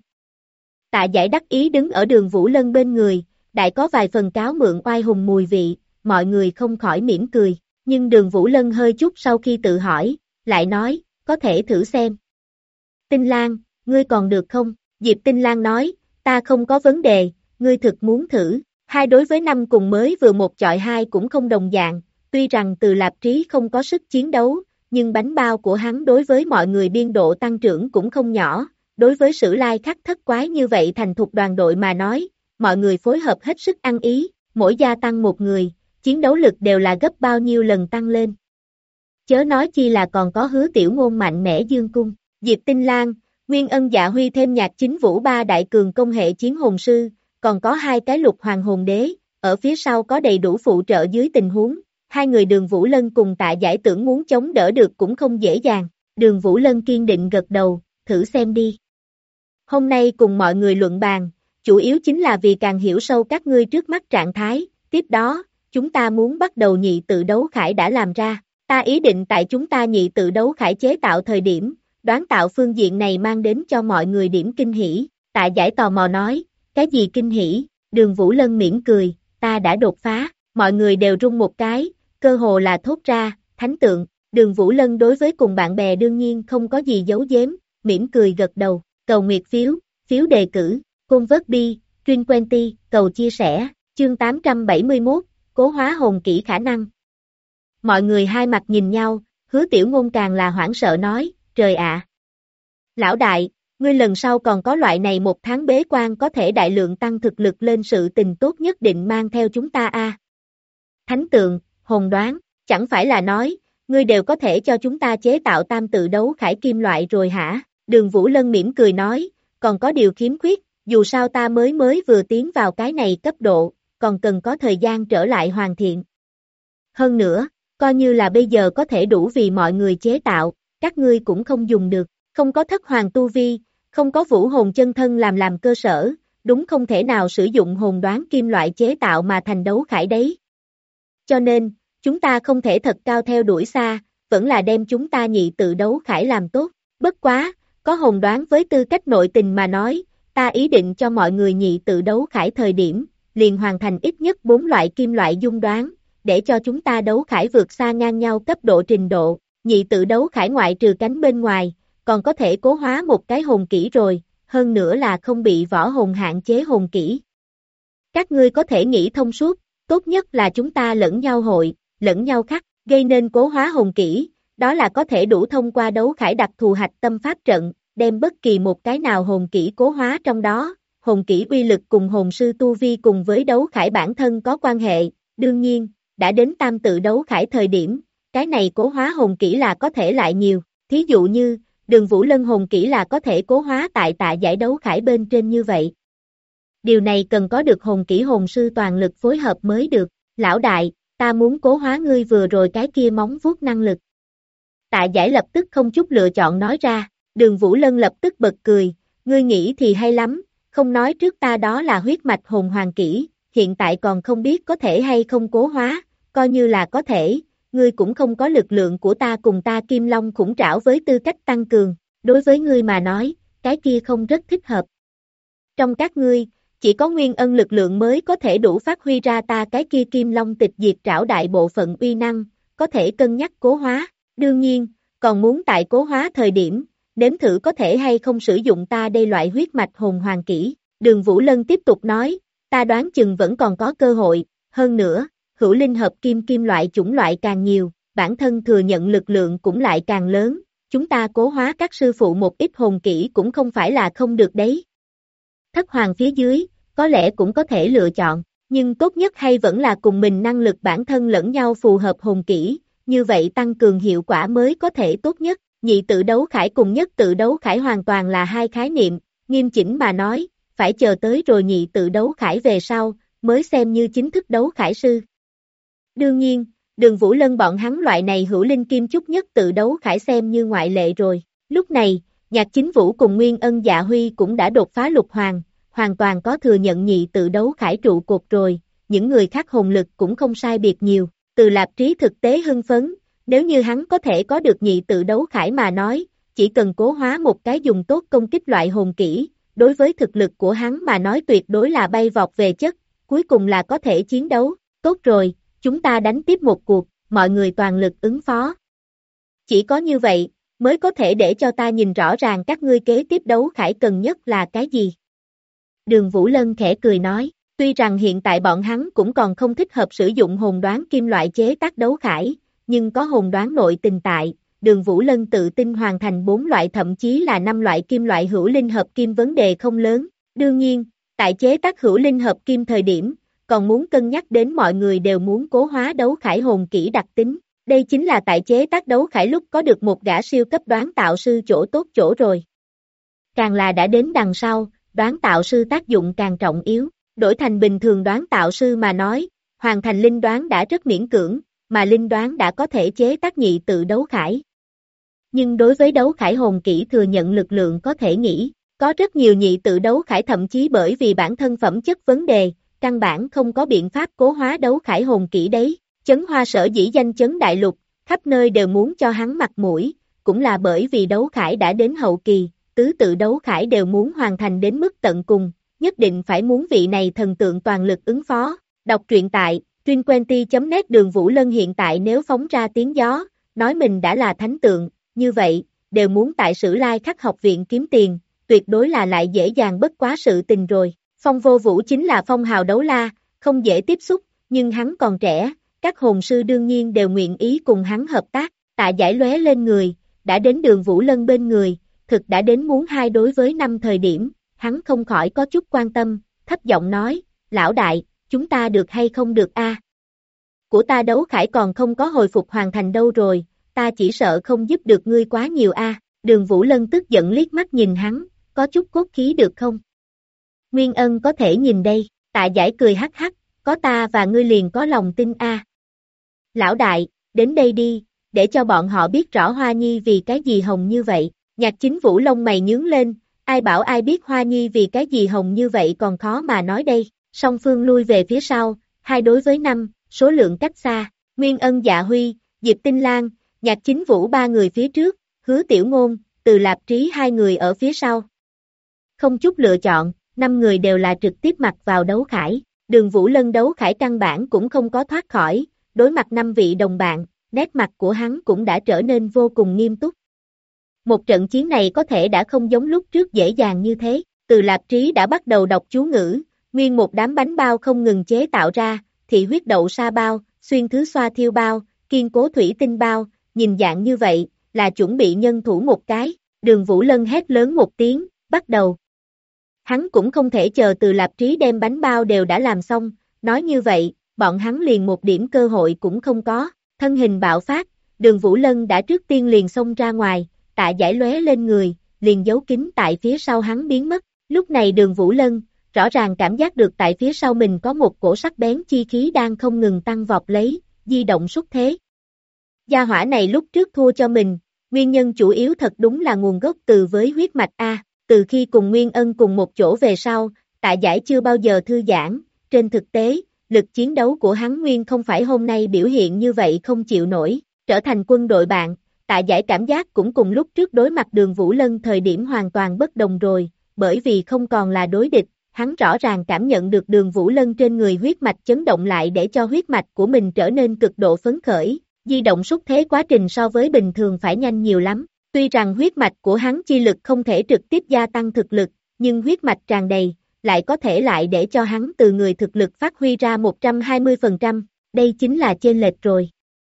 S2: Tạ Giải đắc ý đứng ở Đường Vũ Lân bên người, đại có vài phần cáo mượn oai hùng mùi vị, mọi người không khỏi mỉm cười, nhưng Đường Vũ Lân hơi chút sau khi tự hỏi, lại nói, có thể thử xem. Tinh Lan, ngươi còn được không? Diệp Tinh Lan nói, ta không có vấn đề, ngươi thực muốn thử, hai đối với 5 cùng mới vừa một chọi hai cũng không đồng dạng, tuy rằng Từ Lạp Trí không có sức chiến đấu, nhưng bánh bao của hắn đối với mọi người biên độ tăng trưởng cũng không nhỏ, đối với Sử Lai Khắc thất quái như vậy thành thục đoàn đội mà nói, mọi người phối hợp hết sức ăn ý, mỗi gia tăng một người, chiến đấu lực đều là gấp bao nhiêu lần tăng lên. Chớ nói chi là còn có Hứa Tiểu Ngôn mạnh mẽ dương cung, Diệp Tinh Lan, Nguyên Ân Dạ Huy thêm Nhạc Chính Vũ ba đại cường công hệ chiến hồn sư, còn có 2 cái lục hoàng hồn đế, ở phía sau có đầy đủ phụ trợ dưới tình huống, hai người Đường Vũ Lân cùng Tạ Giải tưởng muốn chống đỡ được cũng không dễ dàng, Đường Vũ Lân kiên định gật đầu, thử xem đi. Hôm nay cùng mọi người luận bàn, chủ yếu chính là vì càng hiểu sâu các ngươi trước mắt trạng thái, tiếp đó, chúng ta muốn bắt đầu nhị tự đấu khải đã làm ra, ta ý định tại chúng ta nhị tự đấu khải chế tạo thời điểm, đoán tạo phương diện này mang đến cho mọi người điểm kinh hỉ. Tạ Giải tò mò nói, cái gì kinh hỉ? Đường Vũ Lân mỉm cười, ta đã đột phá, mọi người đều rung một cái, cơ hồ là thốt ra, thánh tượng. Đường Vũ Lân đối với cùng bạn bè đương nhiên không có gì giấu giếm, mỉm cười gật đầu, cầu nguyệt phiếu, phiếu đề cử, Convert Truyền Quenty, cầu chia sẻ, chương 871, cố hóa hồn kỹ khả năng. Mọi người hai mặt nhìn nhau, Hứa Tiểu Ngôn càng là hoảng sợ nói, trời ạ! Lão đại, ngươi lần sau còn có loại này 1 tháng bế quan có thể đại lượng tăng thực lực lên sự tình tốt nhất định mang theo chúng ta a. Thánh tượng, hồn đoán, chẳng phải là nói, ngươi đều có thể cho chúng ta chế tạo tam tự đấu khải kim loại rồi hả? Đường Vũ Lân mỉm cười nói, còn có điều khiếm khuyết, dù sao ta mới vừa tiến vào cái này cấp độ, còn cần có thời gian trở lại hoàn thiện. Hơn nữa, coi như là bây giờ có thể đủ vì mọi người chế tạo, các ngươi cũng không dùng được, không có thất hoàng tu vi, không có vũ hồn chân thân làm cơ sở, đúng không thể nào sử dụng hồn đoán kim loại chế tạo mà thành đấu khải đấy. Cho nên, chúng ta không thể thật cao theo đuổi xa, vẫn là đem chúng ta nhị tự đấu khải làm tốt, bất quá, có hồn đoán với tư cách nội tình mà nói, ta ý định cho mọi người nhị tự đấu khải thời điểm, liền hoàn thành ít nhất 4 loại kim loại dung đoán, để cho chúng ta đấu khải vượt xa ngang nhau cấp độ trình độ, nhị tự đấu khải ngoại trừ cánh bên ngoài, còn có thể cố hóa một cái hồn kỹ rồi, hơn nữa là không bị võ hồn hạn chế hồn kỹ. Các ngươi có thể nghĩ thông suốt, tốt nhất là chúng ta lẫn nhau hội, lẫn nhau khắc, gây nên cố hóa hồn kỹ, đó là có thể đủ thông qua đấu khải đặc thù hạch tâm pháp trận, đem bất kỳ một cái nào hồn kỹ cố hóa trong đó, hồn kỹ uy lực cùng hồn sư tu vi cùng với đấu khải bản thân có quan hệ, đương nhiên, đã đến tam tự đấu khải thời điểm, cái này cố hóa hồn kỹ là có thể lại nhiều, thí dụ như, Đường Vũ Lân hồn kỹ là có thể cố hóa tại Tạ Giải đấu khải bên trên như vậy. Điều này cần có được hồn kỹ hồn sư toàn lực phối hợp mới được, lão đại, ta muốn cố hóa ngươi vừa rồi cái kia móng vuốt năng lực. Tạ Giải lập tức không chút lựa chọn nói ra, Đường Vũ Lân lập tức bật cười, ngươi nghĩ thì hay lắm, không nói trước ta đó là huyết mạch hồn hoàng kỹ, hiện tại còn không biết có thể hay không cố hóa, coi như là có thể, ngươi cũng không có lực lượng của ta cùng ta Kim Long khủng trảo với tư cách tăng cường, đối với ngươi mà nói, cái kia không rất thích hợp. Trong các ngươi, chỉ có Nguyên Ân lực lượng mới có thể đủ phát huy ra ta cái kia Kim Long tịch diệt trảo đại bộ phận uy năng, có thể cân nhắc cố hóa, đương nhiên, còn muốn tại cố hóa thời điểm, nếm thử có thể hay không sử dụng ta đây loại huyết mạch hồn hoàng kỹ. Đường Vũ Lân tiếp tục nói, ta đoán chừng vẫn còn có cơ hội, hơn nữa, hữu linh hợp kim loại chủng loại càng nhiều, bản thân thừa nhận lực lượng cũng lại càng lớn, chúng ta cố hóa các sư phụ một ít hồn kỹ cũng không phải là không được đấy. Thất hoàng phía dưới, có lẽ cũng có thể lựa chọn, nhưng tốt nhất hay vẫn là cùng mình năng lực bản thân lẫn nhau phù hợp hồn kỹ, như vậy tăng cường hiệu quả mới có thể tốt nhất. Nhị tự đấu khải cùng nhất tự đấu khải hoàn toàn là hai khái niệm, nghiêm chỉnh mà nói, phải chờ tới rồi nhị tự đấu khải về sau, mới xem như chính thức đấu khải sư. Đương nhiên, Đường Vũ Lân bọn hắn loại này hữu linh kim chúc nhất tự đấu khải xem như ngoại lệ rồi. Lúc này, Nhạc Chính Vũ cùng Nguyên Ân Dạ Huy cũng đã đột phá lục hoàng, hoàn toàn có thừa nhận nhị tự đấu khải trụ cột rồi, những người khác hồn lực cũng không sai biệt nhiều, Từ Lạp Trí thực tế hưng phấn. Nếu như hắn có thể có được nhị tự đấu khải mà nói, chỉ cần cố hóa một cái dùng tốt công kích loại hồn kỹ, đối với thực lực của hắn mà nói tuyệt đối là bay vọt về chất, cuối cùng là có thể chiến đấu. Tốt rồi, chúng ta đánh tiếp một cuộc, mọi người toàn lực ứng phó. Chỉ có như vậy, mới có thể để cho ta nhìn rõ ràng các ngươi kế tiếp đấu khải cần nhất là cái gì. Đường Vũ Lân khẽ cười nói, tuy rằng hiện tại bọn hắn cũng còn không thích hợp sử dụng hồn đoán kim loại chế tác đấu khải, nhưng có hồn đoán nội tình tại, Đường Vũ Lân tự tin hoàn thành 4 loại thậm chí là 5 loại kim loại hữu linh hợp kim vấn đề không lớn. Đương nhiên, tại chế tác hữu linh hợp kim thời điểm, còn muốn cân nhắc đến mọi người đều muốn cố hóa đấu khải hồn kỹ đặc tính. Đây chính là tại chế tác đấu khải lúc có được một gã siêu cấp đoán tạo sư chỗ tốt chỗ rồi. Càng là đã đến đằng sau, đoán tạo sư tác dụng càng trọng yếu. Đổi thành bình thường đoán tạo sư mà nói, hoàn thành linh đoán đã rất miễn cưỡng, mà linh đoán đã có thể chế tác nhị tự đấu khải. Nhưng đối với đấu khải hồn kỹ thừa nhận lực lượng có thể nghĩ, có rất nhiều nhị tự đấu khải thậm chí bởi vì bản thân phẩm chất vấn đề, căn bản không có biện pháp cố hóa đấu khải hồn kỹ đấy. Chấn Hoa sở dĩ danh chấn đại lục, khắp nơi đều muốn cho hắn mặt mũi, cũng là bởi vì đấu khải đã đến hậu kỳ, tứ tự đấu khải đều muốn hoàn thành đến mức tận cùng, nhất định phải muốn vị này thần tượng toàn lực ứng phó. Đọc truyện tại Truyện.net. Đường Vũ Lân hiện tại nếu phóng ra tiếng gió, nói mình đã là thánh tượng, như vậy, đều muốn tại Sử Lai Khắc học viện kiếm tiền, tuyệt đối là lại dễ dàng bất quá sự tình rồi. Phong Vô Vũ chính là phong hào đấu la, không dễ tiếp xúc, nhưng hắn còn trẻ, các hồn sư đương nhiên đều nguyện ý cùng hắn hợp tác. Tạ Giải lóe lên người, đã đến Đường Vũ Lân bên người, thực đã đến muốn 2 đối với 5 thời điểm, hắn không khỏi có chút quan tâm, thấp giọng nói, lão đại, chúng ta được hay không được a? Của ta đấu khải còn không có hồi phục hoàn thành đâu rồi, ta chỉ sợ không giúp được ngươi quá nhiều a. Đường Vũ Lân tức giận liếc mắt nhìn hắn, có chút cốt khí được không? Nguyên Ân có thể nhìn đây, Tạ Giải cười hắc hắc, có ta và ngươi liền có lòng tin a. Lão đại, đến đây đi, để cho bọn họ biết rõ Hoa Nhi vì cái gì hồng như vậy. Nhạc Chính Vũ lông mày nhướng lên, ai bảo ai biết Hoa Nhi vì cái gì hồng như vậy còn khó mà nói đây. Song phương lui về phía sau, 2 đối với 5, số lượng cách xa, Nguyên Ân, Dạ Huy, Diệp Tinh Lan, Nhạc Chính Vũ 3 người phía trước, Hứa Tiểu Ngôn, Từ Lạp Trí 2 người ở phía sau. Không chút lựa chọn, 5 người đều là trực tiếp mặc vào đấu khải, Đường Vũ Lân đấu khải căn bản cũng không có thoát khỏi, đối mặt 5 vị đồng bạn, nét mặt của hắn cũng đã trở nên vô cùng nghiêm túc. Một trận chiến này có thể đã không giống lúc trước dễ dàng như thế, Từ Lạp Trí đã bắt đầu đọc chú ngữ, nguyên một đám bánh bao không ngừng chế tạo ra, thị huyết đậu sa bao, xuyên thứ xoa thiêu bao, kiên cố thủy tinh bao, nhìn dạng như vậy, là chuẩn bị nhân thủ một cái, Đường Vũ Lân hét lớn một tiếng, bắt đầu. Hắn cũng không thể chờ Từ Lạp Trí đem bánh bao đều đã làm xong, nói như vậy, bọn hắn liền một điểm cơ hội cũng không có, thân hình bạo phát, Đường Vũ Lân đã trước tiên liền xông ra ngoài, Tạ Giải lóe lên người, liền giấu kín tại phía sau hắn biến mất, lúc này Đường Vũ Lân, rõ ràng cảm giác được tại phía sau mình có một cổ sắc bén chi khí đang không ngừng tăng vọt lấy, di động xuất thế. Gia hỏa này lúc trước thua cho mình, nguyên nhân chủ yếu thật đúng là nguồn gốc từ với huyết mạch A, từ khi cùng Nguyên Ân cùng một chỗ về sau, Tạ Giải chưa bao giờ thư giãn, trên thực tế, lực chiến đấu của hắn nguyên không phải hôm nay biểu hiện như vậy không chịu nổi, trở thành quân đội bạn, Tạ Giải cảm giác cũng cùng lúc trước đối mặt Đường Vũ Lân thời điểm hoàn toàn bất đồng rồi, bởi vì không còn là đối địch. Hắn rõ ràng cảm nhận được Đường Vũ Lân trên người huyết mạch chấn động lại để cho huyết mạch của mình trở nên cực độ phấn khởi, di động xúc thế quá trình so với bình thường phải nhanh nhiều lắm. Tuy rằng huyết mạch của hắn chi lực không thể trực tiếp gia tăng thực lực, nhưng huyết mạch tràn đầy, lại có thể lại để cho hắn từ người thực lực phát huy ra 120%, đây chính là chênh lệch rồi.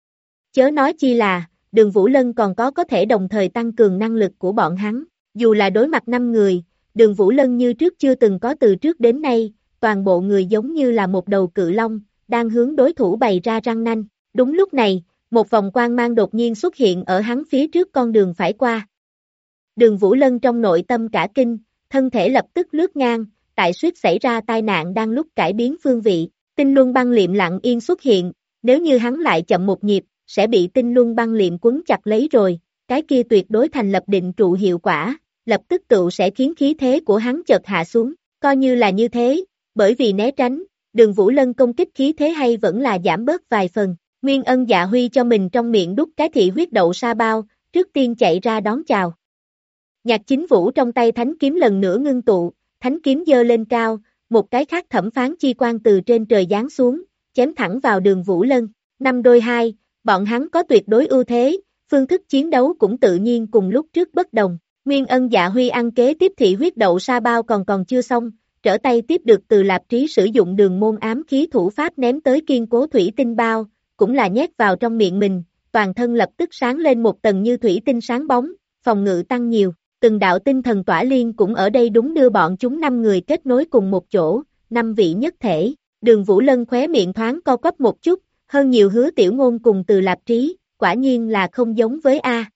S2: Chớ nói chi là, Đường Vũ Lân còn có thể đồng thời tăng cường năng lực của bọn hắn, dù là đối mặt 5 người. Đường Vũ Lân như trước chưa từng có từ trước đến nay, toàn bộ người giống như là một đầu cự long, đang hướng đối thủ bày ra răng nanh. Đúng lúc này, một vòng quang mang đột nhiên xuất hiện ở hắn phía trước con đường phải qua. Đường Vũ Lân trong nội tâm cả kinh, thân thể lập tức lướt ngang, tại suýt xảy ra tai nạn đang lúc cải biến phương vị. Tinh luân băng liệm lặng yên xuất hiện, nếu như hắn lại chậm một nhịp, sẽ bị tinh luân băng liệm quấn chặt lấy rồi, cái kia tuyệt đối thành lập định trụ hiệu quả. Lập tức tựu sẽ khiến khí thế của hắn chợt hạ xuống, coi như là như thế, bởi vì né tránh, Đường Vũ Lân công kích khí thế hay vẫn là giảm bớt vài phần, Nguyên Ân Dạ Huy cho mình trong miệng đút cái thị huyết đậu sa bao, trước tiên chạy ra đón chào. Nhạc Chính Vũ trong tay thánh kiếm lần nữa ngưng tụ, thánh kiếm giơ lên cao, một cái khác thẩm phán chi quang từ trên trời giáng xuống, chém thẳng vào Đường Vũ Lân, 5 đôi 2, bọn hắn có tuyệt đối ưu thế, phương thức chiến đấu cũng tự nhiên cùng lúc trước bất đồng. Nguyên Ân Dạ Huy ăn kế tiếp thị huyết đậu sa bao còn chưa xong, trở tay tiếp được Từ Lạp Trí sử dụng đường môn ám khí thủ pháp ném tới kiên cố thủy tinh bao, cũng là nhét vào trong miệng mình, toàn thân lập tức sáng lên một tầng như thủy tinh sáng bóng, phòng ngự tăng nhiều, từng đạo tinh thần tỏa liên cũng ở đây đúng đưa bọn chúng 5 người kết nối cùng một chỗ, 5 vị nhất thể, Đường Vũ Lân khóe miệng thoáng co quắp một chút, hơn nhiều Hứa Tiểu Ngôn cùng Từ Lạp Trí, quả nhiên là không giống với A.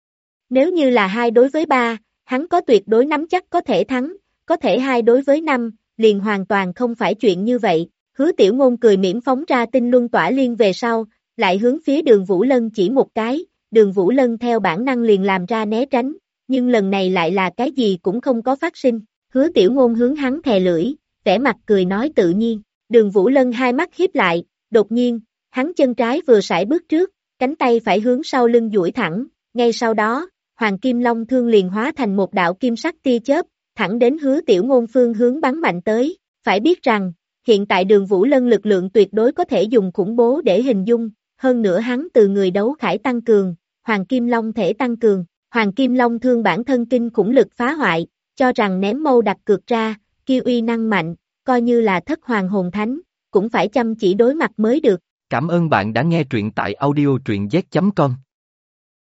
S2: Nếu như là 2 đối với 3, hắn có tuyệt đối nắm chắc có thể thắng, có thể 2 đối với 5, liền hoàn toàn không phải chuyện như vậy. Hứa Tiểu Ngôn cười mỉm phóng ra tinh luân tỏa liên về sau, lại hướng phía Đường Vũ Lân chỉ một cái, Đường Vũ Lân theo bản năng liền làm ra né tránh, nhưng lần này lại là cái gì cũng không có phát sinh. Hứa Tiểu Ngôn hướng hắn thè lưỡi, vẻ mặt cười nói tự nhiên. Đường Vũ Lân hai mắt híp lại, đột nhiên, hắn chân trái vừa sải bước trước, cánh tay phải hướng sau lưng duỗi thẳng, ngay sau đó, Hoàng Kim Long thương liền hóa thành một đạo kim sắc tia chớp, thẳng đến Hứa Tiểu Ngôn phương hướng bắn mạnh tới. Phải biết rằng, hiện tại Đường Vũ Lân lực lượng tuyệt đối có thể dùng khủng bố để hình dung, hơn nữa hắn từ người đấu khải tăng cường, Hoàng Kim Long thể tăng cường, Hoàng Kim Long thương bản thân kinh khủng lực phá hoại, cho rằng ném mâu đặt cược ra, kia uy năng mạnh, coi như là thất hoàng hồn thánh, cũng phải chăm chỉ đối mặt mới được.
S1: Cảm ơn bạn đã nghe truyện tại audio truyện z.com.